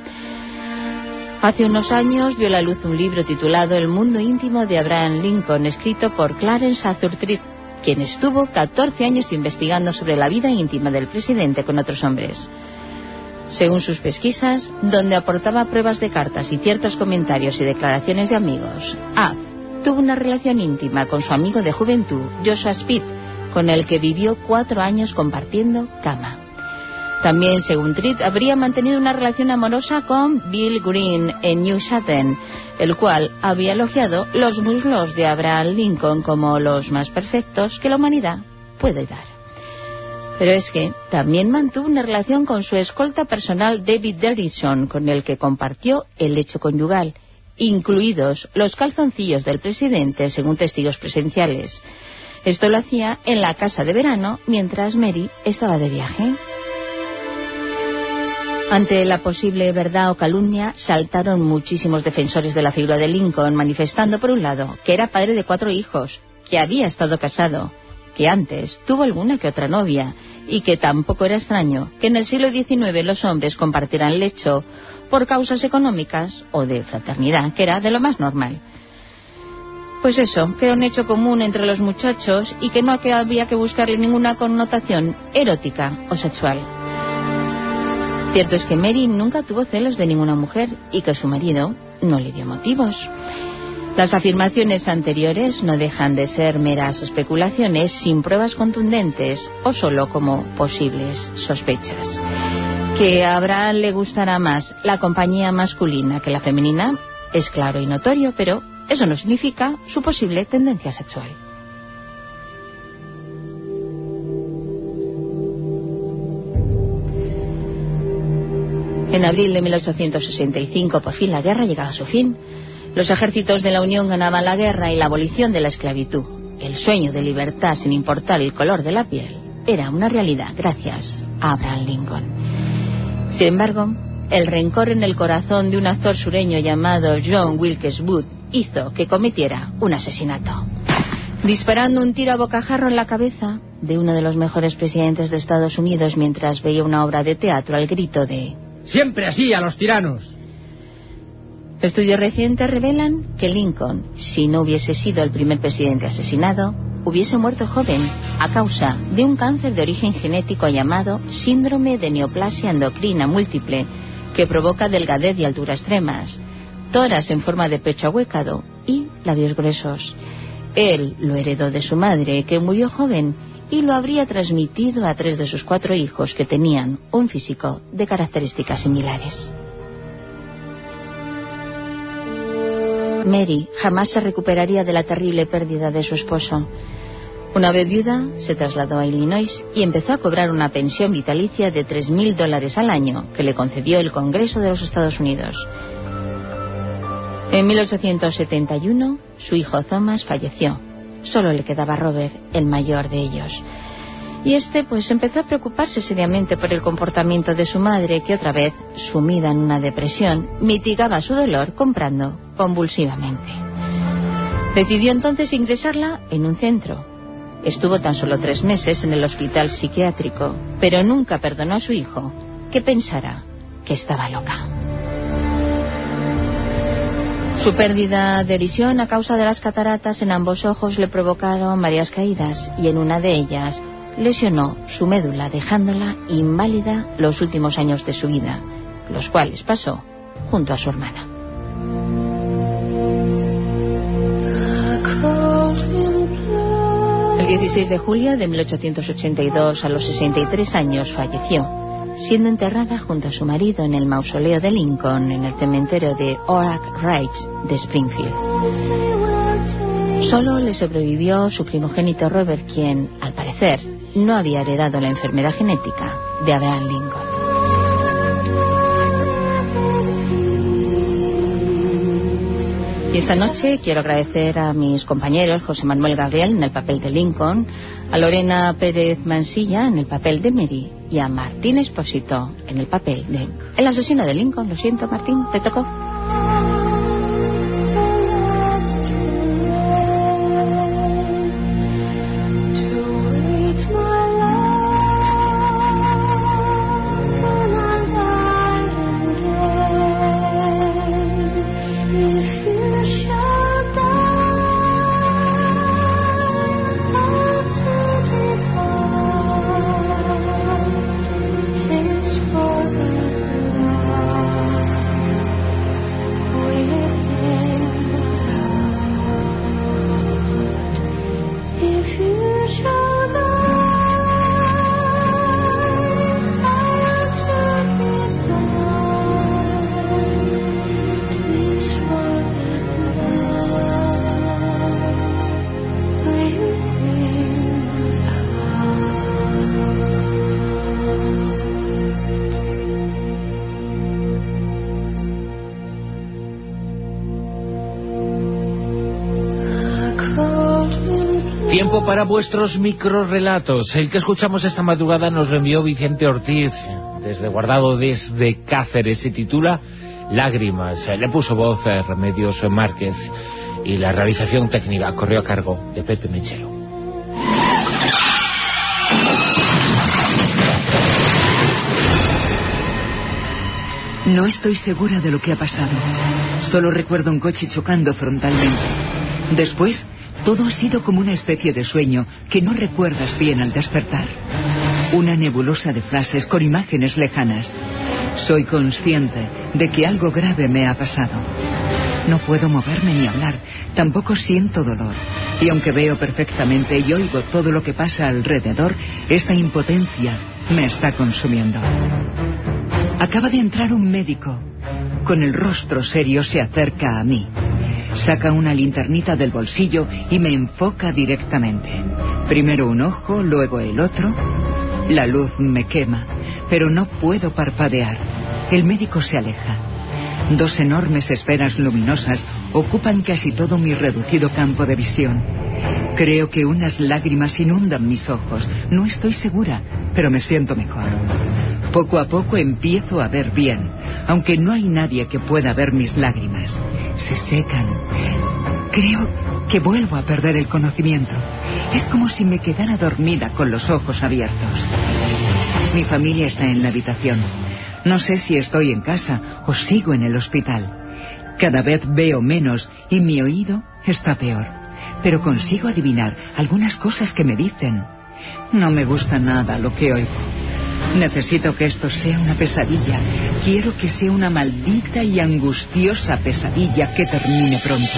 Hace unos años vio la luz un libro titulado El mundo íntimo de Abraham Lincoln, escrito por Clarence Arthur Treat, quien estuvo catorce años investigando sobre la vida íntima del presidente con otros hombres. Según sus pesquisas, donde aportaba pruebas de cartas y ciertos comentarios y declaraciones de amigos, Ab tuvo una relación íntima con su amigo de juventud, Joshua Speed, con el que vivió cuatro años compartiendo cama. También, según Treat, habría mantenido una relación amorosa con Bill Green en New Chatham, el cual había elogiado los muslos de Abraham Lincoln como los más perfectos que la humanidad puede dar. Pero es que también mantuvo una relación con su escolta personal David Derrickson, con el que compartió el lecho conyugal, incluidos los calzoncillos del presidente, según testigos presenciales. Esto lo hacía en la casa de verano mientras Mary estaba de viaje. Ante la posible verdad o calumnia, saltaron muchísimos defensores de la figura de Lincoln, manifestando por un lado que era padre de cuatro hijos, que había estado casado, que antes tuvo alguna que otra novia, y que tampoco era extraño que en el siglo diecinueve los hombres compartieran lecho por causas económicas o de fraternidad, que era de lo más normal. Pues eso, que era un hecho común entre los muchachos y que no había que buscarle ninguna connotación erótica o sexual. Cierto es que Mary nunca tuvo celos de ninguna mujer y que su marido no le dio motivos. Las afirmaciones anteriores no dejan de ser meras especulaciones sin pruebas contundentes o solo como posibles sospechas. Que a Abraham le gustará más la compañía masculina que la femenina es claro y notorio, pero eso no significa su posible tendencia sexual. En abril de mil ochocientos sesenta y cinco, por fin la guerra llegaba a su fin. Los ejércitos de la Unión ganaban la guerra y la abolición de la esclavitud. El sueño de libertad sin importar el color de la piel era una realidad gracias a Abraham Lincoln. Sin embargo, el rencor en el corazón de un actor sureño llamado John Wilkes Booth hizo que cometiera un asesinato, disparando un tiro a bocajarro en la cabeza de uno de los mejores presidentes de Estados Unidos mientras veía una obra de teatro al grito de «¡Siempre así a los tiranos!». Estudios recientes revelan que Lincoln, si no hubiese sido el primer presidente asesinado, hubiese muerto joven a causa de un cáncer de origen genético llamado síndrome de neoplasia endocrina múltiple, que provoca delgadez y altura extremas, tórax en forma de pecho ahuecado y labios gruesos. Él lo heredó de su madre, que murió joven, y lo habría transmitido a tres de sus cuatro hijos, que tenían un físico de características similares. Mary jamás se recuperaría de la terrible pérdida de su esposo. Una vez viuda, se trasladó a Illinois y empezó a cobrar una pensión vitalicia de tres mil dólares al año que le concedió el Congreso de los Estados Unidos. En mil ochocientos setenta y uno, su hijo Thomas falleció. Solo le quedaba Robert, el mayor de ellos. Y este pues empezó a preocuparse seriamente por el comportamiento de su madre, que otra vez, sumida en una depresión, mitigaba su dolor comprando convulsivamente. Decidió entonces ingresarla en un centro. Estuvo tan solo tres meses en el hospital psiquiátrico, pero nunca perdonó a su hijo que pensara que estaba loca. Su pérdida de visión a causa de las cataratas en ambos ojos le provocaron varias caídas, y en una de ellas lesionó su médula, dejándola inválida los últimos años de su vida, los cuales pasó junto a su hermana. El dieciséis de julio de mil ochocientos ochenta y dos, a los sesenta y tres años, falleció, siendo enterrada junto a su marido en el mausoleo de Lincoln en el cementerio de Oak Ridge de Springfield. Solo le sobrevivió su primogénito Robert, quien, al parecer, no había heredado la enfermedad genética de Abraham Lincoln. Y esta noche quiero agradecer a mis compañeros José Manuel Gabriel en el papel de Lincoln, a Lorena Pérez Mansilla en el papel de Mary y a Martín Espósito en el papel de el asesino de Lincoln. Lo siento, Martín, te tocó. Tiempo para vuestros microrelatos. El que escuchamos esta madrugada nos lo envió Vicente Ortiz, desde Guardado, desde Cáceres. Se titula Lágrimas. Le puso voz a Remedios Márquez y la realización técnica corrió a cargo de Pepe Mechero. No estoy segura de lo que ha pasado. Solo recuerdo un coche chocando frontalmente. Después, todo ha sido como una especie de sueño que no recuerdas bien al despertar. Una nebulosa de frases con imágenes lejanas. Soy consciente de que algo grave me ha pasado. No puedo moverme ni hablar, tampoco siento dolor. Y aunque veo perfectamente y oigo todo lo que pasa alrededor, esta impotencia me está consumiendo. Acaba de entrar un médico. Con el rostro serio se acerca a mí. Saca una linternita del bolsillo y me enfoca directamente. Primero un ojo, luego el otro. La luz me quema, pero no puedo parpadear. El médico se aleja. Dos enormes esferas luminosas ocupan casi todo mi reducido campo de visión. Creo que unas lágrimas inundan mis ojos. No estoy segura, pero me siento mejor. Poco a poco empiezo a ver bien, aunque no hay nadie que pueda ver mis lágrimas. Se secan. Creo que vuelvo a perder el conocimiento. Es como si me quedara dormida con los ojos abiertos. Mi familia está en la habitación. No sé si estoy en casa o sigo en el hospital. Cada vez veo menos y mi oído está peor. Pero consigo adivinar algunas cosas que me dicen. No me gusta nada lo que oigo. Necesito que esto sea una pesadilla. Quiero que sea una maldita y angustiosa pesadilla que termine pronto.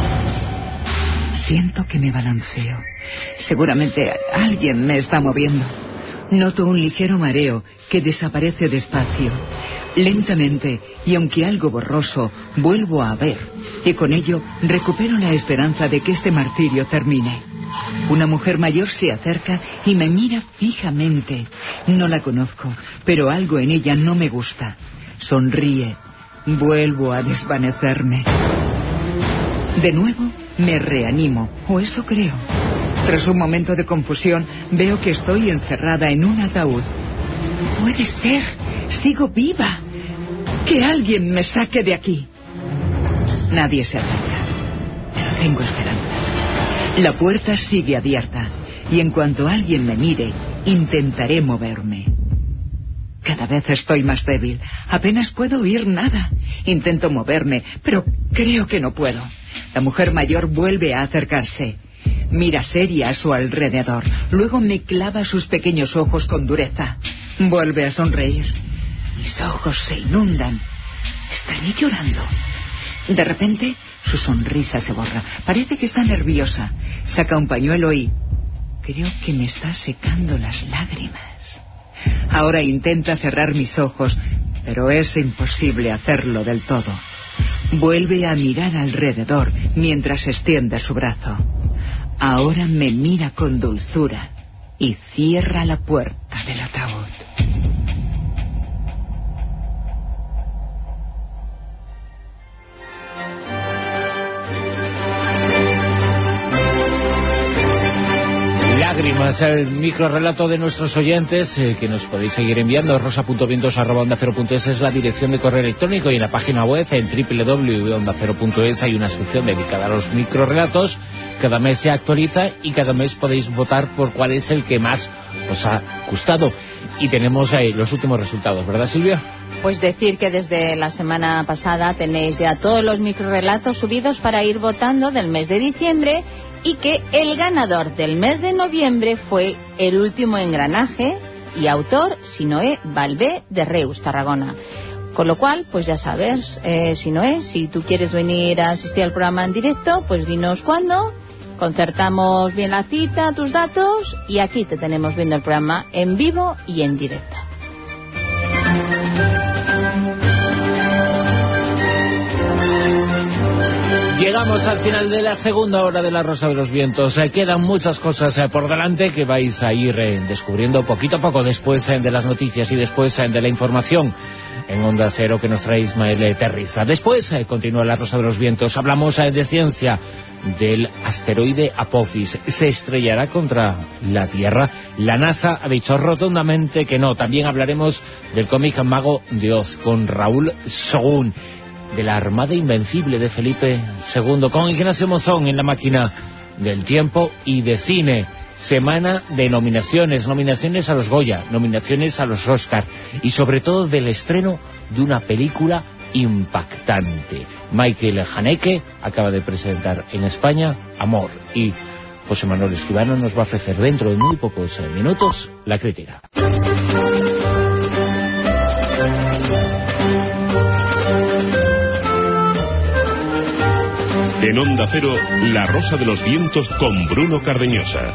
Siento que me balanceo. Seguramente alguien me está moviendo. Noto un ligero mareo que desaparece despacio. Lentamente, y aunque algo borroso, vuelvo a ver. Y con ello recupero la esperanza de que este martirio termine. Una mujer mayor se acerca y me mira fijamente. No la conozco, pero algo en ella no me gusta. Sonríe. Vuelvo a desvanecerme. De nuevo me reanimo, o eso creo. Tras un momento de confusión, veo que estoy encerrada en un ataúd. Puede ser. Sigo viva. Que alguien me saque de aquí. Nadie se acerca, pero tengo esperanzas. La puerta sigue abierta, y en cuanto alguien me mire, intentaré moverme. Cada vez estoy más débil. Apenas puedo oír nada. Intento moverme, pero creo que no puedo. La mujer mayor vuelve a acercarse. Mira seria a su alrededor. Luego me clava sus pequeños ojos con dureza. Vuelve a sonreír. Mis ojos se inundan. ¿Estaré llorando? De repente, su sonrisa se borra. Parece que está nerviosa. Saca un pañuelo y... creo que me está secando las lágrimas. Ahora intenta cerrar mis ojos, pero es imposible hacerlo del todo. Vuelve a mirar alrededor mientras extiende su brazo. Ahora me mira con dulzura y cierra la puerta del ataúd. Lágrimas, el microrrelato de nuestros oyentes eh, que nos podéis seguir enviando. rosa punto vientos arroba onda cero punto es es la dirección de correo electrónico, y en la página web en doble u doble u doble u punto onda cero punto es hay una sección dedicada a los microrrelatos. Cada mes se actualiza y cada mes podéis votar por cuál es el que más os ha gustado. Y tenemos ahí los últimos resultados, ¿verdad, Silvia? Pues decir que desde la semana pasada tenéis ya todos los microrrelatos subidos para ir votando del mes de diciembre, y que el ganador del mes de noviembre fue El último engranaje, y autor Sinoé Balbé, de Reus, Tarragona. Con lo cual, pues ya sabes, eh, Sinoé, si tú quieres venir a asistir al programa en directo, pues dinos cuándo, concertamos bien la cita, tus datos, y aquí te tenemos viendo el programa en vivo y en directo. Llegamos al final de la segunda hora de La Rosa de los Vientos. Eh, quedan muchas cosas eh, por delante que vais a ir eh, descubriendo poquito a poco después eh, de las noticias y después eh, de la información en Onda Cero que nos trae Ismael Terriza. Después eh, continúa La Rosa de los Vientos. Hablamos eh, de ciencia, del asteroide Apophis. ¿Se estrellará contra la Tierra? La NASA ha dicho rotundamente que no. También hablaremos del cómic Mago de Oz con Raúl Sogún, de la Armada Invencible de Felipe segundo, con Ignacio Monzón en la máquina del tiempo, y de cine. Semana de nominaciones, nominaciones a los Goya, nominaciones a los Oscar, y sobre todo del estreno de una película impactante. Michael Haneke acaba de presentar en España Amor, y José Manuel Escribano nos va a ofrecer dentro de muy pocos minutos la crítica. En Onda Cero, La Rosa de los Vientos con Bruno Cardeñosa.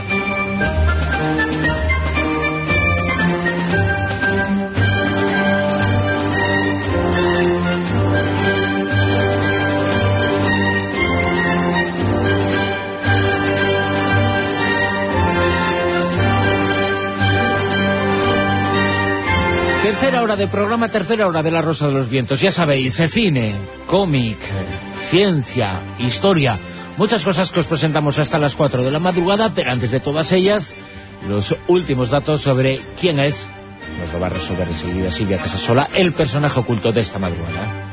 Tercera hora de programa, tercera hora de La Rosa de los Vientos. Ya sabéis, cine, cómic, ciencia, historia, muchas cosas que os presentamos hasta las cuatro de la madrugada, pero antes de todas ellas, los últimos datos sobre quién es, nos lo va a resolver enseguida Silvia Casasola, el personaje oculto de esta madrugada.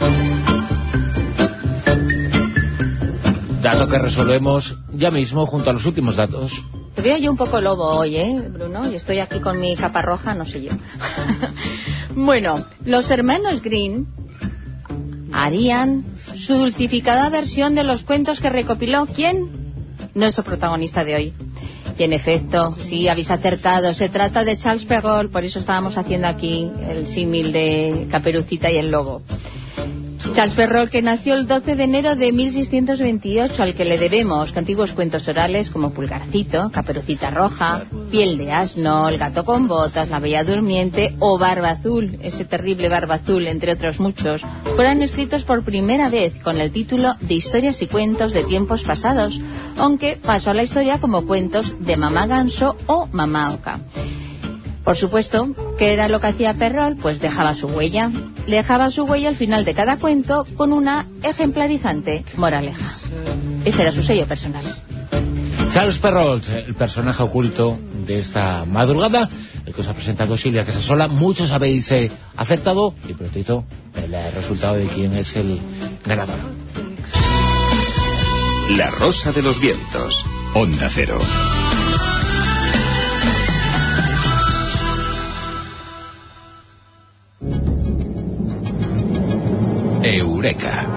Dato que resolvemos ya mismo junto a los últimos datos. Te veo yo un poco lobo hoy, ¿eh, Bruno? Y estoy aquí con mi capa roja, no sé yo. Bueno, los hermanos Grimm harían su dulcificada versión de los cuentos que recopiló, ¿quién? Nuestro protagonista de hoy. Y en efecto, sí, habéis acertado, se trata de Charles Perrault, por eso estábamos haciendo aquí el símil de Caperucita y el lobo. Charles Perrault, que nació el doce de enero de mil seiscientos veintiocho, al que le debemos antiguos cuentos orales como Pulgarcito, Caperucita Roja, Piel de Asno, El gato con botas, La bella durmiente o Barba Azul, ese terrible Barba Azul, entre otros muchos, fueron escritos por primera vez con el título de Historias y cuentos de tiempos pasados, aunque pasó a la historia como cuentos de Mamá Ganso o Mamá Oca. Por supuesto, ¿qué era lo que hacía Perrault? Pues dejaba su huella. Le dejaba su huella al final de cada cuento con una ejemplarizante moraleja. Ese era su sello personal. Charles Perrault, el personaje oculto de esta madrugada, el que os ha presentado Silvia Casasola. Muchos habéis eh, acertado y prontito el eh, resultado de quién es el ganador. La Rosa de los Vientos, Onda Cero. Eureka.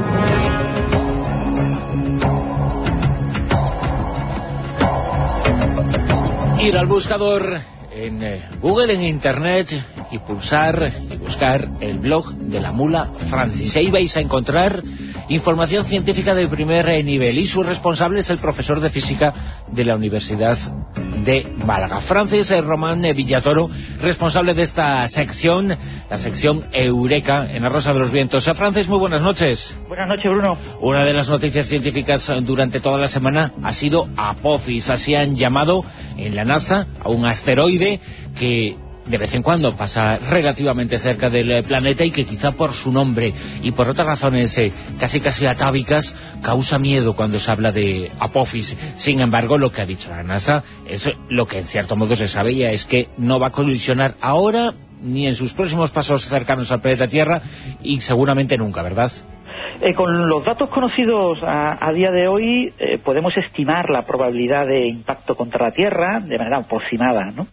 Ir al buscador en eh, Google, en Internet, y pulsar y buscar el blog de la mula Francis. Ahí vais a encontrar información científica de primer eh, nivel, y su responsable es el profesor de física de la Universidad de Málaga, Francis eh, Román eh, Villatoro, responsable de esta sección, la sección Eureka en La Rosa de los Vientos. Eh, Francis, muy buenas noches. Buenas noches, Bruno. Una de las noticias científicas durante toda la semana ha sido Apophis. Así han llamado en la NASA a un asteroide que de vez en cuando pasa relativamente cerca del planeta y que quizá por su nombre y por otras razones eh, casi casi atávicas causa miedo cuando se habla de Apophis. Sin embargo, lo que ha dicho la NASA es lo que en cierto modo se sabía, es que no va a colisionar ahora ni en sus próximos pasos cercanos al planeta Tierra y seguramente nunca, ¿verdad? Eh, con los datos conocidos a, a día de hoy eh, podemos estimar la probabilidad de impacto contra la Tierra de manera aproximada, ¿no?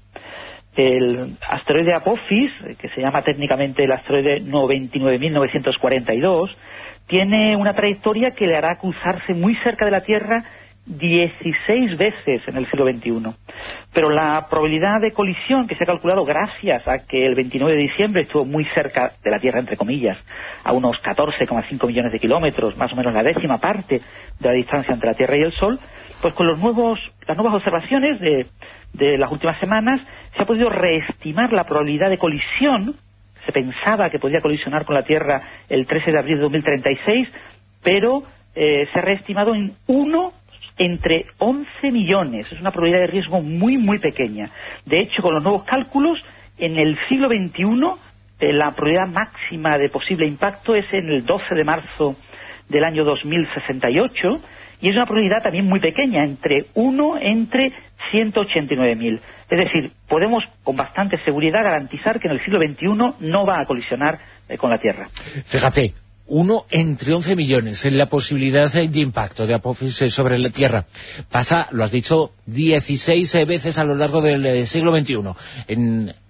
El asteroide Apophis, que se llama técnicamente el asteroide noventa y nueve mil novecientos cuarenta y dos, tiene una trayectoria que le hará cruzarse muy cerca de la Tierra dieciséis veces en el siglo veintiuno. Pero la probabilidad de colisión que se ha calculado gracias a que el veintinueve de diciembre estuvo muy cerca de la Tierra, entre comillas, a unos catorce coma cinco millones de kilómetros, más o menos la décima parte de la distancia entre la Tierra y el Sol, pues con los nuevos, las nuevas observaciones de, de las últimas semanas se ha podido reestimar la probabilidad de colisión. Se pensaba que podía colisionar con la Tierra el trece de abril de dos mil treinta y seis, pero eh, se ha reestimado en uno entre once millones. Es una probabilidad de riesgo muy, muy pequeña. De hecho, con los nuevos cálculos, en el siglo veintiuno, eh, la probabilidad máxima de posible impacto es en el doce de marzo del año dos mil sesenta y ocho, y es una probabilidad también muy pequeña, entre uno entre ciento ochenta y nueve mil. Es decir, podemos con bastante seguridad garantizar que en el siglo veintiuno no va a colisionar eh, con la Tierra. Fíjate, uno entre once millones en la posibilidad de impacto de Apophis sobre la Tierra. Pasa, lo has dicho, dieciséis veces a lo largo del siglo veintiuno. En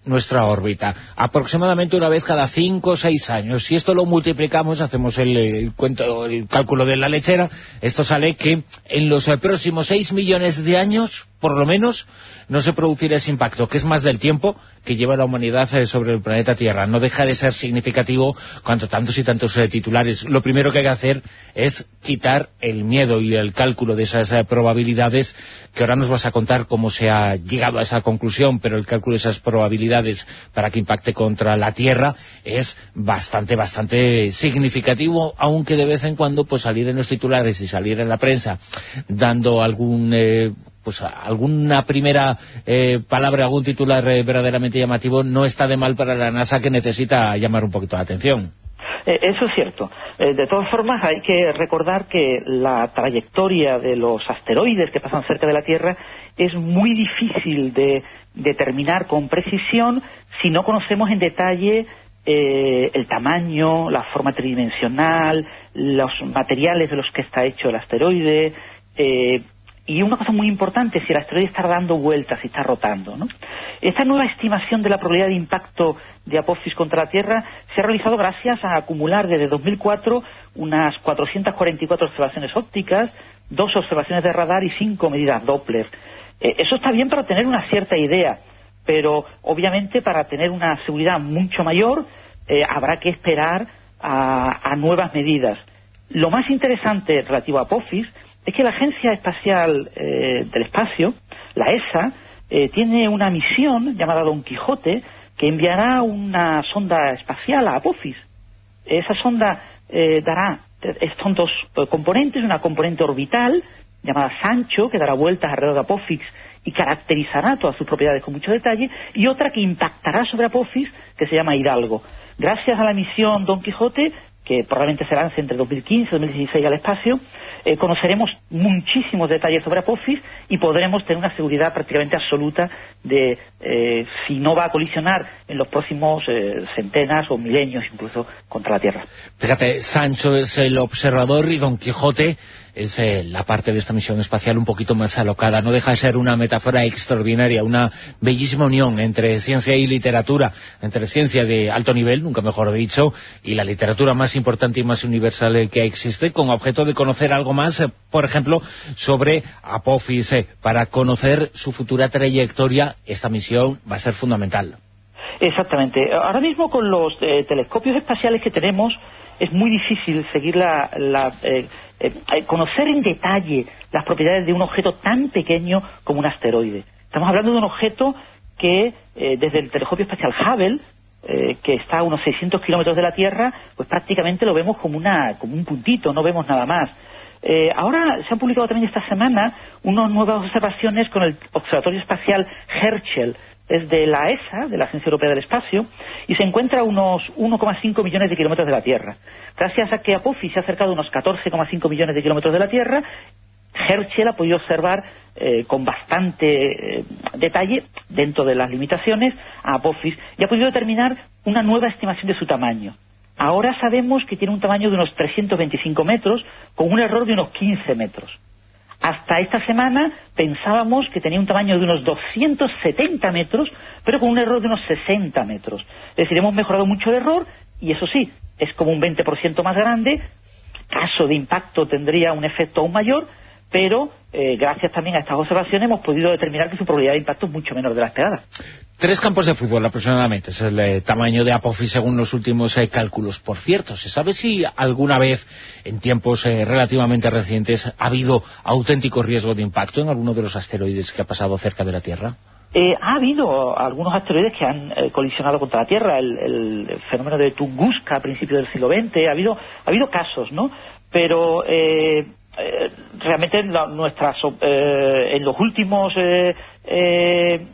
nuestra órbita, aproximadamente una vez cada cinco o seis años. Si esto lo multiplicamos, hacemos el, el, cuento, el cálculo de la lechera, esto sale que en los próximos seis millones de años, por lo menos, no se producirá ese impacto, que es más del tiempo que lleva la humanidad sobre el planeta Tierra. No deja de ser significativo cuando tantos y tantos eh, titulares. Lo primero que hay que hacer es quitar el miedo y el cálculo de esas eh, probabilidades, que ahora nos vas a contar cómo se ha llegado a esa conclusión, pero el cálculo de esas probabilidades para que impacte contra la Tierra es bastante, bastante significativo, aunque de vez en cuando pues salir en los titulares y salir en la prensa dando algún... Eh, pues alguna primera eh, palabra, algún titular eh, verdaderamente llamativo, no está de mal para la NASA, que necesita llamar un poquito la atención. Eh, eso es cierto. Eh, de todas formas, hay que recordar que la trayectoria de los asteroides que pasan cerca de la Tierra es muy difícil de determinar con precisión si no conocemos en detalle eh, el tamaño, la forma tridimensional, los materiales de los que está hecho el asteroide, eh, y una cosa muy importante, si el asteroide está dando vueltas y está rotando, ¿no? Esta nueva estimación de la probabilidad de impacto de Apophis contra la Tierra se ha realizado gracias a acumular desde dos mil cuatro unas cuatrocientas cuarenta y cuatro observaciones ópticas, dos observaciones de radar y cinco medidas Doppler. Eh, eso está bien para tener una cierta idea, pero obviamente para tener una seguridad mucho mayor eh, habrá que esperar a, a nuevas medidas. Lo más interesante relativo a Apophis es que la Agencia Espacial eh, del Espacio, la E S A, eh, tiene una misión llamada Don Quijote, que enviará una sonda espacial a Apophis. Esa sonda eh, dará, son dos eh, componentes, una componente orbital llamada Sancho, que dará vueltas alrededor de Apophis y caracterizará todas sus propiedades con mucho detalle, y otra que impactará sobre Apophis, que se llama Hidalgo. Gracias a la misión Don Quijote, que probablemente se lance entre dos mil quince y dos mil dieciséis al espacio, eh, conoceremos muchísimos detalles sobre Apophis y podremos tener una seguridad prácticamente absoluta de eh, si no va a colisionar en los próximos eh, centenas o milenios incluso contra la Tierra. Fíjate, Sancho es el observador y Don Quijote es eh, la parte de esta misión espacial un poquito más alocada. No deja de ser una metáfora extraordinaria, una bellísima unión entre ciencia y literatura, entre ciencia de alto nivel, nunca mejor dicho, y la literatura más importante y más universal eh, que existe, con objeto de conocer algo más, eh, por ejemplo, sobre Apophis. Eh, para conocer su futura trayectoria, esta misión va a ser fundamental. Exactamente. Ahora mismo con los eh, telescopios espaciales que tenemos es muy difícil seguir la, la eh, eh, conocer en detalle las propiedades de un objeto tan pequeño como un asteroide. Estamos hablando de un objeto que eh, desde el telescopio espacial Hubble, eh, que está a unos seiscientos kilómetros de la Tierra, pues prácticamente lo vemos como una como un puntito, no vemos nada más. Eh, ahora se han publicado también esta semana unas nuevas observaciones con el Observatorio Espacial Herschel. Es de la E S A, de la Agencia Europea del Espacio, y se encuentra a unos uno coma cinco millones de kilómetros de la Tierra. Gracias a que Apophis se ha acercado a unos catorce coma cinco millones de kilómetros de la Tierra, Herschel ha podido observar eh, con bastante eh, detalle, dentro de las limitaciones, a Apophis, y ha podido determinar una nueva estimación de su tamaño. Ahora sabemos que tiene un tamaño de unos trescientos veinticinco metros, con un error de unos quince metros. Hasta esta semana pensábamos que tenía un tamaño de unos doscientos setenta metros, pero con un error de unos sesenta metros. Es decir, hemos mejorado mucho el error, y eso sí, es como un veinte por ciento más grande. Caso de impacto tendría un efecto aún mayor, pero eh, gracias también a estas observaciones hemos podido determinar que su probabilidad de impacto es mucho menor de la esperada. Tres campos de fútbol aproximadamente es el eh, tamaño de Apophis según los últimos eh, cálculos. Por cierto, ¿se sabe si alguna vez en tiempos eh, relativamente recientes ha habido auténtico riesgo de impacto en alguno de los asteroides que ha pasado cerca de la Tierra? Eh, ha habido algunos asteroides que han eh, colisionado contra la Tierra, el, el fenómeno de Tunguska a principios del siglo veinte, ha habido, ha habido casos, ¿no? Pero eh, eh, realmente en, la, nuestras, eh, en los últimos eh, eh,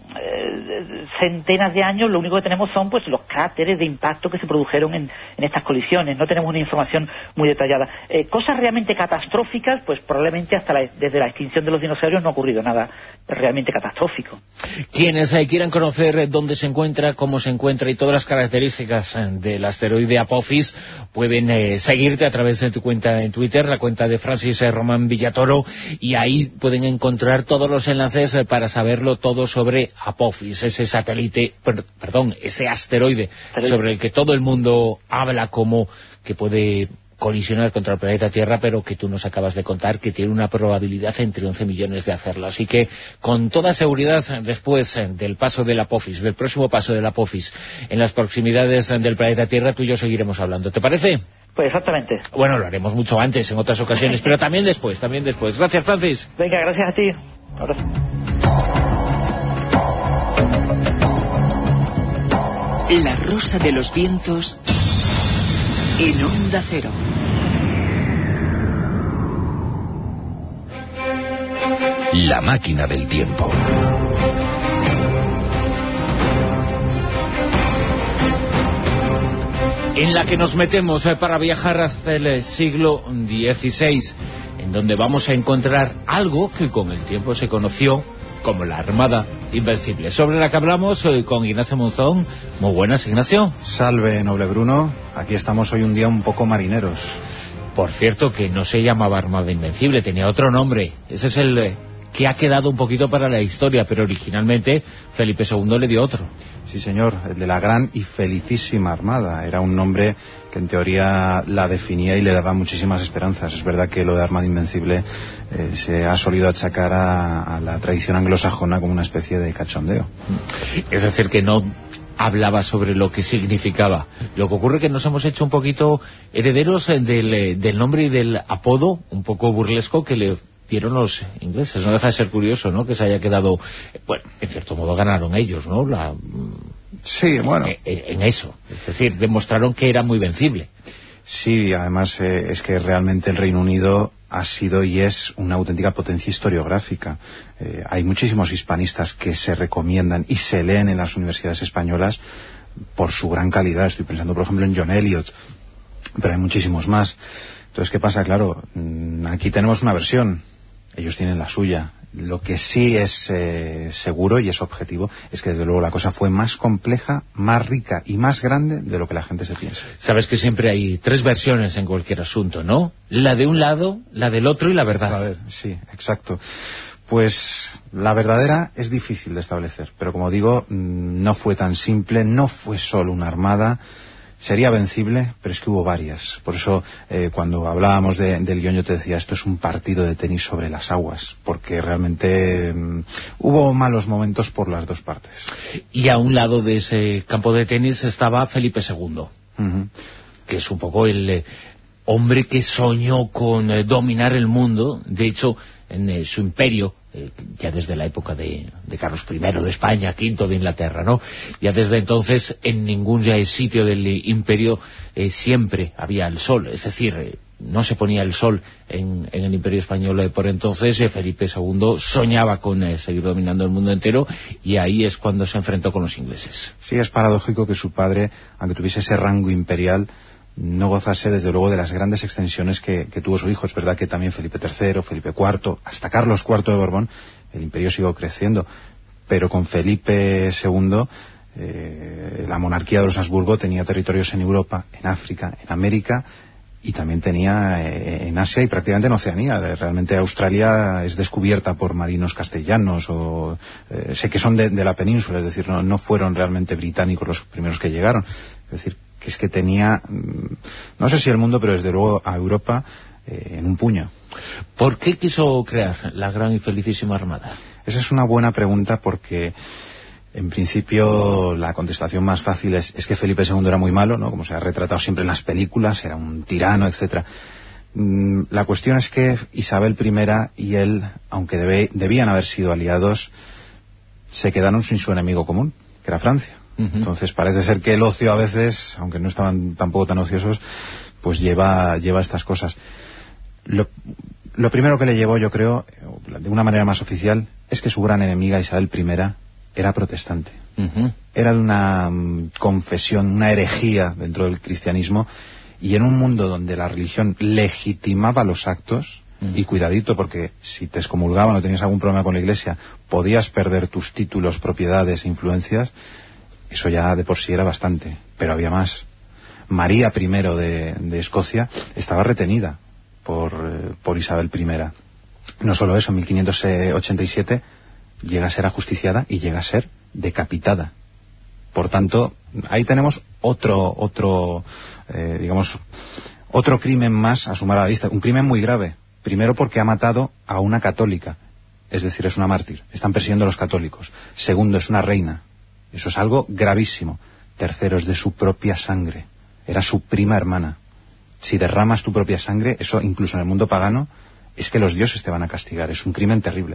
centenas de años lo único que tenemos son pues los cráteres de impacto que se produjeron en, en estas colisiones. No tenemos una información muy detallada. Eh, cosas realmente catastróficas, pues probablemente hasta la, desde la extinción de los dinosaurios no ha ocurrido nada realmente catastrófico. Quienes eh, quieran conocer dónde se encuentra, cómo se encuentra y todas las características eh, del asteroide Apophis, pueden eh, seguirte a través de tu cuenta en Twitter, la cuenta de Francis eh, Román Villatoro, y ahí pueden encontrar todos los enlaces eh, para saber hacerlo todo sobre Apophis, ese satélite, per, perdón, ese asteroide sobre el que todo el mundo habla como que puede colisionar contra el planeta Tierra, pero que tú nos acabas de contar que tiene una probabilidad entre once millones de hacerlo. Así que, con toda seguridad, después del paso del Apophis, del próximo paso del Apophis, en las proximidades del planeta Tierra, tú y yo seguiremos hablando. ¿Te parece? Pues exactamente. Bueno, lo haremos mucho antes, en otras ocasiones, pero también después, también después. Gracias, Francis. Venga, gracias a ti. Abrazo. La Rosa de los Vientos en Onda Cero. La máquina del tiempo. En la que nos metemos eh, para viajar hasta el siglo dieciséis, en donde vamos a encontrar algo que con el tiempo se conoció como la Armada Invencible, sobre la que hablamos eh, con Ignacio Monzón. Muy buenas, Ignacio. Salve, noble Bruno. Aquí estamos hoy un día un poco marineros. Por cierto, que no se llamaba Armada Invencible, tenía otro nombre. Ese es el eh, que ha quedado un poquito para la historia, pero originalmente Felipe segundo le dio otro. Sí, señor, el de la Gran y Felicísima Armada. Era un nombre que en teoría la definía y le daba muchísimas esperanzas. Es verdad que lo de Armada Invencible eh, se ha solido achacar a, a la tradición anglosajona como una especie de cachondeo. Es decir, que no hablaba sobre lo que significaba. Lo que ocurre es que nos hemos hecho un poquito herederos del, del nombre y del apodo un poco burlesco que le dieron los ingleses. No deja de ser curioso, ¿no?, que se haya quedado... Bueno, en cierto modo ganaron ellos, ¿no?, La, sí, bueno. En, en eso. Es decir, demostraron que era muy vencible. Sí, además eh, es que realmente el Reino Unido ha sido y es una auténtica potencia historiográfica. Eh, hay muchísimos hispanistas que se recomiendan y se leen en las universidades españolas por su gran calidad. Estoy pensando, por ejemplo, en John Eliot, pero hay muchísimos más. Entonces, ¿qué pasa? Claro, aquí tenemos una versión, ellos tienen la suya. Lo que sí es eh, seguro y es objetivo es que desde luego la cosa fue más compleja, más rica y más grande de lo que la gente se piensa. Sabes que siempre hay tres versiones en cualquier asunto, ¿no? La de un lado, la del otro y la verdad. A ver, sí, exacto. Pues la verdadera es difícil de establecer, pero como digo, no fue tan simple, no fue solo una armada. Sería vencible, pero es que hubo varias. Por eso, eh, cuando hablábamos de, del guión, yo te decía, esto es un partido de tenis sobre las aguas, porque realmente um, hubo malos momentos por las dos partes. Y a un lado de ese campo de tenis estaba Felipe segundo, uh-huh. que es un poco el eh, hombre que soñó con eh, dominar el mundo. De hecho, en eh, su imperio, Eh, ya desde la época de, de Carlos primero de España, quinto de Inglaterra, ¿no? Ya desde entonces en ningún ya sitio del imperio eh, siempre había el sol, es decir, eh, no se ponía el sol en, en el imperio español. Eh, por entonces eh, Felipe segundo soñaba con eh, seguir dominando el mundo entero, y ahí es cuando se enfrentó con los ingleses. Sí, es paradójico que su padre, aunque tuviese ese rango imperial, no gozase desde luego de las grandes extensiones que, que tuvo su hijo. Es verdad que también Felipe tercero, Felipe cuarto, hasta Carlos cuarto de Borbón, el imperio siguió creciendo, pero con Felipe segundo eh, la monarquía de los Habsburgo tenía territorios en Europa, en África, en América, y también tenía eh, en Asia y prácticamente en Oceanía. Realmente Australia es descubierta por marinos castellanos, o eh, sé que son de, de la península, es decir, no, no fueron realmente británicos los primeros que llegaron. Es decir, que es que tenía, no sé si el mundo, pero desde luego a Europa eh, en un puño. ¿Por qué quiso crear la Gran y Felicísima Armada? Esa es una buena pregunta, porque en principio la contestación más fácil es, es que Felipe segundo era muy malo, ¿no?, como se ha retratado siempre en las películas, era un tirano, etcétera. Mm, la cuestión es que Isabel primera y él, aunque debe, debían haber sido aliados, se quedaron sin su enemigo común, que era Francia. Entonces parece ser que el ocio a veces, aunque no estaban tampoco tan ociosos, pues lleva, lleva estas cosas. Lo, lo primero que le llevó, yo creo, de una manera más oficial, es que su gran enemiga, Isabel primera, era protestante. Uh-huh. Era de una um, confesión, una herejía dentro del cristianismo, y en un mundo donde la religión legitimaba los actos, uh-huh. y cuidadito, porque si te excomulgaban o tenías algún problema con la Iglesia, podías perder tus títulos, propiedades e influencias. Eso ya de por sí era bastante, pero había más. María primero de, de Escocia estaba retenida por, eh, por Isabel primera. No solo eso, en mil quinientos ochenta y siete llega a ser ajusticiada y llega a ser decapitada. Por tanto, ahí tenemos otro, otro, eh, digamos, otro crimen más a sumar a la lista. Un crimen muy grave. Primero porque ha matado a una católica, es decir, es una mártir. Están persiguiendo a los católicos. Segundo, es una reina. Eso es algo gravísimo. Tercero, es de su propia sangre. Era su prima hermana. Si derramas tu propia sangre, eso incluso en el mundo pagano, es que los dioses te van a castigar. Es un crimen terrible.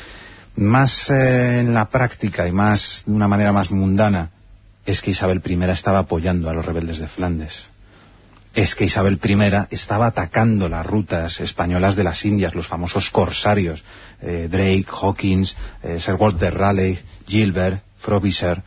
Más eh, en la práctica y más de una manera más mundana, es que Isabel I estaba apoyando a los rebeldes de Flandes. Es que Isabel I estaba atacando las rutas españolas de las Indias, los famosos corsarios, eh, Drake, Hawkins, eh, Sir Walter Raleigh, Gilbert, Frobisher.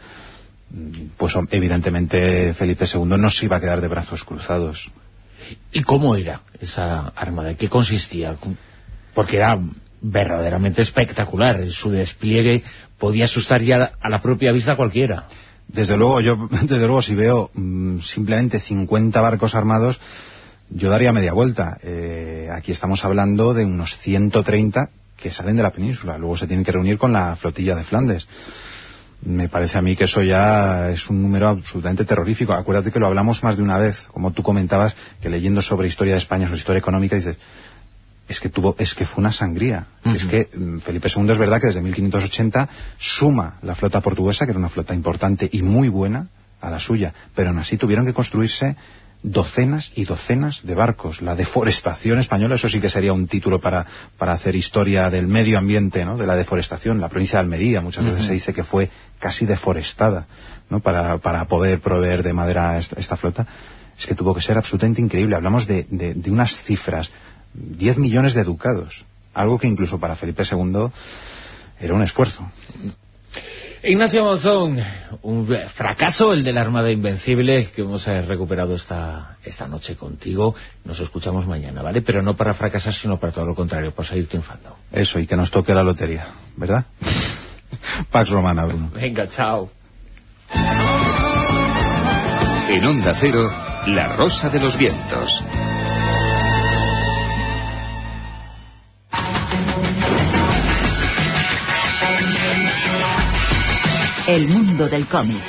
Pues evidentemente Felipe segundo no se iba a quedar de brazos cruzados. ¿Y cómo era esa armada? ¿En qué consistía? Porque era verdaderamente espectacular. Su despliegue podía asustar ya a la propia vista a cualquiera. Desde luego, yo desde luego si veo mmm, simplemente cincuenta barcos armados, yo daría media vuelta. Eh, aquí estamos hablando de unos ciento treinta que salen de la península, luego se tienen que reunir con la flotilla de Flandes. Me parece a mí que eso ya es un número absolutamente terrorífico. Acuérdate que lo hablamos más de una vez, como tú comentabas, que leyendo sobre historia de España, sobre historia económica, dices, es que tuvo, es que fue una sangría. Uh-huh. Es que Felipe segundo es verdad que desde mil quinientos ochenta suma la flota portuguesa, que era una flota importante y muy buena, a la suya, pero aún así tuvieron que construirse docenas y docenas de barcos. La deforestación española, eso sí que sería un título para, para hacer historia del medio ambiente, ¿no? De la deforestación. La provincia de Almería muchas uh-huh. veces se dice que fue casi deforestada, ¿no? Para, para poder proveer de madera a esta, esta flota. Es que tuvo que ser absolutamente increíble. Hablamos de, de, de unas cifras, diez millones de ducados, algo que incluso para Felipe segundo era un esfuerzo. Ignacio Monzón, un fracaso el de la Armada Invencible que hemos eh, recuperado esta, esta noche contigo. Nos escuchamos mañana, ¿vale? Pero no para fracasar, sino para todo lo contrario, para seguir triunfando. Eso, y que nos toque la lotería, ¿verdad? Pax Romana, Bruno. Venga, chao. En Onda Cero, La Rosa de los Vientos. El mundo del cómic.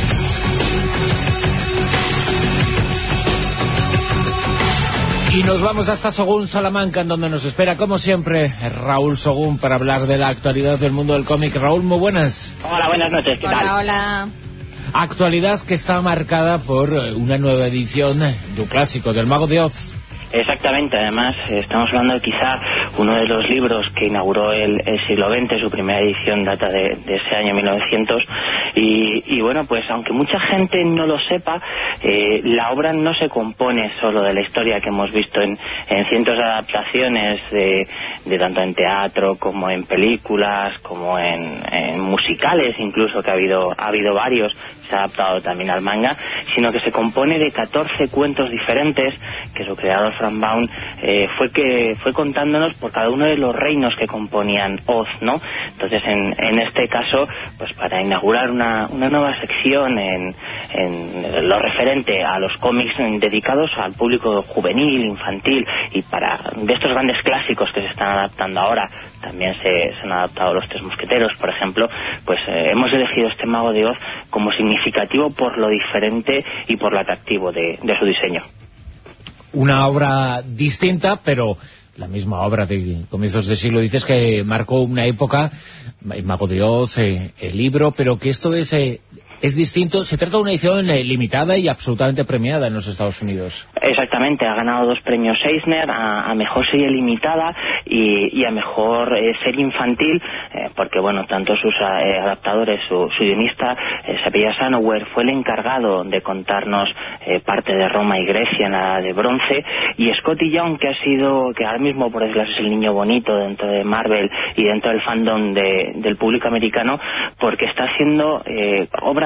Y nos vamos hasta Sogún, Salamanca, en donde nos espera, como siempre, Raúl Sogún, para hablar de la actualidad del mundo del cómic. Raúl, muy buenas. Hola, buenas noches, ¿qué hola, tal? Hola, hola. Actualidad que está marcada por una nueva edición de un clásico, del Mago de Oz. Exactamente, además estamos hablando de quizá uno de los libros que inauguró el, el siglo veinte, su primera edición data de, de ese año mil novecientos, y, y bueno, pues aunque mucha gente no lo sepa, eh, la obra no se compone solo de la historia que hemos visto en, en cientos de adaptaciones, de, de tanto en teatro como en películas, como en, en musicales incluso, que ha habido, ha habido varios, se ha adaptado también al manga, sino que se compone de catorce cuentos diferentes que su creador Frank Baum eh, fue que fue contándonos por cada uno de los reinos que componían Oz, ¿no? Entonces en, en este caso, pues para inaugurar una, una nueva sección en, en lo referente a los cómics dedicados al público juvenil, infantil, y para de estos grandes clásicos que se están adaptando ahora, también se, se han adaptado Los Tres Mosqueteros, por ejemplo, pues eh, hemos elegido este Mago de Oz como significativo por lo diferente y por lo atractivo de, de su diseño. Una obra distinta, pero la misma obra de comienzos de siglo. Dices que marcó una época, el Mago de Oz, eh, el libro, pero que esto es... Eh, es distinto. Se trata de una edición eh, limitada y absolutamente premiada en los Estados Unidos. Exactamente, ha ganado dos premios Eisner a, a mejor serie limitada y, y a mejor eh, serie infantil, eh, porque bueno, tanto sus eh, adaptadores, su, su guionista, eh, Sapija Sanower, fue el encargado de contarnos eh, parte de Roma y Grecia en la de bronce, y Scotty Young, que ha sido, que ahora mismo por desgracia es el niño bonito dentro de Marvel y dentro del fandom de, del público americano, porque está haciendo eh, obras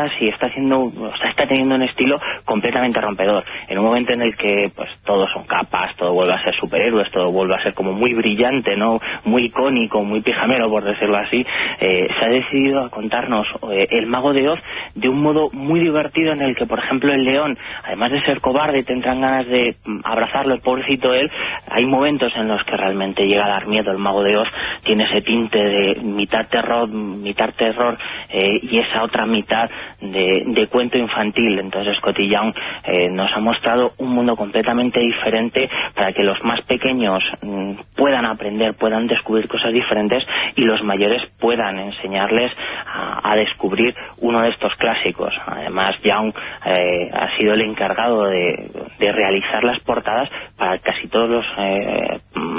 cosas y está haciendo, o sea, está teniendo un estilo completamente rompedor. En un momento en el que pues todos son capas, todo vuelve a ser superhéroes, todo vuelve a ser como muy brillante, ¿no? Muy icónico, muy pijamero, por decirlo así, eh, se ha decidido a contarnos eh, el Mago de Oz de un modo muy divertido, en el que, por ejemplo, el león, además de ser cobarde, tendrán ganas de abrazarlo, el pobrecito él. Hay momentos en los que realmente llega a dar miedo el Mago de Oz, tiene ese tinte de mitad terror, mitad terror eh, y esa otra mitad de, de cuento infantil. Entonces Scotty Young eh, nos ha mostrado un mundo completamente diferente para que los más pequeños mm, puedan aprender, puedan descubrir cosas diferentes, y los mayores puedan enseñarles a, a descubrir uno de estos clásicos. Además, Young eh, ha sido el encargado de, de realizar las portadas para casi todos los eh,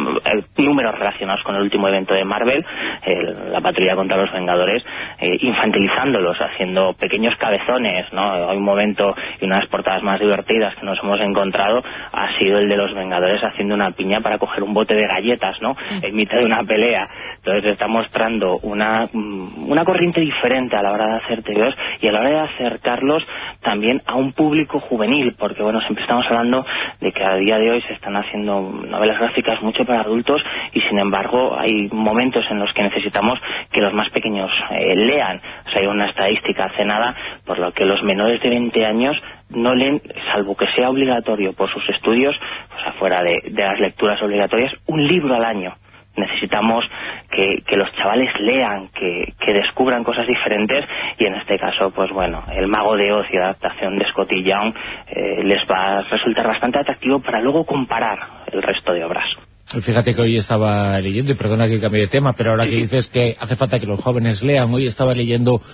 números relacionados con el último evento de Marvel, el, la patrulla contra los Vengadores, eh, infantilizándolos, haciendo pequeños cabezones, ¿no? Hay un momento y una de las portadas más divertidas que nos hemos encontrado ha sido el de los Vengadores haciendo una piña para coger un bote de galletas, ¿no? En mitad de una pelea. Entonces está mostrando una, una corriente diferente a la hora de hacer T V Os y a la hora de acercarlos también a un público juvenil, porque bueno, siempre estamos hablando de que a día de hoy se están haciendo novelas gráficas mucho para adultos, y sin embargo hay momentos en los que necesitamos que los más pequeños eh, lean. O sea, hay una estadística hace nada por lo que los menores de veinte años no leen, salvo que sea obligatorio por sus estudios, pues afuera de, de las lecturas obligatorias, un libro al año. Necesitamos que, que los chavales lean, que, que descubran cosas diferentes, y en este caso, pues bueno, el Mago de Oz y la adaptación de Scotty Young eh, les va a resultar bastante atractivo para luego comparar el resto de obras. Fíjate que hoy estaba leyendo, y perdona que cambie de tema, pero ahora que dices que hace falta que los jóvenes lean, hoy estaba leyendo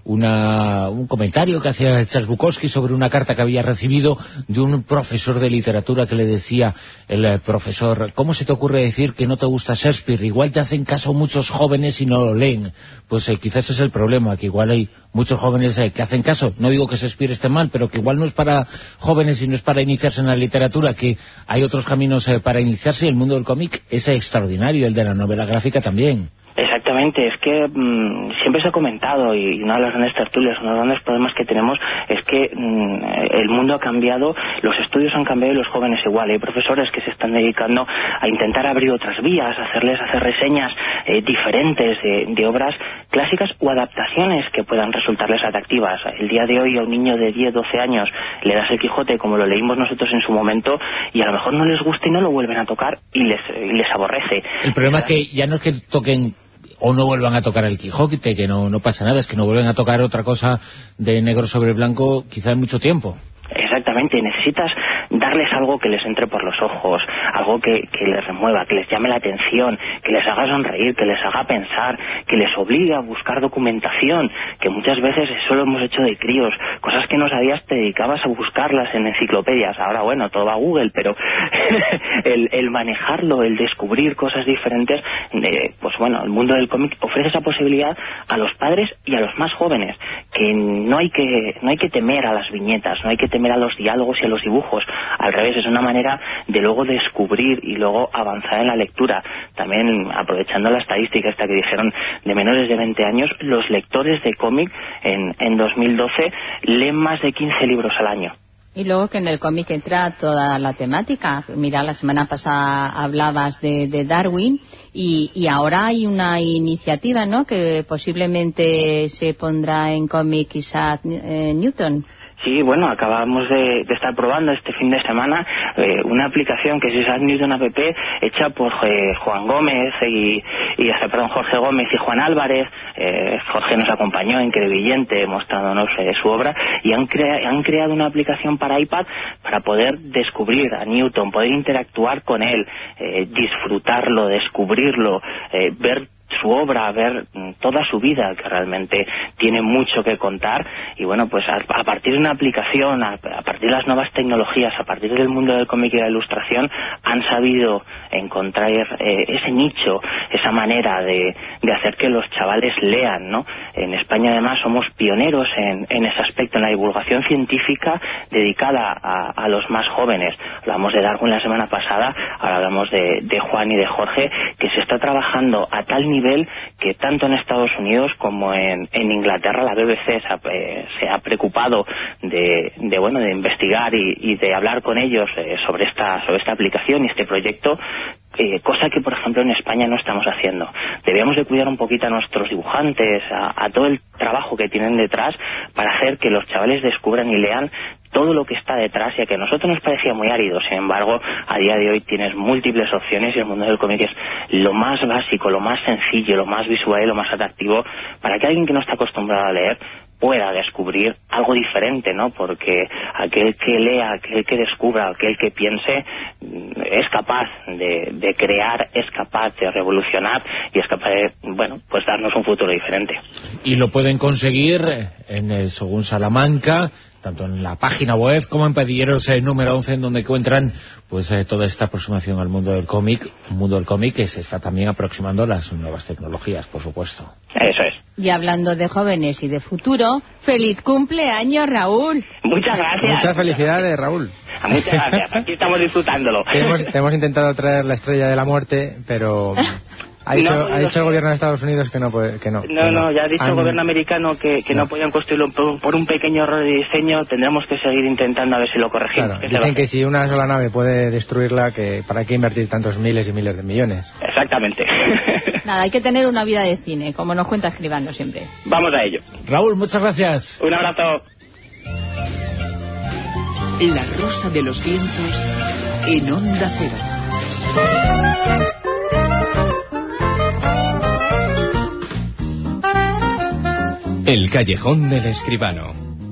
una, un comentario que hacía Charles Bukowski sobre una carta que había recibido de un profesor de literatura, que le decía el eh, profesor: ¿cómo se te ocurre decir que no te gusta Shakespeare? Igual te hacen caso muchos jóvenes y no lo leen. Pues eh, quizás ese es el problema, que igual hay muchos jóvenes eh, que hacen caso. No digo que Shakespeare esté mal, pero que igual no es para jóvenes y no es para iniciarse en la literatura, que hay otros caminos eh, para iniciarse. El mundo del cómic es extraordinario, el de la novela gráfica también. Exactamente, es que mmm, siempre se ha comentado, y una de las grandes tertulias, uno de los grandes problemas que tenemos es que mmm, el mundo ha cambiado, los estudios han cambiado y los jóvenes igual. Hay profesores que se están dedicando a intentar abrir otras vías, hacerles hacer reseñas eh, diferentes de, de obras clásicas o adaptaciones que puedan resultarles atractivas. El día de hoy a un niño de diez, doce años le das el Quijote como lo leímos nosotros en su momento, y a lo mejor no les gusta y no lo vuelven a tocar, y les, y les aborrece. El problema es que ya no es que toquen o no vuelvan a tocar el Quijote, que no, no pasa nada, es que no vuelven a tocar otra cosa de negro sobre blanco quizá en mucho tiempo. Exactamente, necesitas darles algo que les entre por los ojos, algo que, que les remueva, que les llame la atención, que les haga sonreír, que les haga pensar, que les obligue a buscar documentación, que muchas veces eso lo hemos hecho de críos, cosas que no sabías te dedicabas a buscarlas en enciclopedias. Ahora bueno, todo va a Google, pero el, el manejarlo, el descubrir cosas diferentes, eh, pues bueno, el mundo del cómic ofrece esa posibilidad a los padres y a los más jóvenes, que no hay que, no hay que temer a las viñetas, no hay que temer a los diálogos y a los dibujos. Al revés, es una manera de luego descubrir y luego avanzar en la lectura. También, aprovechando la estadística esta que dijeron de menores de veinte años, los lectores de cómic en, en dos mil doce leen más de quince libros al año. Y luego que en el cómic entra toda la temática. Mira, la semana pasada hablabas de, de Darwin, y, y ahora hay una iniciativa, ¿no?, que posiblemente se pondrá en cómic Isaac eh, Newton. Sí, bueno, acabamos de, de estar probando este fin de semana eh, una aplicación que es Isaac Newton App, hecha por eh, Juan Gómez y, y perdón, Jorge Gómez y Juan Álvarez. Eh, Jorge nos acompañó en Crevillente mostrándonos eh, su obra, y han, crea, han creado una aplicación para iPad para poder descubrir a Newton, poder interactuar con él, eh, disfrutarlo, descubrirlo, eh, ver su obra, ver toda su vida, que realmente tiene mucho que contar. Y bueno, pues a, a partir de una aplicación, a, a partir partir de las nuevas tecnologías, a partir del mundo del cómic y la ilustración, han sabido encontrar eh, ese nicho, esa manera de, de hacer que los chavales lean, ¿no? En España, además, somos pioneros en, en ese aspecto, en la divulgación científica dedicada a, a los más jóvenes. Hablamos de Darwin la semana pasada, ahora hablamos de, de Juan y de Jorge, que se está trabajando a tal nivel que tanto en Estados Unidos como en, en Inglaterra la B B C se ha, eh, se ha preocupado de, de bueno de investigar y, y de hablar con ellos eh, sobre esta sobre esta aplicación y este proyecto. Eh, cosa que, por ejemplo, en España no estamos haciendo. Debíamos de cuidar un poquito a nuestros dibujantes, a, a todo el trabajo que tienen detrás para hacer que los chavales descubran y lean todo lo que está detrás, ya que a nosotros nos parecía muy árido. Sin embargo, a día de hoy tienes múltiples opciones y el mundo del cómic es lo más básico, lo más sencillo, lo más visual y lo más atractivo para que alguien que no está acostumbrado a leer pueda descubrir algo diferente, ¿no? Porque aquel que lea, aquel que descubra, aquel que piense es capaz de, de crear, es capaz de revolucionar y es capaz de, bueno, pues darnos un futuro diferente. Y lo pueden conseguir en el Según Salamanca, tanto en la página web como en Pedilleros eh, número once, en donde encuentran pues eh, toda esta aproximación al mundo del cómic, un mundo del cómic que se está también aproximando a las nuevas tecnologías, por supuesto. Eso es. Y hablando de jóvenes y de futuro, ¡feliz cumpleaños, Raúl! Muchas gracias. Muchas felicidades, Raúl. Muchas gracias, aquí estamos disfrutándolo. Te hemos, te hemos intentado traer la estrella de la muerte, pero... Ha dicho, no, ha dicho el gobierno de Estados Unidos que no puede, que no. No, que no, no, ya ha dicho Han... el gobierno americano que, que no. no podían construirlo por, por un pequeño error de diseño. Tendremos que seguir intentando a ver si lo corregimos. Claro, dicen que si una sola nave puede destruirla, que para qué invertir tantos miles y miles de millones. Exactamente. Nada, hay que tener una vida de cine, como nos cuenta Escribano siempre. Vamos a ello. Raúl, muchas gracias. Un abrazo. La Rosa de los Vientos en Onda Cero. El callejón del escribano.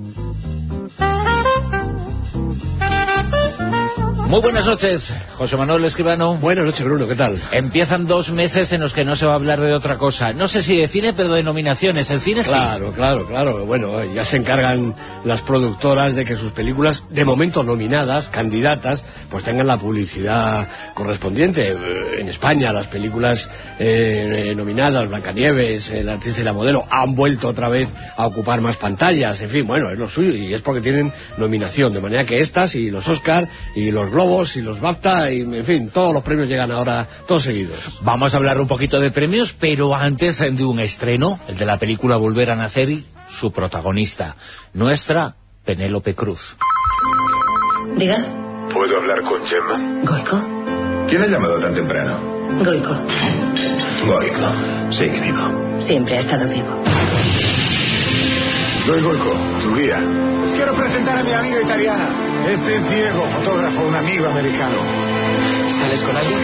Muy buenas noches, José Manuel Escribano. Buenas noches, Bruno, ¿qué tal? Empiezan dos meses en los que no se va a hablar de otra cosa. No sé si de cine, pero de nominaciones. El cine claro, sí. Claro, claro, claro. Bueno, ya se encargan las productoras de que sus películas, de momento nominadas, candidatas, pues tengan la publicidad correspondiente. En España, las películas eh, nominadas, Blancanieves, El artista y la modelo, han vuelto otra vez a ocupar más pantallas. En fin, bueno, es lo suyo y es porque tienen nominación. De manera que estas y los Oscar y los Globos y los BAFTA y, en fin, todos los premios llegan ahora todos seguidos. Vamos a hablar un poquito de premios, pero antes de un estreno, el de la película Volver a Nacer y su protagonista, nuestra Penélope Cruz. Diga. ¿Puedo hablar con Gemma? ¿Goico? ¿Quién ha llamado tan temprano? Goico. Goico, sigue vivo. Siempre ha estado vivo. Soy Goico, tu guía. Quiero presentar a mi amiga italiana. Este es Diego, fotógrafo, un amigo americano. ¿Sales con alguien?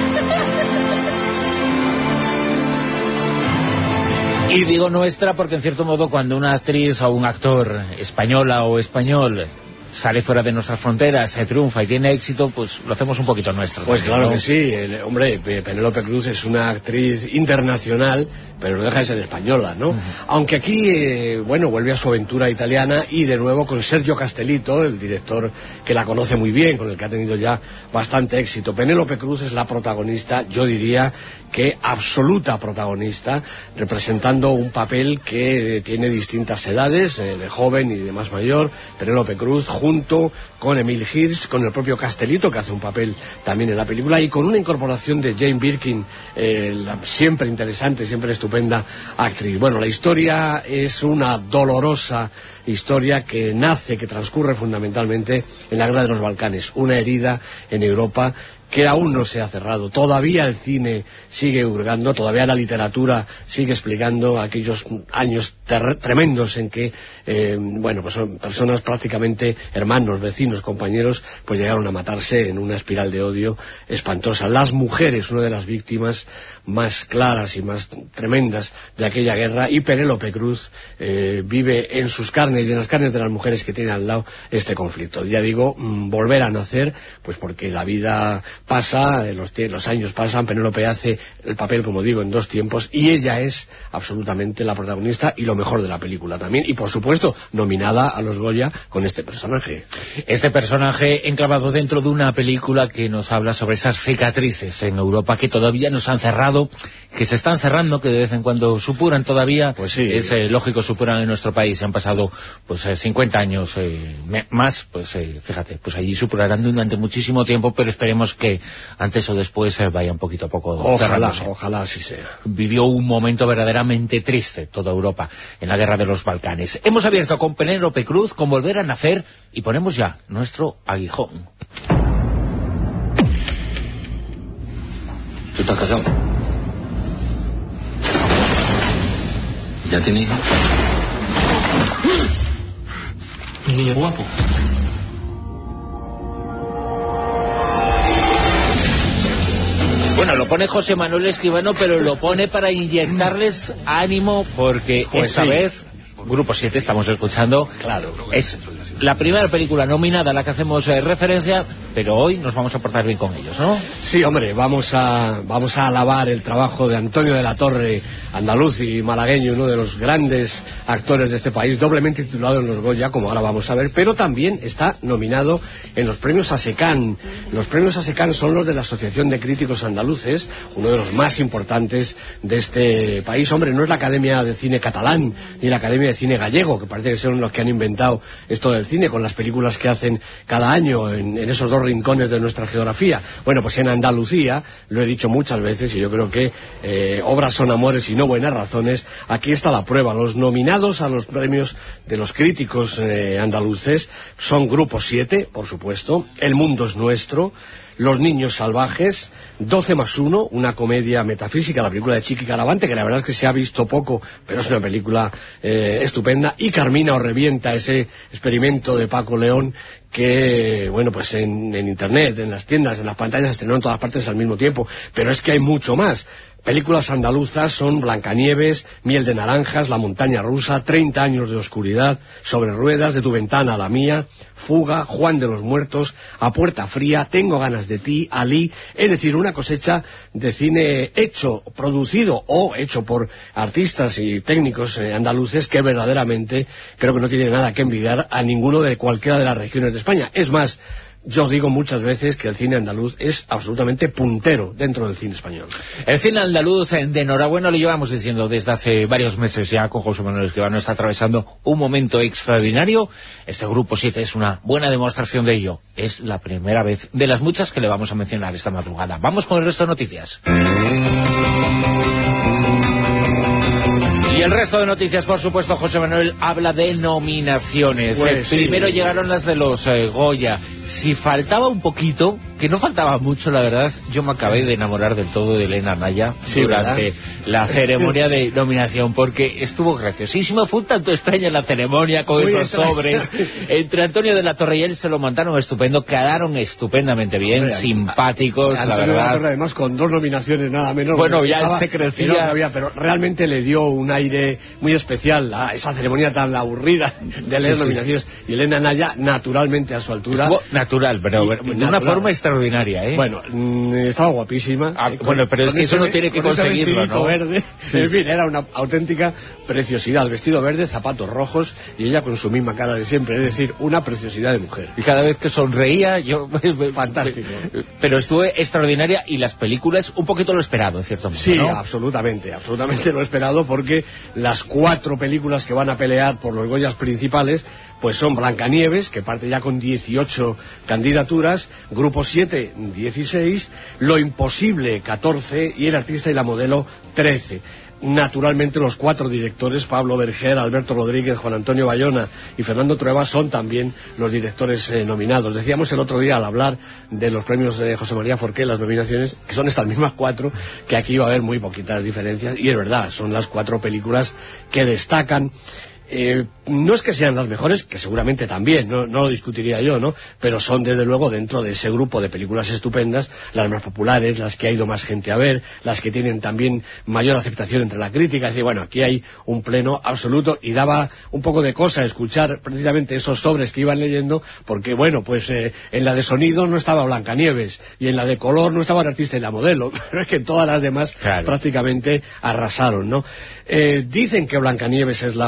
Y digo nuestra porque, en cierto modo, cuando una actriz o un actor española o español sale fuera de nuestras fronteras, se triunfa y tiene éxito, pues lo hacemos un poquito nuestro. Pues también, claro ¿no? que sí, el, hombre, Penélope Cruz es una actriz internacional, pero no deja de ser española, ¿no? Uh-huh. Aunque aquí, eh, bueno, vuelve a su aventura italiana y de nuevo con Sergio Castellitto, el director que la conoce muy bien, con el que ha tenido ya bastante éxito. Penélope Cruz es la protagonista, yo diría que absoluta protagonista, representando un papel que tiene distintas edades, eh, de joven y de más mayor. Penélope Cruz junto con Emile Hirsch, con el propio Castellitto, que hace un papel también en la película, y con una incorporación de Jane Birkin, eh, la siempre interesante, siempre estupenda actriz. Bueno, la historia es una dolorosa historia que nace, que transcurre fundamentalmente en la guerra de los Balcanes, una herida en Europa que aún no se ha cerrado. Todavía el cine sigue hurgando, todavía la literatura sigue explicando aquellos años tremendos en que, eh, bueno, pues son personas prácticamente hermanos, vecinos, compañeros, pues llegaron a matarse en una espiral de odio espantosa. Las mujeres, una de las víctimas más claras y más tremendas de aquella guerra, y Penélope Cruz eh, vive en sus carnes y en las carnes de las mujeres que tienen al lado este conflicto. Ya digo, mmm, volver a nacer, pues porque la vida pasa, los, los años pasan, Penélope hace el papel, como digo, en dos tiempos, y ella es absolutamente la protagonista y lo mejor de la película también, y por supuesto nominada a los Goya con este personaje. personaje. Este personaje enclavado dentro de una película que nos habla sobre esas cicatrices en Europa que todavía nos han cerrado, que se están cerrando, que de vez en cuando supuran todavía. Pues sí. Es eh, lógico, supuran en nuestro país. Se han pasado pues eh, cincuenta años eh, me, más, pues eh, fíjate, pues allí supurarán durante muchísimo tiempo, pero esperemos que antes o después eh, vaya un poquito a poco Ojalá, cerrándose. ojalá así sea. Vivió un momento verdaderamente triste toda Europa en la guerra de los Balcanes. Hemos abierto con Penélope Cruz, con Volver a Nacer, y ponemos ya nuestro aguijón. ¿Tú estás casado? ¿Ya tienes hijos? Un niño guapo. Bueno, lo pone José Manuel Escribano, pero lo pone para inyectarles ánimo, porque Pues esta sí. vez, Grupo siete, estamos escuchando, Claro. es la primera película nominada a la que hacemos eh, referencia, pero hoy nos vamos a portar bien con ellos, ¿no? Sí, hombre, vamos a vamos a alabar el trabajo de Antonio de la Torre, andaluz y malagueño, uno de los grandes actores de este país, doblemente titulado en los Goya, como ahora vamos a ver, pero también está nominado en los premios ASECAN. Los premios ASECAN son los de la Asociación de Críticos Andaluces, uno de los más importantes de este país. Hombre, no es la Academia de Cine Catalán, ni la Academia de Cine Gallego, que parece que son los que han inventado esto del cine, con las películas que hacen cada año en, en esos dos rincones de nuestra geografía. Bueno, pues en Andalucía, lo he dicho muchas veces, y yo creo que eh, obras son amores y no buenas razones. Aquí está la prueba. Los nominados a los premios de los críticos eh, andaluces son Grupo siete, por supuesto, El mundo es nuestro, Los niños salvajes, doce más uno, una comedia metafísica, la película de Chiqui Caravante, que la verdad es que se ha visto poco, pero es una película eh, estupenda, y Carmina o revienta, ese experimento de Paco León que, bueno, pues en, en internet, en las tiendas, en las pantallas, se estrenó en todas partes al mismo tiempo, pero es que hay mucho más. Películas andaluzas son Blancanieves, Miel de naranjas, La montaña rusa, treinta años de oscuridad, Sobre ruedas, De tu ventana a la mía, Fuga, Juan de los muertos, A puerta fría, Tengo ganas de ti, Ali, es decir, una cosecha de cine hecho, producido o hecho por artistas y técnicos eh, andaluces que verdaderamente creo que no tiene nada que envidiar a ninguno de cualquiera de las regiones de España. Es más, yo digo muchas veces que el cine andaluz es absolutamente puntero dentro del cine español. El cine andaluz, de enhorabuena, lo llevamos diciendo desde hace varios meses ya, con José Manuel Escribano, está atravesando un momento extraordinario. Este Grupo siete es una buena demostración de ello. Es la primera vez de las muchas que le vamos a mencionar esta madrugada. Vamos con el resto de noticias. Y el resto de noticias, por supuesto, José Manuel habla de nominaciones. Pues eh, sí. Primero llegaron las de los eh, Goya. Si faltaba un poquito, que no faltaba mucho, la verdad, yo me acabé de enamorar del todo de Elena Naya Sí, durante ¿verdad? la ceremonia de nominación, porque estuvo graciosísimo. Fue un tanto extraña la ceremonia con Muy esos extraña. sobres. Entre Antonio de la Torre y él se lo montaron estupendo, quedaron estupendamente bien, Hombre, simpáticos, la Antonio de la verdad. Torre, además, con dos nominaciones nada menos. Bueno, ya Estaba- se crecía. que no había, pero realmente le dio un aire muy especial a esa ceremonia tan aburrida de leer Sí, sí. nominaciones. Y Elena Naya, naturalmente a su altura. Estuvo natural, pero Y- de y una natural. forma extraordinaria, ¿eh? Bueno, mm, estaba guapísima. Ah, Eh, bueno, pero es que ese eso no ve- tiene que con ese conseguirlo, vestidito ¿no? verde. Sí. En fin, era una auténtica preciosidad. El vestido verde, zapatos rojos y ella con su misma cara de siempre. Es decir, una preciosidad de mujer. Y cada vez que sonreía, yo... Fantástico. Pero estuvo extraordinaria, y las películas un poquito lo esperado, en cierto modo, Sí, ¿no? absolutamente, absolutamente lo esperado, porque las cuatro películas que van a pelear por los Goyas principales pues son Blancanieves, que parte ya con dieciocho candidaturas, Grupo siete, dieciséis, Lo imposible, catorce, y El artista y la modelo, trece. Naturalmente los cuatro directores, Pablo Berger, Alberto Rodríguez, Juan Antonio Bayona y Fernando Trueba, son también los directores eh, nominados. Decíamos el otro día, al hablar de los premios de José María Forqué, las nominaciones, que son estas mismas cuatro, que aquí va a haber muy poquitas diferencias, y es verdad, son las cuatro películas que destacan. Eh, no es que sean las mejores, que seguramente también, no, no lo discutiría yo, ¿no? Pero son desde luego dentro de ese grupo de películas estupendas, las más populares, las que ha ido más gente a ver, las que tienen también mayor aceptación entre la crítica. Es decir, bueno, aquí hay un pleno absoluto, y daba un poco de cosa escuchar precisamente esos sobres que iban leyendo, porque bueno, pues eh, en la de sonido no estaba Blancanieves, y en la de color no estaba El artista y la modelo, pero es que todas las demás Claro. prácticamente arrasaron, ¿no? Eh, dicen que Blancanieves es la favorita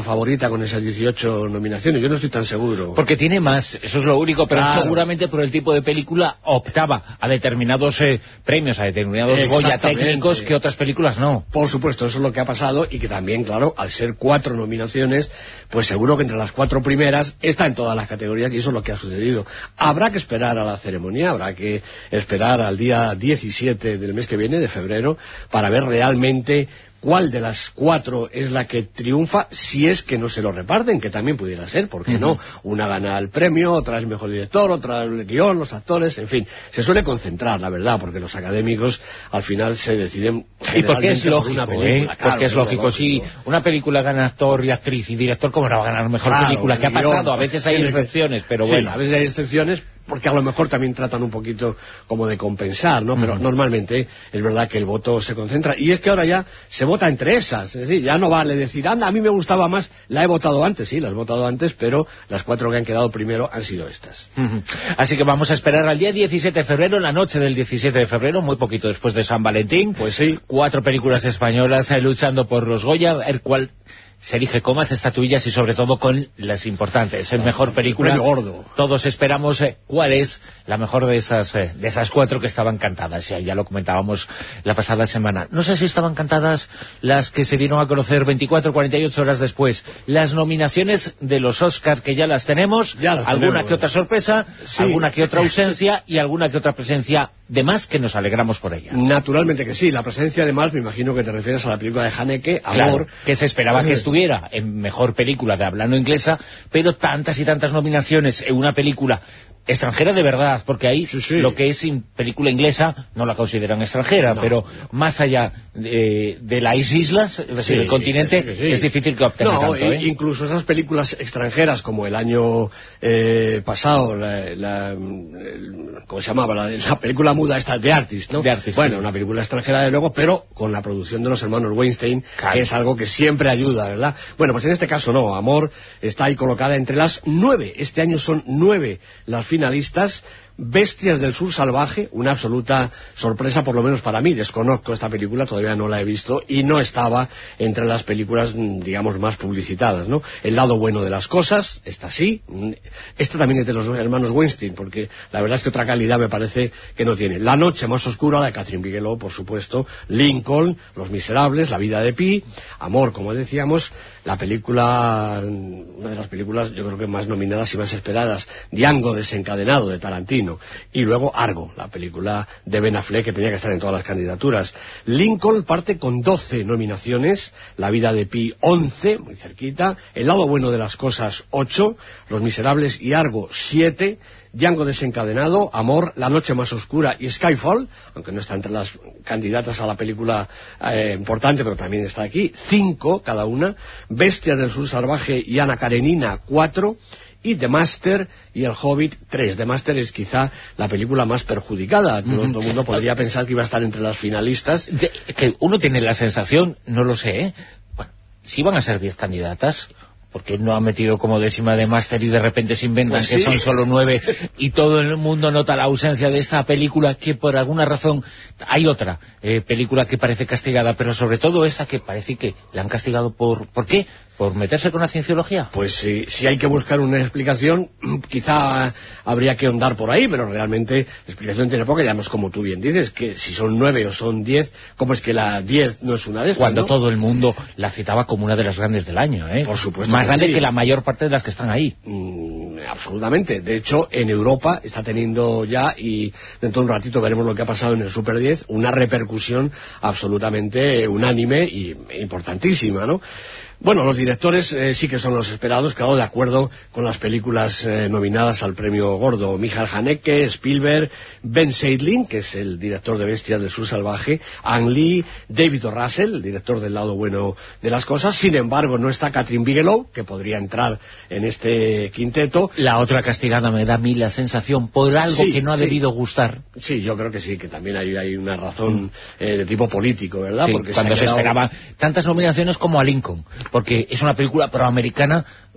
con esas dieciocho nominaciones. Yo no estoy tan seguro. Porque tiene más, eso es lo único, pero claro. seguramente por el tipo de película optaba a determinados eh, premios, a determinados Goya técnicos que otras películas no. Por supuesto, eso es lo que ha pasado y que también, claro, al ser cuatro nominaciones, pues seguro que entre las cuatro primeras está en todas las categorías y eso es lo que ha sucedido. Habrá que esperar a la ceremonia, habrá que esperar al día diecisiete del mes que viene, de febrero, para ver realmente cuál de las cuatro es la que triunfa, si es que no se lo reparten, que también pudiera ser, ¿por qué no? Una gana el premio, otra es mejor director, otra el guión, los actores, en fin. Se suele concentrar, la verdad, porque los académicos al final se deciden... Y porque es lógico, por una película, ¿eh? Claro, porque es lógico. lógico. Si una película gana actor y actriz y director, ¿cómo no va a ganar mejor claro, película? ¿Qué ha guión, pasado? A veces hay excepciones, pero sí, bueno. a veces hay excepciones, porque a lo mejor también tratan un poquito como de compensar, ¿no? Pero mm. normalmente es verdad que el voto se concentra. Y es que ahora ya se vota entre esas. Es decir, ya no vale decir, anda, a mí me gustaba más, la he votado antes. Sí, la he votado antes, pero las cuatro que han quedado primero han sido estas. Uh-huh. Así que vamos a esperar al día diecisiete de febrero, en la noche del diecisiete de febrero, muy poquito después de San Valentín. Pues sí. Cuatro películas españolas eh, luchando por los Goya, el cual... se elige con más estatuillas y sobre todo con las importantes. El mejor película. Premio gordo. Todos esperamos eh, cuál es la mejor de esas eh, de esas cuatro que estaban cantadas. Ya, ya lo comentábamos la pasada semana. No sé si estaban cantadas las que se dieron a conocer veinticuatro, cuarenta y ocho horas después. Las nominaciones de los Oscar que ya las tenemos. Ya las alguna tenemos. que otra sorpresa, Sí. alguna que otra ausencia y alguna que otra presencia de más que nos alegramos por ella. Naturalmente que sí. La presencia de más, me imagino que te refieres a la película de Haneke, Amor. Claro, que se esperaba que estuviera en mejor película de habla no inglesa, pero tantas y tantas nominaciones en una película extranjera de verdad, porque ahí sí, sí. lo que es película inglesa no la consideran extranjera, no. pero más allá de, de las islas, es decir, sí, el continente, sí, sí. es difícil que obtenga no, tanto. ¿eh? Incluso esas películas extranjeras, como el año eh, pasado, la, la, el, ¿cómo se llamaba? La, la película muda esta, The Artist, ¿no? The Artist, bueno, sí. una película extranjera de luego, pero con la producción de los hermanos Weinstein, claro. que es algo que siempre ayuda, ¿verdad? Bueno, pues en este caso no, Amor está ahí colocada entre las nueve, este año son nueve las finalistas. Bestias del Sur Salvaje, una absoluta sorpresa, por lo menos para mí. Desconozco esta película, todavía no la he visto y no estaba entre las películas, digamos, más publicitadas, ¿no? El lado bueno de las cosas, esta sí. Esta también es de los hermanos Weinstein, porque la verdad es que otra calidad me parece que no tiene. La noche más oscura, la de Catherine Bigelow, por supuesto. Lincoln, Los Miserables, La vida de Pi, Amor, como decíamos. La película, una de las películas yo creo que más nominadas y más esperadas, Django desencadenado, de Tarantino. Y luego Argo, la película de Ben Affleck, que tenía que estar en todas las candidaturas. Lincoln parte con doce nominaciones, La vida de Pi once, muy cerquita, El lado bueno de las cosas ocho, Los Miserables y Argo siete, Django desencadenado, Amor, La noche más oscura y Skyfall, aunque no está entre las candidatas a la película eh, importante, pero también está aquí, cinco cada una, Bestias del Sur Salvaje y Ana Karenina cuatro, y The Master y El Hobbit tres. The Master es quizá la película más perjudicada. Todo el mundo podría pensar que iba a estar entre las finalistas. De, que uno tiene la sensación, no lo sé, ¿eh? Bueno, si van a ser diez candidatas, porque no han metido como décima de Master y de repente se inventan pues sí. que son solo nueve y todo el mundo nota la ausencia de esta película, que por alguna razón hay otra eh, película que parece castigada, pero sobre todo esa que parece que la han castigado por... ¿por qué? ¿Por meterse con la cienciología? Pues sí, si hay que buscar una explicación, quizá habría que ahondar por ahí, pero realmente la explicación tiene poca. Y además, como tú bien dices, que si son nueve o son diez, ¿cómo es que la diez no es una de estas? Cuando ¿no? todo el mundo la citaba como una de las grandes del año, ¿eh? Por supuesto. Más grande sí. que la mayor parte de las que están ahí. Mm, absolutamente. De hecho, en Europa está teniendo ya, y dentro de un ratito veremos lo que ha pasado en el Super diez, una repercusión absolutamente unánime y importantísima, ¿no? Bueno, los directores eh, sí que son los esperados, claro, de acuerdo con las películas eh, nominadas al premio gordo. Michael Haneke, Spielberg, Ben Seidlin, que es el director de Bestias del Sur Salvaje, Ang Lee, David O. Russell, el director del lado bueno de las cosas. Sin embargo, no está Catherine Bigelow, que podría entrar en este quinteto. La otra castigada me da a mí la sensación por algo sí, que no ha sí. debido gustar. Sí, yo creo que sí, que también hay, hay una razón eh, de tipo político, ¿verdad? Sí, porque cuando se, se quedado... esperaban tantas nominaciones como a Lincoln, porque es una película proamericana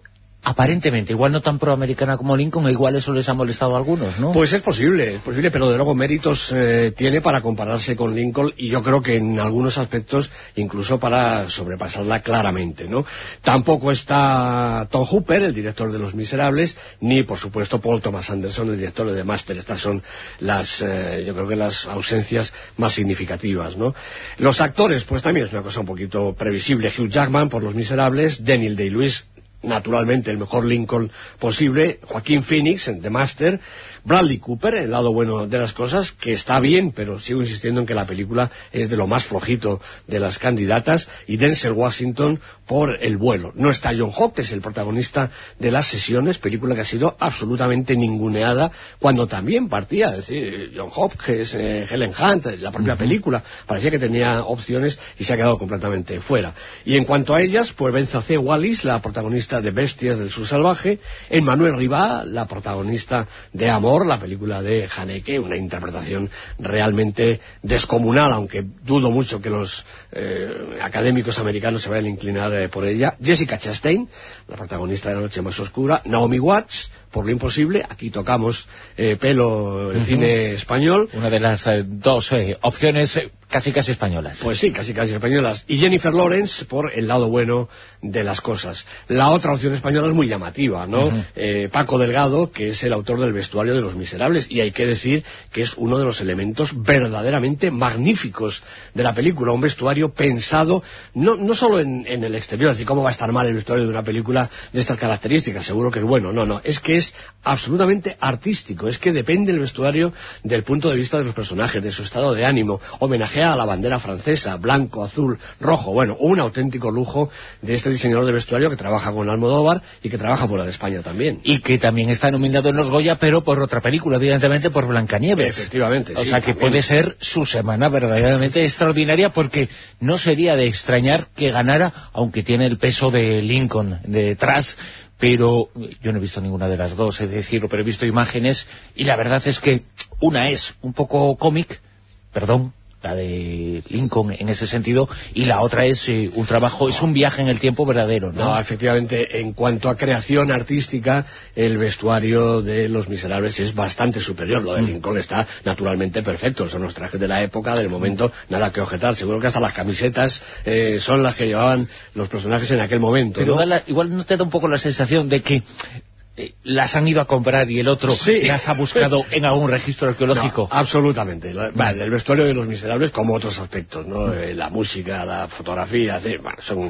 aparentemente, igual no tan proamericana como Lincoln, igual eso les ha molestado a algunos, ¿no? Pues es posible, es posible, pero de luego méritos eh, tiene para compararse con Lincoln, y yo creo que en algunos aspectos incluso para sobrepasarla claramente, ¿no? Tampoco está Tom Hooper, el director de Los Miserables, ni por supuesto Paul Thomas Anderson, el director de The Master. Estas son las, eh, yo creo que las ausencias más significativas, ¿no? Los actores, pues también es una cosa un poquito previsible. Hugh Jackman por Los Miserables, Daniel Day-Lewis, naturalmente el mejor Lincoln posible, Joaquín Phoenix en The Master, Bradley Cooper, el lado bueno de las cosas, que está bien, pero sigo insistiendo en que la película es de lo más flojito de las candidatas, y Denzel Washington por El vuelo. No está John Hawke, que es el protagonista de Las sesiones, película que ha sido absolutamente ninguneada, cuando también partía, es decir, John Hawke, que es eh, Helen Hunt, la propia película, parecía que tenía opciones y se ha quedado completamente fuera. Y en cuanto a ellas, pues Benzá C. Wallis, la protagonista de Bestias del Sur Salvaje, Emmanuel Ribá, la protagonista de Amor, la película de Haneke, una interpretación realmente descomunal, aunque dudo mucho que los eh, académicos americanos se vayan a inclinar eh, por ella. Jessica Chastain, la protagonista de La noche más oscura. Naomi Watts, por Lo imposible. Aquí tocamos eh, pelo el uh-huh. cine español. Una de las eh, dos eh, opciones eh, casi casi españolas. Pues sí, casi casi españolas. Y Jennifer Lawrence por El lado bueno de las cosas. La otra opción española es muy llamativa, ¿no? Uh-huh. eh, Paco Delgado, que es el autor del vestuario de Los Miserables, y hay que decir que es uno de los elementos verdaderamente magníficos de la película. Un vestuario pensado no, no solo en, en el exterior, es decir, cómo va a estar mal el vestuario de una película de estas características, seguro que es bueno. No, no, es que es absolutamente artístico, es que depende el vestuario del punto de vista de los personajes, de su estado de ánimo. Homenajea a la bandera francesa, blanco, azul, rojo. Bueno, un auténtico lujo de este diseñador de vestuario que trabaja con Almodóvar y que trabaja fuera de España también. Y que también está nominado en los Goya, pero por otra película, evidentemente por Blancanieves. Efectivamente, O sí, sea que también. puede ser su semana verdaderamente extraordinaria, porque no sería de extrañar que ganara, aunque tiene el peso de Lincoln detrás. Pero yo no he visto ninguna de las dos, es decir, pero he visto imágenes, y la verdad es que una es un poco cómic, perdón, la de Lincoln en ese sentido, y la otra es eh, un trabajo, es un viaje en el tiempo verdadero, ¿no? No, efectivamente, en cuanto a creación artística, el vestuario de Los Miserables es bastante superior. Lo de Lincoln está naturalmente perfecto, son los trajes de la época, del momento, nada que objetar. Seguro que hasta las camisetas eh, son las que llevaban los personajes en aquel momento, Pero ¿no? da la, igual no te da un poco la sensación de que Eh, las han ido a comprar y el otro sí. las ha buscado en algún registro arqueológico. No, absolutamente. La, vale, el vestuario de Los Miserables, como otros aspectos, ¿no? Eh, la música, la fotografía, de, bueno, son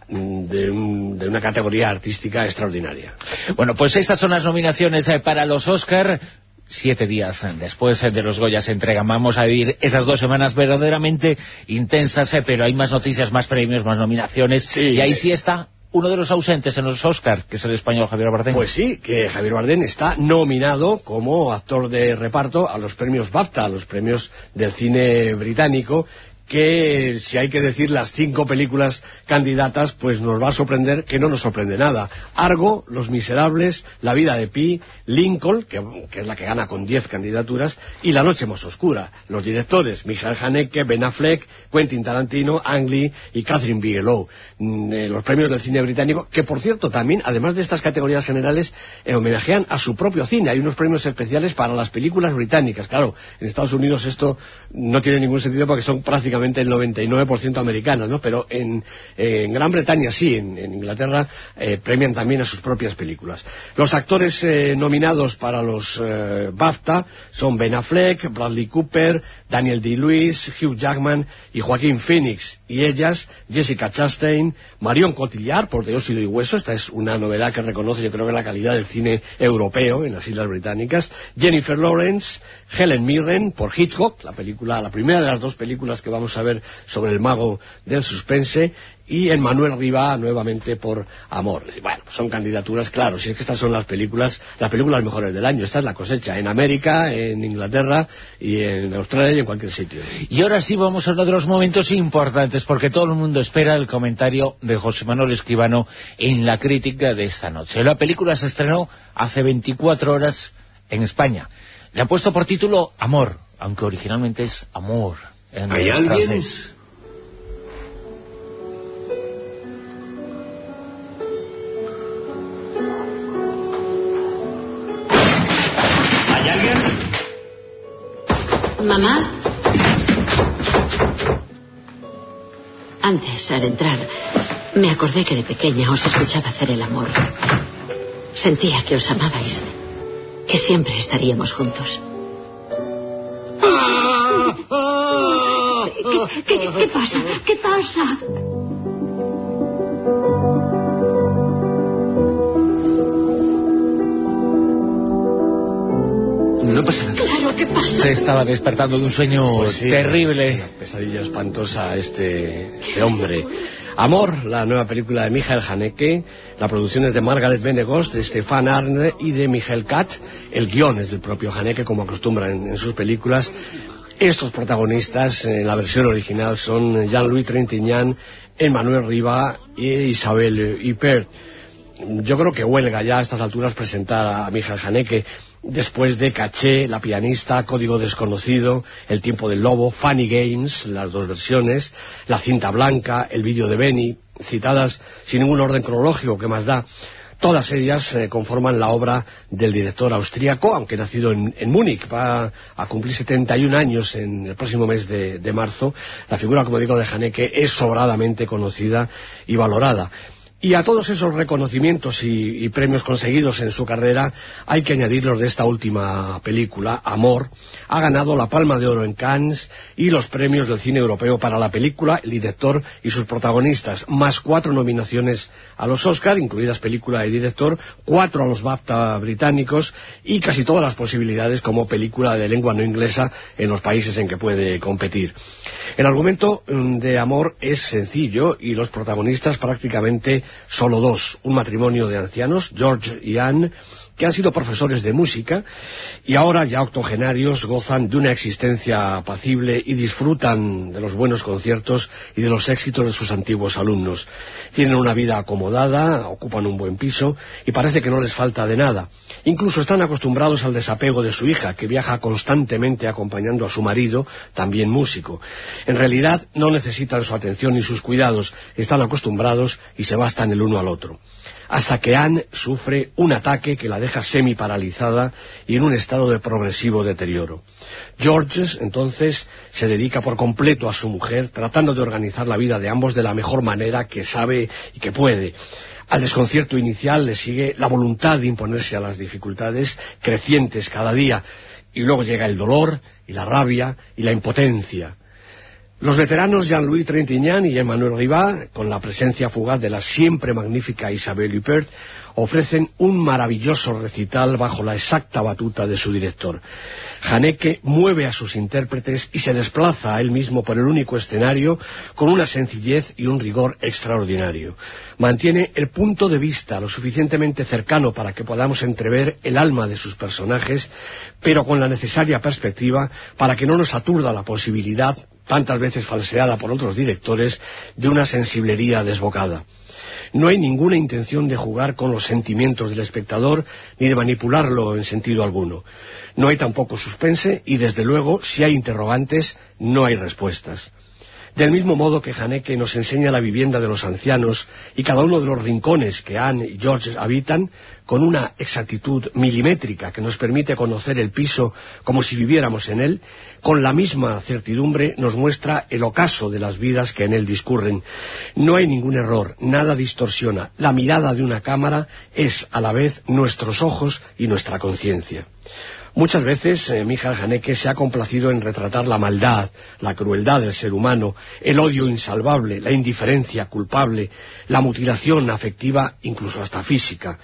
de, un, de una categoría artística extraordinaria. Bueno, pues estas son las nominaciones eh, para los Oscar. Siete días después de los Goya se entregan. Vamos a vivir esas dos semanas verdaderamente intensas, eh, pero hay más noticias, más premios, más nominaciones, sí, y ahí sí está uno de los ausentes en los Oscar, que es el español Javier Bardem. Pues sí, que Javier Bardem está nominado como actor de reparto a los premios BAFTA, a los premios del cine británico, que, si hay que decir las cinco películas candidatas, pues nos va a sorprender que no nos sorprende nada. Argo, Los Miserables, La vida de Pi, Lincoln, que, que es la que gana con diez candidaturas, y La noche más oscura. Los directores, Michael Haneke, Ben Affleck, Quentin Tarantino, Ang Lee y Catherine Bigelow. Mm, eh, los premios del cine británico, que por cierto también, además de estas categorías generales, eh, homenajean a su propio cine. Hay unos premios especiales para las películas británicas. Claro, en Estados Unidos esto no tiene ningún sentido porque son prácticamente el noventa y nueve por ciento americanas, ¿no? Pero en, en Gran Bretaña sí, en, en Inglaterra eh, premian también a sus propias películas. Los actores eh, nominados para los eh, BAFTA son Ben Affleck, Bradley Cooper, Daniel Day-Lewis, Hugh Jackman y Joaquín Phoenix. Y ellas, Jessica Chastain, Marion Cotillard por De óxido y hueso. Esta es una novedad que reconoce, yo creo, que la calidad del cine europeo en las Islas Británicas. Jennifer Lawrence, Helen Mirren por Hitchcock, la película, la primera de las dos películas que vamos a ver sobre el mago del suspense, y Emmanuel Ribá nuevamente por Amor. Bueno, son candidaturas, claro, si es que estas son las películas, las películas mejores del año. Esta es la cosecha en América, en Inglaterra y en Australia y en cualquier sitio. Y ahora sí vamos a uno de los momentos importantes, porque todo el mundo espera el comentario de José Manuel Escribano en la crítica de esta noche. La película se estrenó hace veinticuatro horas en España. Le han puesto por título Amor, aunque originalmente es Amor. ¿Hay alguien? Francés. Mamá. Antes, al entrar, me acordé que de pequeña os escuchaba hacer el amor. Sentía que os amabais, que siempre estaríamos juntos. ¿Qué, qué, qué, qué pasa? ¿Qué pasa? No pasa nada. Claro, ¿qué pasa? Se estaba despertando de un sueño Pues sí, terrible. Una pesadilla espantosa este, este hombre. Amor, la nueva película de Michael Haneke. La producción es de Margaret Benegost, de Stefan Arne y de Michael Katz. El guión es del propio Haneke, como acostumbra en, en sus películas. Estos protagonistas en la versión original son Jean-Louis Trintignant, Emmanuel Riva e Isabelle Huppert. Yo creo que huelga ya a estas alturas presentar a Michael Haneke, después de Caché, La pianista, Código desconocido, El tiempo del lobo, Funny Games, las dos versiones, La cinta blanca, El vídeo de Benny, citadas sin ningún orden cronológico, que más da. Todas ellas eh, conforman la obra del director austríaco, aunque nacido en, en Múnich. Va a cumplir setenta y un años en el próximo mes de, de marzo. La figura, como digo, de Haneke es sobradamente conocida y valorada. Y a todos esos reconocimientos y, y premios conseguidos en su carrera hay que añadir los de esta última película, Amor. Ha ganado la Palma de Oro en Cannes y los premios del cine europeo para la película, el director y sus protagonistas, más cuatro nominaciones a los Oscar, incluidas película y director, cuatro a los BAFTA británicos y casi todas las posibilidades como película de lengua no inglesa en los países en que puede competir. El argumento de Amor es sencillo y los protagonistas prácticamente solo dos, un matrimonio de ancianos, George y Anne, que han sido profesores de música y ahora ya octogenarios gozan de una existencia apacible y disfrutan de los buenos conciertos y de los éxitos de sus antiguos alumnos. Tienen una vida acomodada, ocupan un buen piso y parece que no les falta de nada. Incluso están acostumbrados al desapego de su hija, que viaja constantemente acompañando a su marido, también músico. En realidad no necesitan su atención ni sus cuidados, están acostumbrados y se bastan el uno al otro. Hasta que Anne sufre un ataque que la deja semi-paralizada y en un estado de progresivo deterioro. George, entonces, se dedica por completo a su mujer, tratando de organizar la vida de ambos de la mejor manera que sabe y que puede. Al desconcierto inicial le sigue la voluntad de imponerse a las dificultades crecientes cada día, y luego llega el dolor y la rabia y la impotencia. Los veteranos Jean-Louis Trintignant y Emmanuel Riva, con la presencia fugaz de la siempre magnífica Isabelle Huppert, ofrecen un maravilloso recital bajo la exacta batuta de su director. Haneke mueve a sus intérpretes y se desplaza a él mismo por el único escenario con una sencillez y un rigor extraordinario. Mantiene el punto de vista lo suficientemente cercano para que podamos entrever el alma de sus personajes, pero con la necesaria perspectiva para que no nos aturda la posibilidad, tantas veces falseada por otros directores, de una sensiblería desbocada. No hay ninguna intención de jugar con los sentimientos del espectador ni de manipularlo en sentido alguno. No hay tampoco suspense y, desde luego, si hay interrogantes, no hay respuestas. Del mismo modo que Haneke nos enseña la vivienda de los ancianos y cada uno de los rincones que Anne y George habitan, con una exactitud milimétrica que nos permite conocer el piso como si viviéramos en él, con la misma certidumbre nos muestra el ocaso de las vidas que en él discurren. No hay ningún error, nada distorsiona. La mirada de una cámara es a la vez nuestros ojos y nuestra conciencia. Muchas veces eh, Michael Haneke se ha complacido en retratar la maldad, la crueldad del ser humano, el odio insalvable, la indiferencia culpable, la mutilación afectiva, incluso hasta física.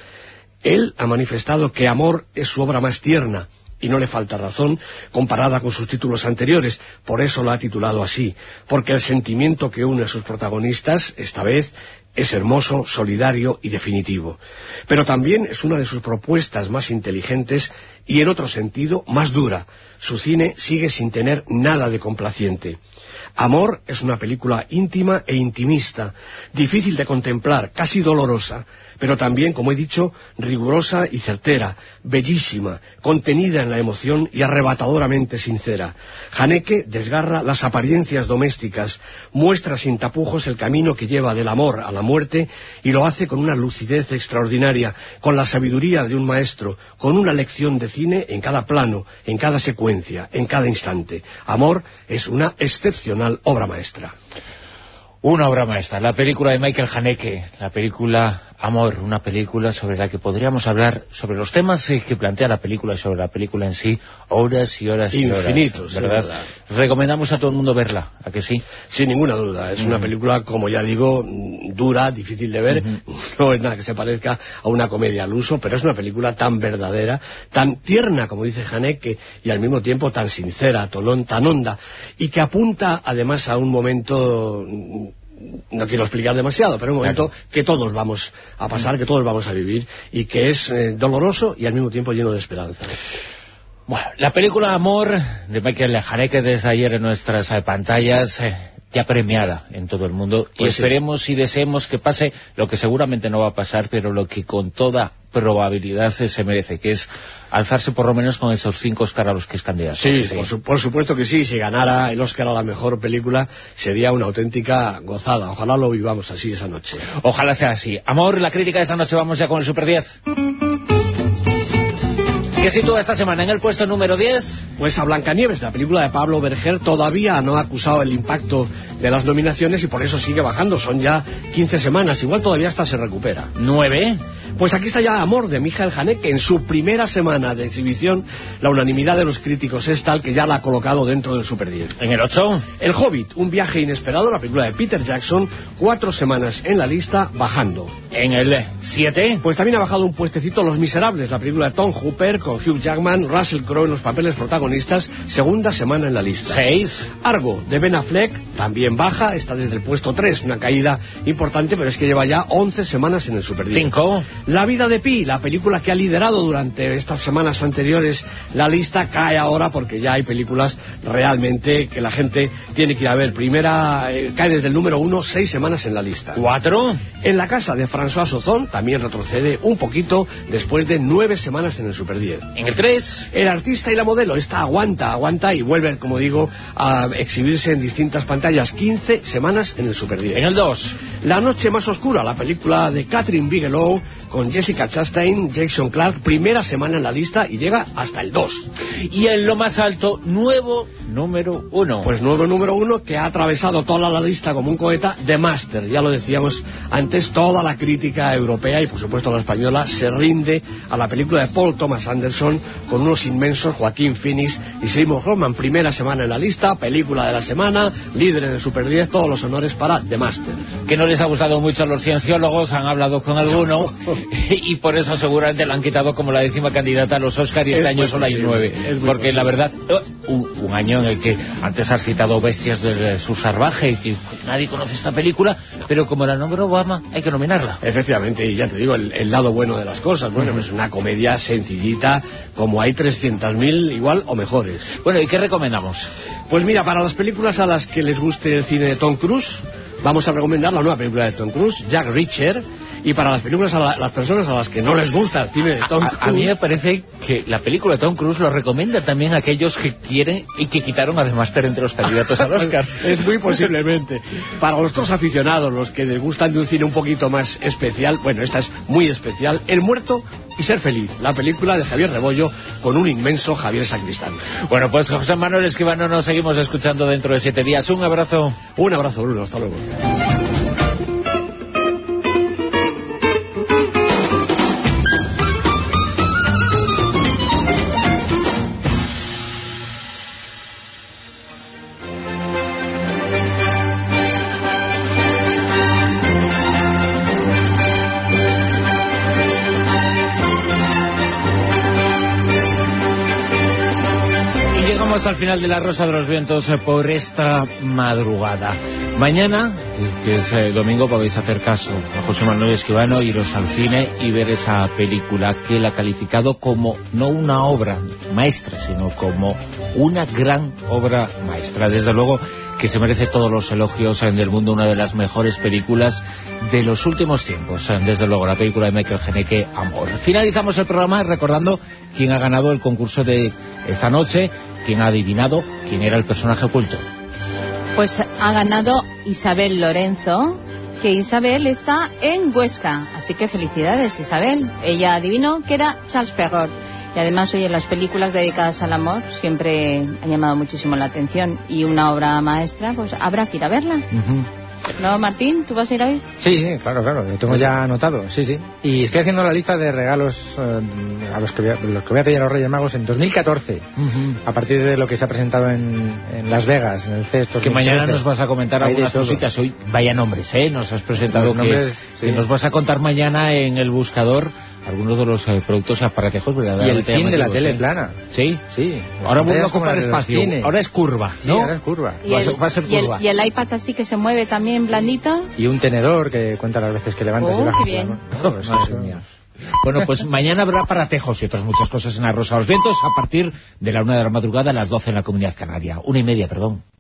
Él ha manifestado que Amor es su obra más tierna, y no le falta razón comparada con sus títulos anteriores, por eso lo ha titulado así, porque el sentimiento que une a sus protagonistas, esta vez, es hermoso, solidario y definitivo. Pero también es una de sus propuestas más inteligentes y, en otro sentido, más dura. Su cine sigue sin tener nada de complaciente. Amor es una película íntima e intimista, difícil de contemplar, casi dolorosa, pero también, como he dicho, rigurosa y certera, bellísima, contenida en la emoción y arrebatadoramente sincera. Haneke desgarra las apariencias domésticas, muestra sin tapujos el camino que lleva del amor a la la muerte, y lo hace con una lucidez extraordinaria, con la sabiduría de un maestro, con una lección de cine en cada plano, en cada secuencia, en cada instante. Amor es una excepcional obra maestra. Una obra maestra, la película de Michael Haneke, la película Amor, una película sobre la que podríamos hablar, sobre los temas que plantea la película y sobre la película en sí, horas y horas y horas. Infinitos, ¿verdad? ¿verdad? Recomendamos a todo el mundo verla, ¿a que sí? Sin ninguna duda, es mm. una película, como ya digo, dura, difícil de ver, uh-huh. no es nada que se parezca a una comedia al uso, pero es una película tan verdadera, tan tierna, como dice Haneke, y al mismo tiempo tan sincera, tonón, tan honda, y que apunta además a un momento... no quiero explicar demasiado, pero un momento claro. que todos vamos a pasar, que todos vamos a vivir, y que es eh, doloroso y al mismo tiempo lleno de esperanza. Bueno, la película Amor de Michael Haneke desde ayer en nuestras eh, pantallas, eh, ya premiada en todo el mundo, pues y esperemos sí. y deseemos que pase lo que seguramente no va a pasar, pero lo que con toda probabilidad se, se merece, que es alzarse por lo menos con esos cinco Oscar a los que es candidato. Sí, sí. Por, su, por supuesto que sí, si ganara el Oscar a la mejor película sería una auténtica gozada. Ojalá lo vivamos así esa noche. Ojalá sea así. Amor, la crítica de esta noche, vamos ya con el Super diez. ¿Qué sitúa esta semana en el puesto número diez? Pues a Blancanieves, la película de Pablo Berger, todavía no ha acusado el impacto de las nominaciones y por eso sigue bajando. Son ya quince semanas, igual todavía hasta se recupera. ¿Nueve? Pues aquí está ya Amor, de Michael Haneke. En su primera semana de exhibición, la unanimidad de los críticos es tal que ya la ha colocado dentro del Super diez. ¿En el ocho? El Hobbit, un viaje inesperado, la película de Peter Jackson, cuatro semanas en la lista, bajando. ¿En el siete? Pues también ha bajado un puestecito Los Miserables, la película de Tom Hooper, con Hugh Jackman, Russell Crowe en los papeles protagonistas, segunda semana en la lista. ¿Seis? Argo, de Ben Affleck, también baja, está desde el puesto tres, una caída importante, pero es que lleva ya once semanas en el Super diez. ¿Cinco? La vida de Pi, la película que ha liderado durante estas semanas anteriores la lista, cae ahora porque ya hay películas realmente que la gente tiene que ir a ver. Primera, eh, cae desde el número uno, seis semanas en la lista. ¿Cuatro? En la casa de François Ozon también retrocede un poquito después de nueve semanas en el Super diez. ¿En el tres? El artista y la modelo, esta aguanta, aguanta y vuelve, como digo, a exhibirse en distintas pantallas. quince semanas en el Super diez. ¿En el dos? La noche más oscura, la película de Catherine Bigelow con Jessica Chastain, Jason Clarke, primera semana en la lista y llega hasta el dos. Y en lo más alto, nuevo número uno. Pues nuevo número uno que ha atravesado toda la lista como un coheta, The Master. Ya lo decíamos antes, toda la crítica europea y por supuesto la española se rinde a la película de Paul Thomas Anderson con unos inmensos Joaquín Phoenix y Seymour Hoffman. Primera semana en la lista, película de la semana, líder en el Super diez, todos los honores para The Master. Que no les ha gustado mucho a los cienciólogos, han hablado con alguno y por eso seguramente la han quitado como la décima candidata a los Oscar y este año solo hay nueve. Porque la verdad, un, un año en el que antes has citado Bestias del Sur Salvaje, que nadie conoce esta película, pero como la nombró Obama, hay que nominarla. Efectivamente, y ya te digo, el, el lado bueno de las cosas. Bueno, pues una comedia sencillita, como hay trescientas mil igual o mejores. Bueno, ¿y qué recomendamos? Pues mira, para las películas a las que les guste el cine de Tom Cruise, vamos a recomendar la nueva película de Tom Cruise, Jack Reacher. Y para las películas, a la, las personas a las que no les gusta el cine de Tom Cruise... A, a, a mí me parece que la película de Tom Cruise lo recomienda también a aquellos que quieren y que quitaron a The Master entre los candidatos al Oscar. Es muy posiblemente. Para los otros aficionados, los que les gustan de un cine un poquito más especial, bueno, esta es muy especial, El Muerto y Ser Feliz, la película de Javier Rebollo con un inmenso Javier Sacristán. Bueno, pues José Manuel Escribano, nos seguimos escuchando dentro de siete días. Un abrazo. Un abrazo, Bruno. Hasta luego. Al final de La Rosa de los Vientos por esta madrugada. Mañana, que es eh, domingo, podéis hacer caso a José Manuel Escribano, iros al cine y ver esa película que él ha calificado como no una obra maestra, sino como una gran obra maestra. Desde luego que se merece todos los elogios del mundo, una de las mejores películas de los últimos tiempos. Desde luego, la película de Michael Haneke, Amor. Finalizamos el programa recordando quién ha ganado el concurso de esta noche, quién ha adivinado quién era el personaje oculto. Pues ha ganado Isabel Lorenzo, que Isabel está en Huesca. Así que felicidades, Isabel. Ella adivinó que era Charles Perrault. Y además, oye, las películas dedicadas al amor siempre han llamado muchísimo la atención. Y una obra maestra, pues habrá que ir a verla. Uh-huh. ¿No, Martín? ¿Tú vas a ir hoy? Sí, claro, claro, lo tengo ya anotado, sí, sí. Y estoy haciendo la lista de regalos eh, a los que, voy a, los que voy a pedir a los Reyes Magos en dos mil catorce, uh-huh. a partir de lo que se ha presentado en, en Las Vegas, en el C E S. Que mañana nos vas a comentar algunas cositas. Hoy, vaya nombres, ¿eh? Nos has presentado que, nombres, sí. que nos vas a contar mañana en el buscador algunos de los eh, productos aparatejos, ¿verdad? Y el fin de la tele ¿eh? plana. Sí, sí. Ahora vuelve a ocupar espacio. Ahora es curva, ¿no? Sí, ahora es curva. ¿Y el, va a ser curva. Y el, y el iPad así que se mueve también blandito. Y un tenedor que cuenta las veces que levantas oh, y bajas. Qué bien. No, pues madre mía. Bueno, pues mañana habrá paratejos y otras muchas cosas en La Rosa de los Vientos a partir de la una de la madrugada a las doce en la Comunidad Canaria. Una y media, perdón.